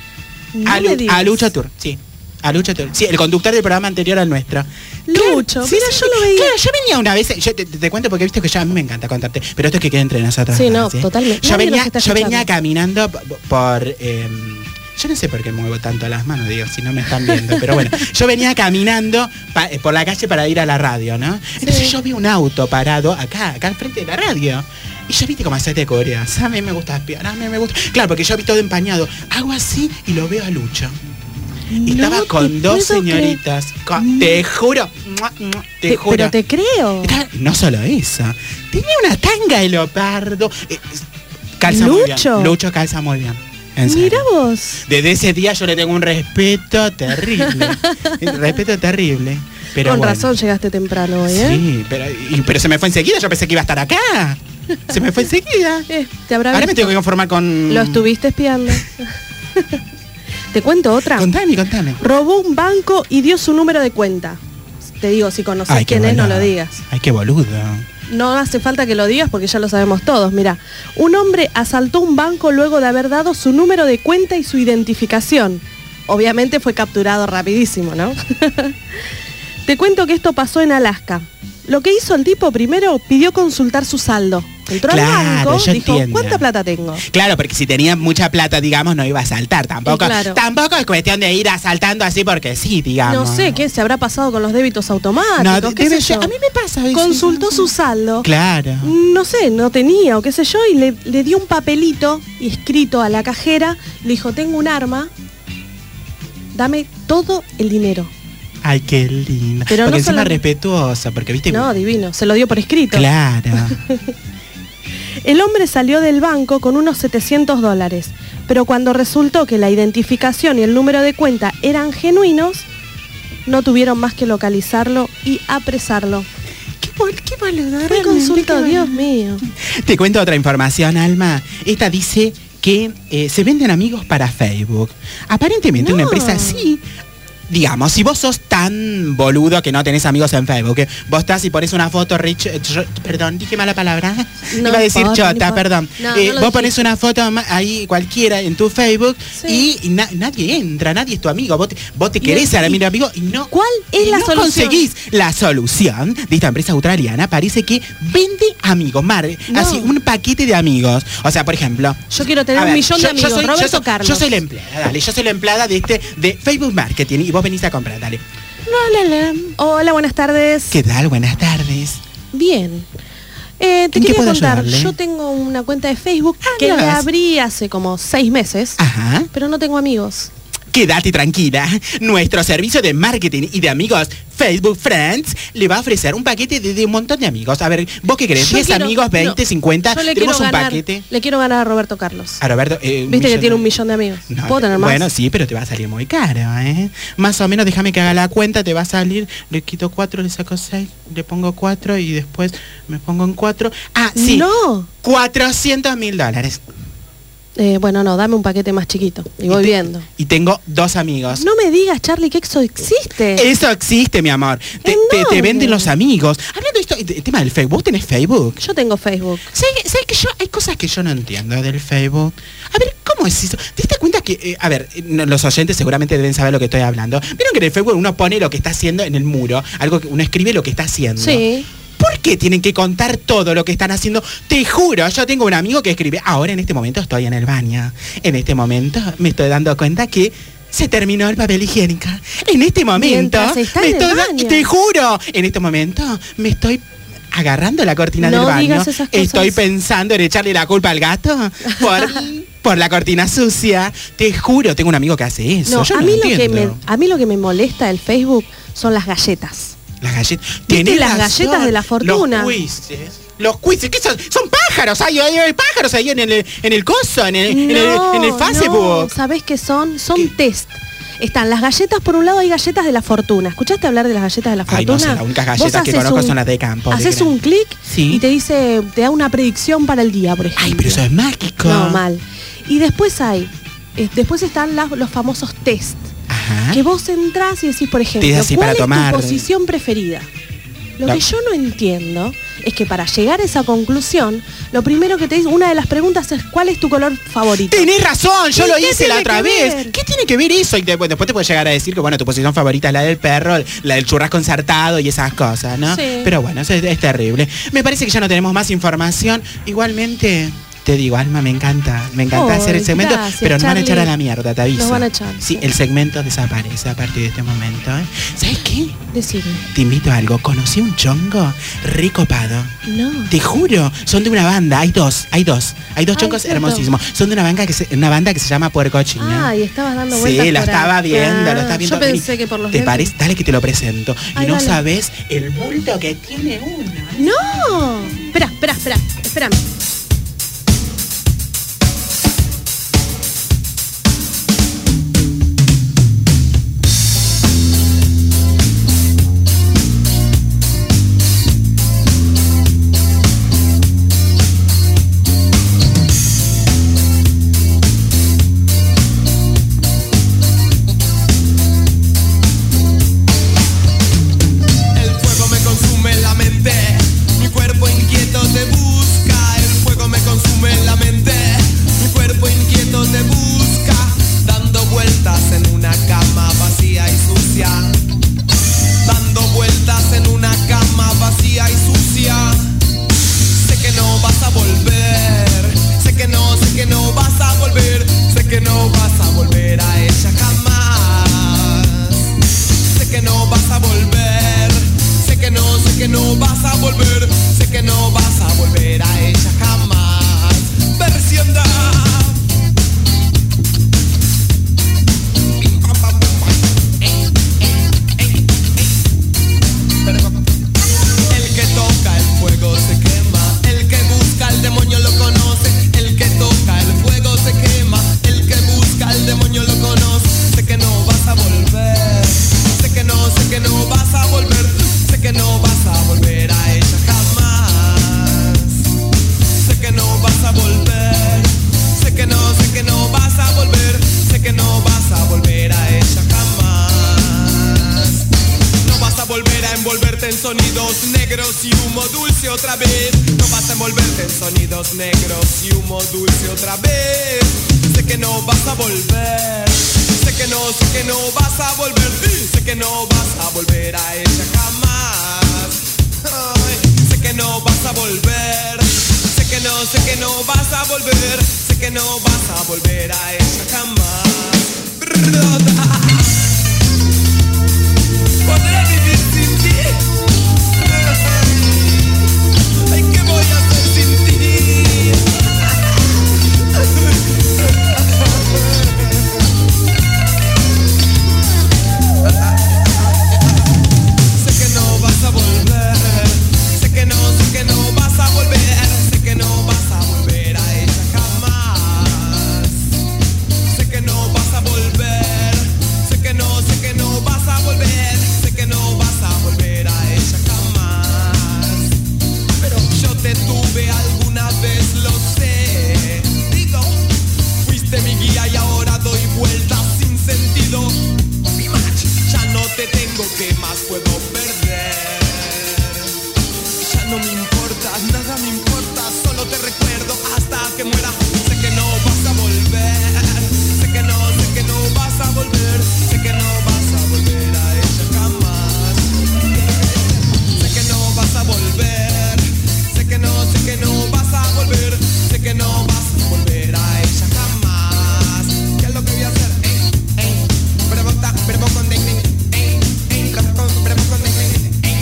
A Lucho Tour, sí. A Lucho Tour. Sí, el conductor del programa anterior al nuestro. Lucho, mira, yo lo veía. Claro, yo venía una vez, yo te cuento porque viste que ya a mí me encanta contarte, pero esto es que queda entre nosotros. Sí, no, totalmente. Yo venía caminando por... yo no sé por qué muevo tanto las manos, digo, si no me están viendo, pero bueno, yo venía caminando por la calle para ir a la radio, ¿no? Entonces yo vi un auto parado acá al frente de la radio. Y yo viste cómo hacerte coreas. A mí me gusta espionar, me gusta. Claro, porque yo vi todo empañado. Hago así y lo veo a Lucho. Estaba con dos señoritas. Te juro. Pero te creo. No solo eso. Tenía una tanga de leopardo. Calza Lucho. muy bien. Lucho calza muy bien. Mira vos. Desde ese día yo le tengo un respeto terrible. Pero con bueno. razón llegaste temprano hoy, ¿eh? Sí, pero se me fue enseguida. Yo pensé que iba a estar acá. Se me fue enseguida. Ahora me tengo que conformar con... Lo estuviste espiando. ¿Te cuento otra? Contame. Robó un banco y dio su número de cuenta. Te digo, si conoces quién es, no lo digas. Ay, qué boludo. No hace falta que lo digas porque ya lo sabemos todos. Mira, un hombre asaltó un banco luego de haber dado su número de cuenta y su identificación. Obviamente fue capturado rapidísimo, ¿no? Te cuento que esto pasó en Alaska. Lo que hizo el tipo primero, pidió consultar su saldo. Entró al banco, dijo, entiendo. ¿cuánta plata tengo? Claro, porque si tenía mucha plata, digamos, no iba a saltar tampoco. Claro. Tampoco es cuestión de ir asaltando así porque sí, digamos. No sé qué se habrá pasado con los débitos automáticos. No, qué sé yo. A mí me pasa eso. Consultó su saldo. Claro. No sé, no tenía o qué sé yo, y le dio un papelito y escrito a la cajera, le dijo, tengo un arma, dame todo el dinero. Ay, qué lindo. Pero porque no encima solo... respetuosa, porque viste... No, divino, se lo dio por escrito. Claro. El hombre salió del banco con unos $700, pero cuando resultó que la identificación y el número de cuenta eran genuinos, no tuvieron más que localizarlo y apresarlo. Qué boludo. ¿Qué consulta, Dios mío? Te cuento otra información, Alma. Esta dice que se venden amigos para Facebook. Aparentemente una empresa así... Digamos, si vos sos tan boludo que no tenés amigos en Facebook, que vos estás y pones una foto, perdón, dije mala palabra, iba a decir chota, perdón. Vos pones una foto ahí cualquiera en tu Facebook y nadie entra, nadie es tu amigo. Vos te querés ser amigo y no. ¿Cuál es la solución? Conseguís la solución de esta empresa australiana. Parece que vende amigos, así un paquete de amigos. O sea, por ejemplo, yo quiero tener un millón de amigos. Roberto Carlos. Yo soy la empleada, dale, yo soy la empleada de Facebook Marketing y vos venís a comprar, dale. Hola, buenas tardes. ¿Qué tal? Buenas tardes. Bien. Te quería contar, ayudarle? yo tengo una cuenta de Facebook que la abrí hace como 6 meses, pero no tengo amigos. Quédate tranquila, nuestro servicio de marketing y de amigos Facebook Friends le va a ofrecer un paquete de un montón de amigos. A ver, ¿vos qué querés? 10 amigos, 20, 50, tenemos un paquete. Le quiero ganar a Roberto Carlos. A Roberto, viste que tiene 1 millón de amigos. No, ¿puedo tener más? Bueno, sí, pero te va a salir muy caro, ¿eh? Más o menos, déjame que haga la cuenta, te va a salir, le quito 4, le saco 6, le pongo 4 y después me pongo en 4. Ah, sí. No. $400.000. Bueno, no, dame un paquete más chiquito y voy viendo. Y tengo 2 amigos. No me digas, Charlie, que eso existe. Eso existe, mi amor. Te venden los amigos. Hablando de esto, el tema del Facebook, ¿tenés Facebook? Yo tengo Facebook. ¿Sabes que hay cosas que yo no entiendo del Facebook? A ver, ¿cómo es eso? ¿Te diste cuenta que, los oyentes seguramente deben saber lo que estoy hablando? ¿Vieron que en el Facebook uno pone lo que está haciendo en el muro? Algo que uno escribe lo que está haciendo. Sí. ¿Por qué tienen que contar todo lo que están haciendo? Te juro, yo tengo un amigo que escribe, ahora en este momento estoy en el baño. En este momento me estoy dando cuenta que se terminó el papel higiénico. En este momento te juro, en este momento me estoy agarrando la cortina del baño. Digas esas cosas. Estoy pensando en echarle la culpa al gato por la cortina sucia. Te juro, tengo un amigo que hace eso. No, yo a no mí entiendo. a mí lo que me molesta del Facebook son las galletas. Las galletas. ¿Viste las galletas de la fortuna? Los quizzes, ¿qué son? Son pájaros, hay pájaros ahí en el coso, en el Facebook. No, ¿sabés qué son? Son test. Están las galletas, por un lado hay galletas de la fortuna. ¿Escuchaste hablar de las galletas de la fortuna? Ay, no sé, las únicas galletas que conozco son las de campo. Haces un clic y te dice, te da una predicción para el día, por ejemplo. Ay, pero eso es mágico. No, mal. Y después están los famosos test. Ajá. Que vos entrás y decís, por ejemplo, ¿cuál es tu posición preferida? Lo que yo no entiendo es que para llegar a esa conclusión, lo primero que te dice, una de las preguntas es ¿cuál es tu color favorito? Tenés razón, yo lo hice la otra vez. ¿Qué tiene que ver eso? Y después te puedes llegar a decir que tu posición favorita es la del perro, la del churrasco ensartado y esas cosas, ¿no? Sí. Pero bueno, eso es terrible. Me parece que ya no tenemos más información. Igualmente, te digo, Alma, me encanta hacer el segmento, gracias, pero nos van a echar Charlie. a la mierda, te aviso. Nos van a echar. Sí, el segmento desaparece a partir de este momento. ¿Sabes qué? Decirme. Te invito a algo. Conocí un chongo recopado. No. Te juro, son de una banda, hay dos chongos cierto. hermosísimos. Son de una banda que se llama Puercochina. Y estabas dando vueltas. Sí, lo por estaba ahí. viendo, lo estás viendo. Yo pensé que por los ¿Te lentes. parece? Dale que te lo presento. Ay, y no dale. sabes el bulto que tiene uno. No. Espérame. El fuego me consume la mente, mi cuerpo inquieto te busca. El fuego me consume la mente, mi cuerpo inquieto te busca. Dando vueltas en una cama vacía y sucia. Dando vueltas en una cama vacía y sucia. Sé que no vas a volver, sé que no vas a volver, sé que no vas a volver a ella jamás. Sé que no vas a volver, sé que no vas a volver, sé que no vas a volver a ella jamás. Versión da. El que toca el fuego se quema, el que busca al demonio lo conoce. El que toca el fuego se quema, el que busca al demonio lo conoce. Sé que no vas a volver, sé que no vas a volver, sé que no vas a volver a ella jamás. Sé que no vas a volver, sé que no vas a volver, sé que no vas a volver a ella jamás. No vas a volver a envolverte en sonidos negros y humo dulce otra vez. No vas a envolverte en sonidos negros y humo dulce otra vez. Sé que no vas a volver, sé que no vas a volver, sé que no vas a volver a ella jamás. Ay, sé que no vas a volver, sé que no vas a volver, sé que no vas a volver a ella jamás. ¿Podré vivir sin ti? Ay, ¿qué voy a hacer sin ti? Sé que no vas a volver, sé que no vas a volver, sé que no vas a volver a ella jamás. Sé que no vas a volver, tengo, ¿qué más puedo perder? Ya no me importa, nada me importa, solo te recuerdo hasta que muera. Sé que no vas a volver, sé que no vas a volver, sé que no vas a volver a ella jamás. Sé que no vas a volver, sé que no vas a volver, sé que no vas a volver a ella jamás. ¿Qué es lo que voy a hacer? Pero con ding ding, pero con ding ding.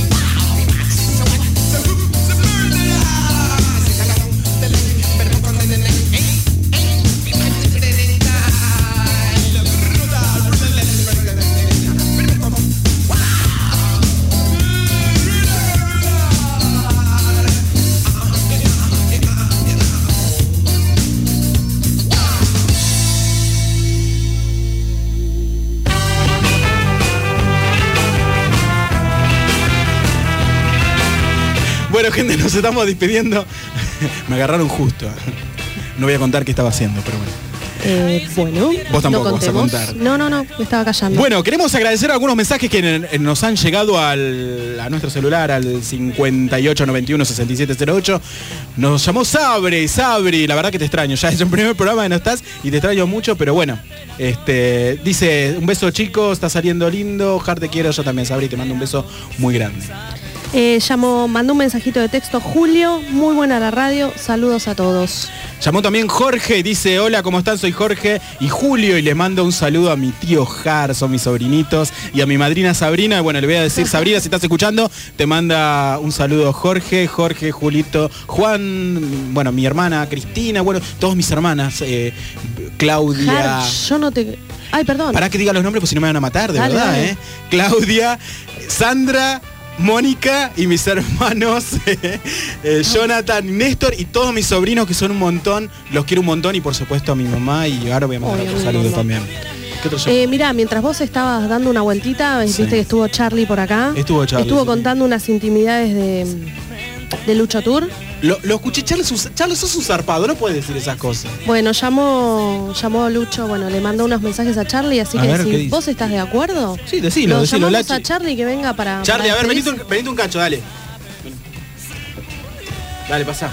Bueno, gente, nos estamos despidiendo. Me agarraron justo. No voy a contar qué estaba haciendo, pero bueno. Bueno, vos tampoco no vas a contar. No, me estaba callando. Bueno, queremos agradecer algunos mensajes que nos han llegado a nuestro celular, al 5891-6708. Nos llamó Sabri, la verdad que te extraño. Ya es el primer programa que no estás y te extraño mucho, pero bueno. Dice, un beso chicos, está saliendo lindo, Jar te quiero, yo también, Sabri, te mando un beso muy grande. Mandó un mensajito de texto Julio, muy buena la radio, saludos a todos. Llamó también Jorge y dice, hola, ¿cómo están? Soy Jorge y Julio y le mando un saludo a mi tío Jar, son mis sobrinitos, y a mi madrina Sabrina. Bueno, le voy a decir, Sabrina, si estás escuchando, te manda un saludo Jorge, Julito, Juan, bueno, mi hermana Cristina, bueno, todas mis hermanas, Claudia. Jar, yo no te... Ay, perdón. Para que diga los nombres, pues si no me van a matar, de dale, verdad, dale. Claudia, Sandra, Mónica y mis hermanos Jonathan y Néstor y todos mis sobrinos que son un montón, los quiero un montón, y por supuesto a mi mamá, y ahora voy a mandar otro saludo también. ¿Qué otro mirá, mientras vos estabas dando una vueltita, viste que estuvo Charlie por acá. Estuvo contando unas intimidades de Lucho Tour. Lo escuché, Charlie, sos un zarpado, no puedes decir esas cosas. Bueno, llamó Lucho, bueno, le mandó unos mensajes a Charlie, así que si vos estás de acuerdo, sí, decilo, llamamos a Charlie que venga para... Charlie, para a ver, venite un cacho, dale. Dale, pasá.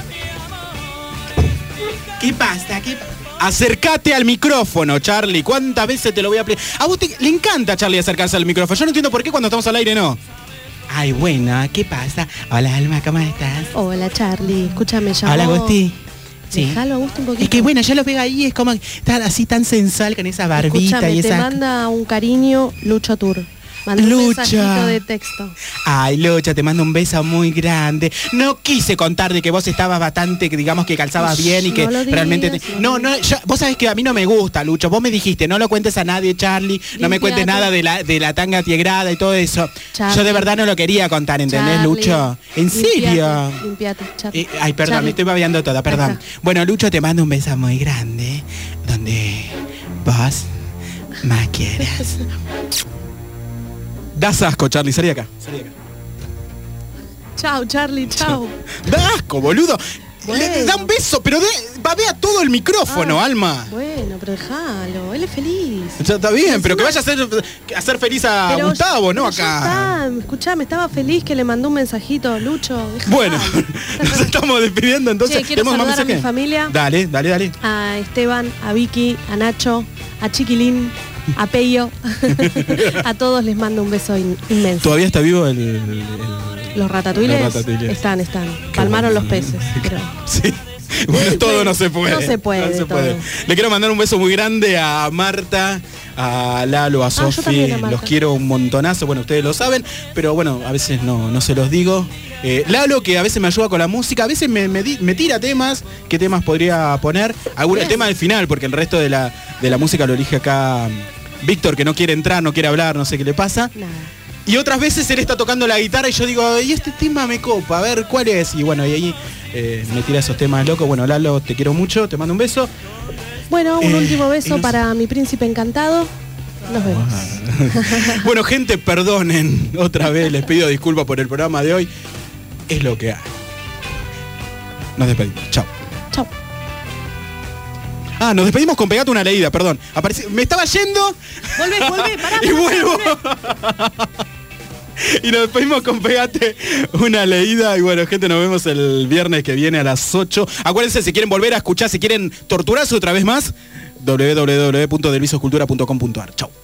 ¿Qué pasa? Acércate al micrófono, Charlie. ¿Cuántas veces te lo voy a pedir? A vos le encanta, Charlie, acercarse al micrófono. Yo no entiendo por qué cuando estamos al aire no. Ay, bueno, ¿qué pasa? Hola, Alma, ¿cómo estás? Hola, Charlie. Escúchame, llamó... Hola, Agusti. Sí. Déjalo a Agusti un poquito. Es que bueno, yo lo veo ahí, es como estar así tan sensual con esa barbita. Escúchame, y esa... te manda un cariño Lucho Tour. Mandó un mensajito de texto. Ay, Lucha, te mando un beso muy grande. No quise contar de que vos estabas bastante, que digamos que calzabas bien y que realmente... vos sabés que a mí no me gusta, Lucho. Vos me dijiste, no lo cuentes a nadie, Charlie. No me cuentes nada de la tanga tiegrada y todo eso. Charlie. Yo de verdad no lo quería contar, ¿entendés, Charlie, Lucho? ¿En serio? Limpiate, Charlie. Ay, perdón, Charlie. Me estoy babeando toda, perdón. Bueno, Lucho, te mando un beso muy grande, donde vos más quieras. Das asco, Charlie, salí acá. Chao, Charlie, chao. Da asco, boludo. Bueno. Le da un beso, pero babea todo el micrófono, Alma. Bueno, pero déjalo, él es feliz. Ya está bien, pero que vaya a hacer feliz a Gustavo, ¿no? Acá. Escuchame, estaba feliz que le mandó un mensajito, Lucho. Bueno, nos estamos despidiendo entonces. Che, quiero saludar a mi familia. Dale. A Esteban, a Vicky, a Nacho, a Chiquilín, a Peyo. A todos les mando un beso inmenso. ¿Todavía está vivo los ratatuiles? Están. Palmaron los peces, pero... Sí. Bueno, todo no se puede. No se puede. Le quiero mandar un beso muy grande a Marta, a Lalo, a Sofi. Los quiero un montonazo. Bueno, ustedes lo saben, pero bueno, a veces no se los digo. Lalo, que a veces me ayuda con la música, a veces me tira temas. ¿Qué temas podría poner? El tema del final, porque el resto de la música lo elige acá Víctor, que no quiere entrar, no quiere hablar, no sé qué le pasa. Nada. Y otras veces él está tocando la guitarra y yo digo, y este tema me copa, a ver cuál es. Y bueno, y ahí me tira esos temas locos. Bueno, Lalo, te quiero mucho, te mando un beso. Bueno, un último beso para mi príncipe encantado. Nos vemos. Bueno, gente, perdonen otra vez, les pido disculpas por el programa de hoy. Es lo que hay. Nos despedimos. Chao. Chao. Nos despedimos con Pegate una leída, perdón. Me estaba yendo. Volvé, pará. Y vuelvo. Y nos despedimos con Pegate una leída. Y bueno, gente, nos vemos el viernes que viene a las 8. Acuérdense, si quieren volver a escuchar, si quieren torturarse otra vez más, www.delvisoscultura.com.ar. Chau.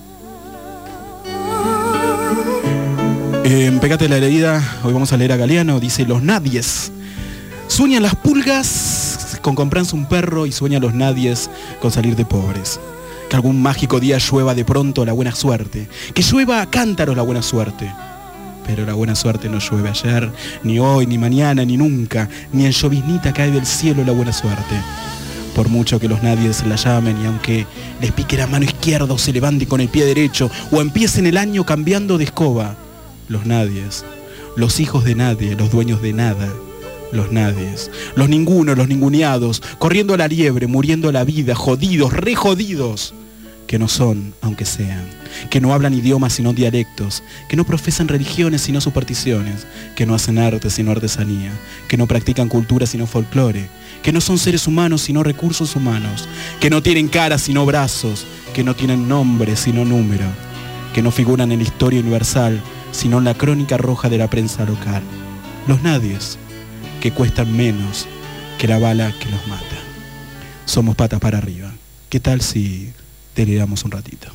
Pegate la leída. Hoy vamos a leer a Galeano. Dice: los nadies. Sueñan las pulgas con comprarse un perro y sueñan los nadies con salir de pobres. Que algún mágico día llueva de pronto la buena suerte. Que llueva a cántaros la buena suerte. Pero la buena suerte no llueve ayer, ni hoy, ni mañana, ni nunca. Ni en lloviznita cae del cielo la buena suerte. Por mucho que los nadies la llamen y aunque les pique la mano izquierda o se levante con el pie derecho o empiecen el año cambiando de escoba, los nadies, los hijos de nadie, los dueños de nada, los nadies, los ningunos, los ninguneados, corriendo a la liebre, muriendo a la vida, jodidos, re jodidos, que no son, aunque sean, que no hablan idiomas sino dialectos, que no profesan religiones sino supersticiones, que no hacen arte sino artesanía, que no practican cultura sino folclore, que no son seres humanos sino recursos humanos, que no tienen cara sino brazos, que no tienen nombre sino número, que no figuran en la historia universal sino en la crónica roja de la prensa local. Los nadies, que cuestan menos que la bala que los mata. Somos patas para arriba. ¿Qué tal si deliramos un ratito?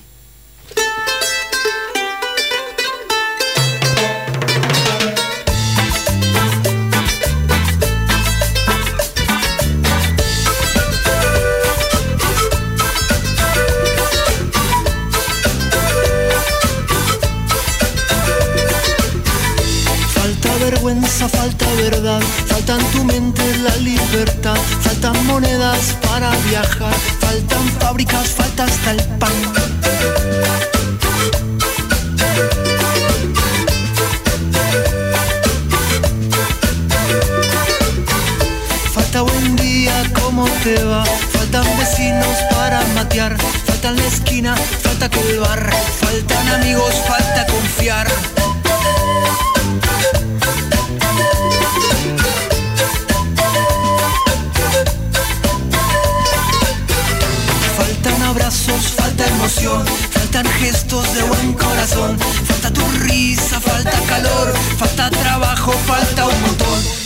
Vergüenza, falta verdad, falta en tu mente la libertad, faltan monedas para viajar, faltan fábricas, falta hasta el pan. Falta buen día, ¿cómo te va? Faltan vecinos para matear, falta en la esquina, falta que el bar, faltan amigos, falta confiar. Faltan abrazos, falta emoción, faltan gestos de buen corazón, falta tu risa, falta calor, falta trabajo, falta un montón.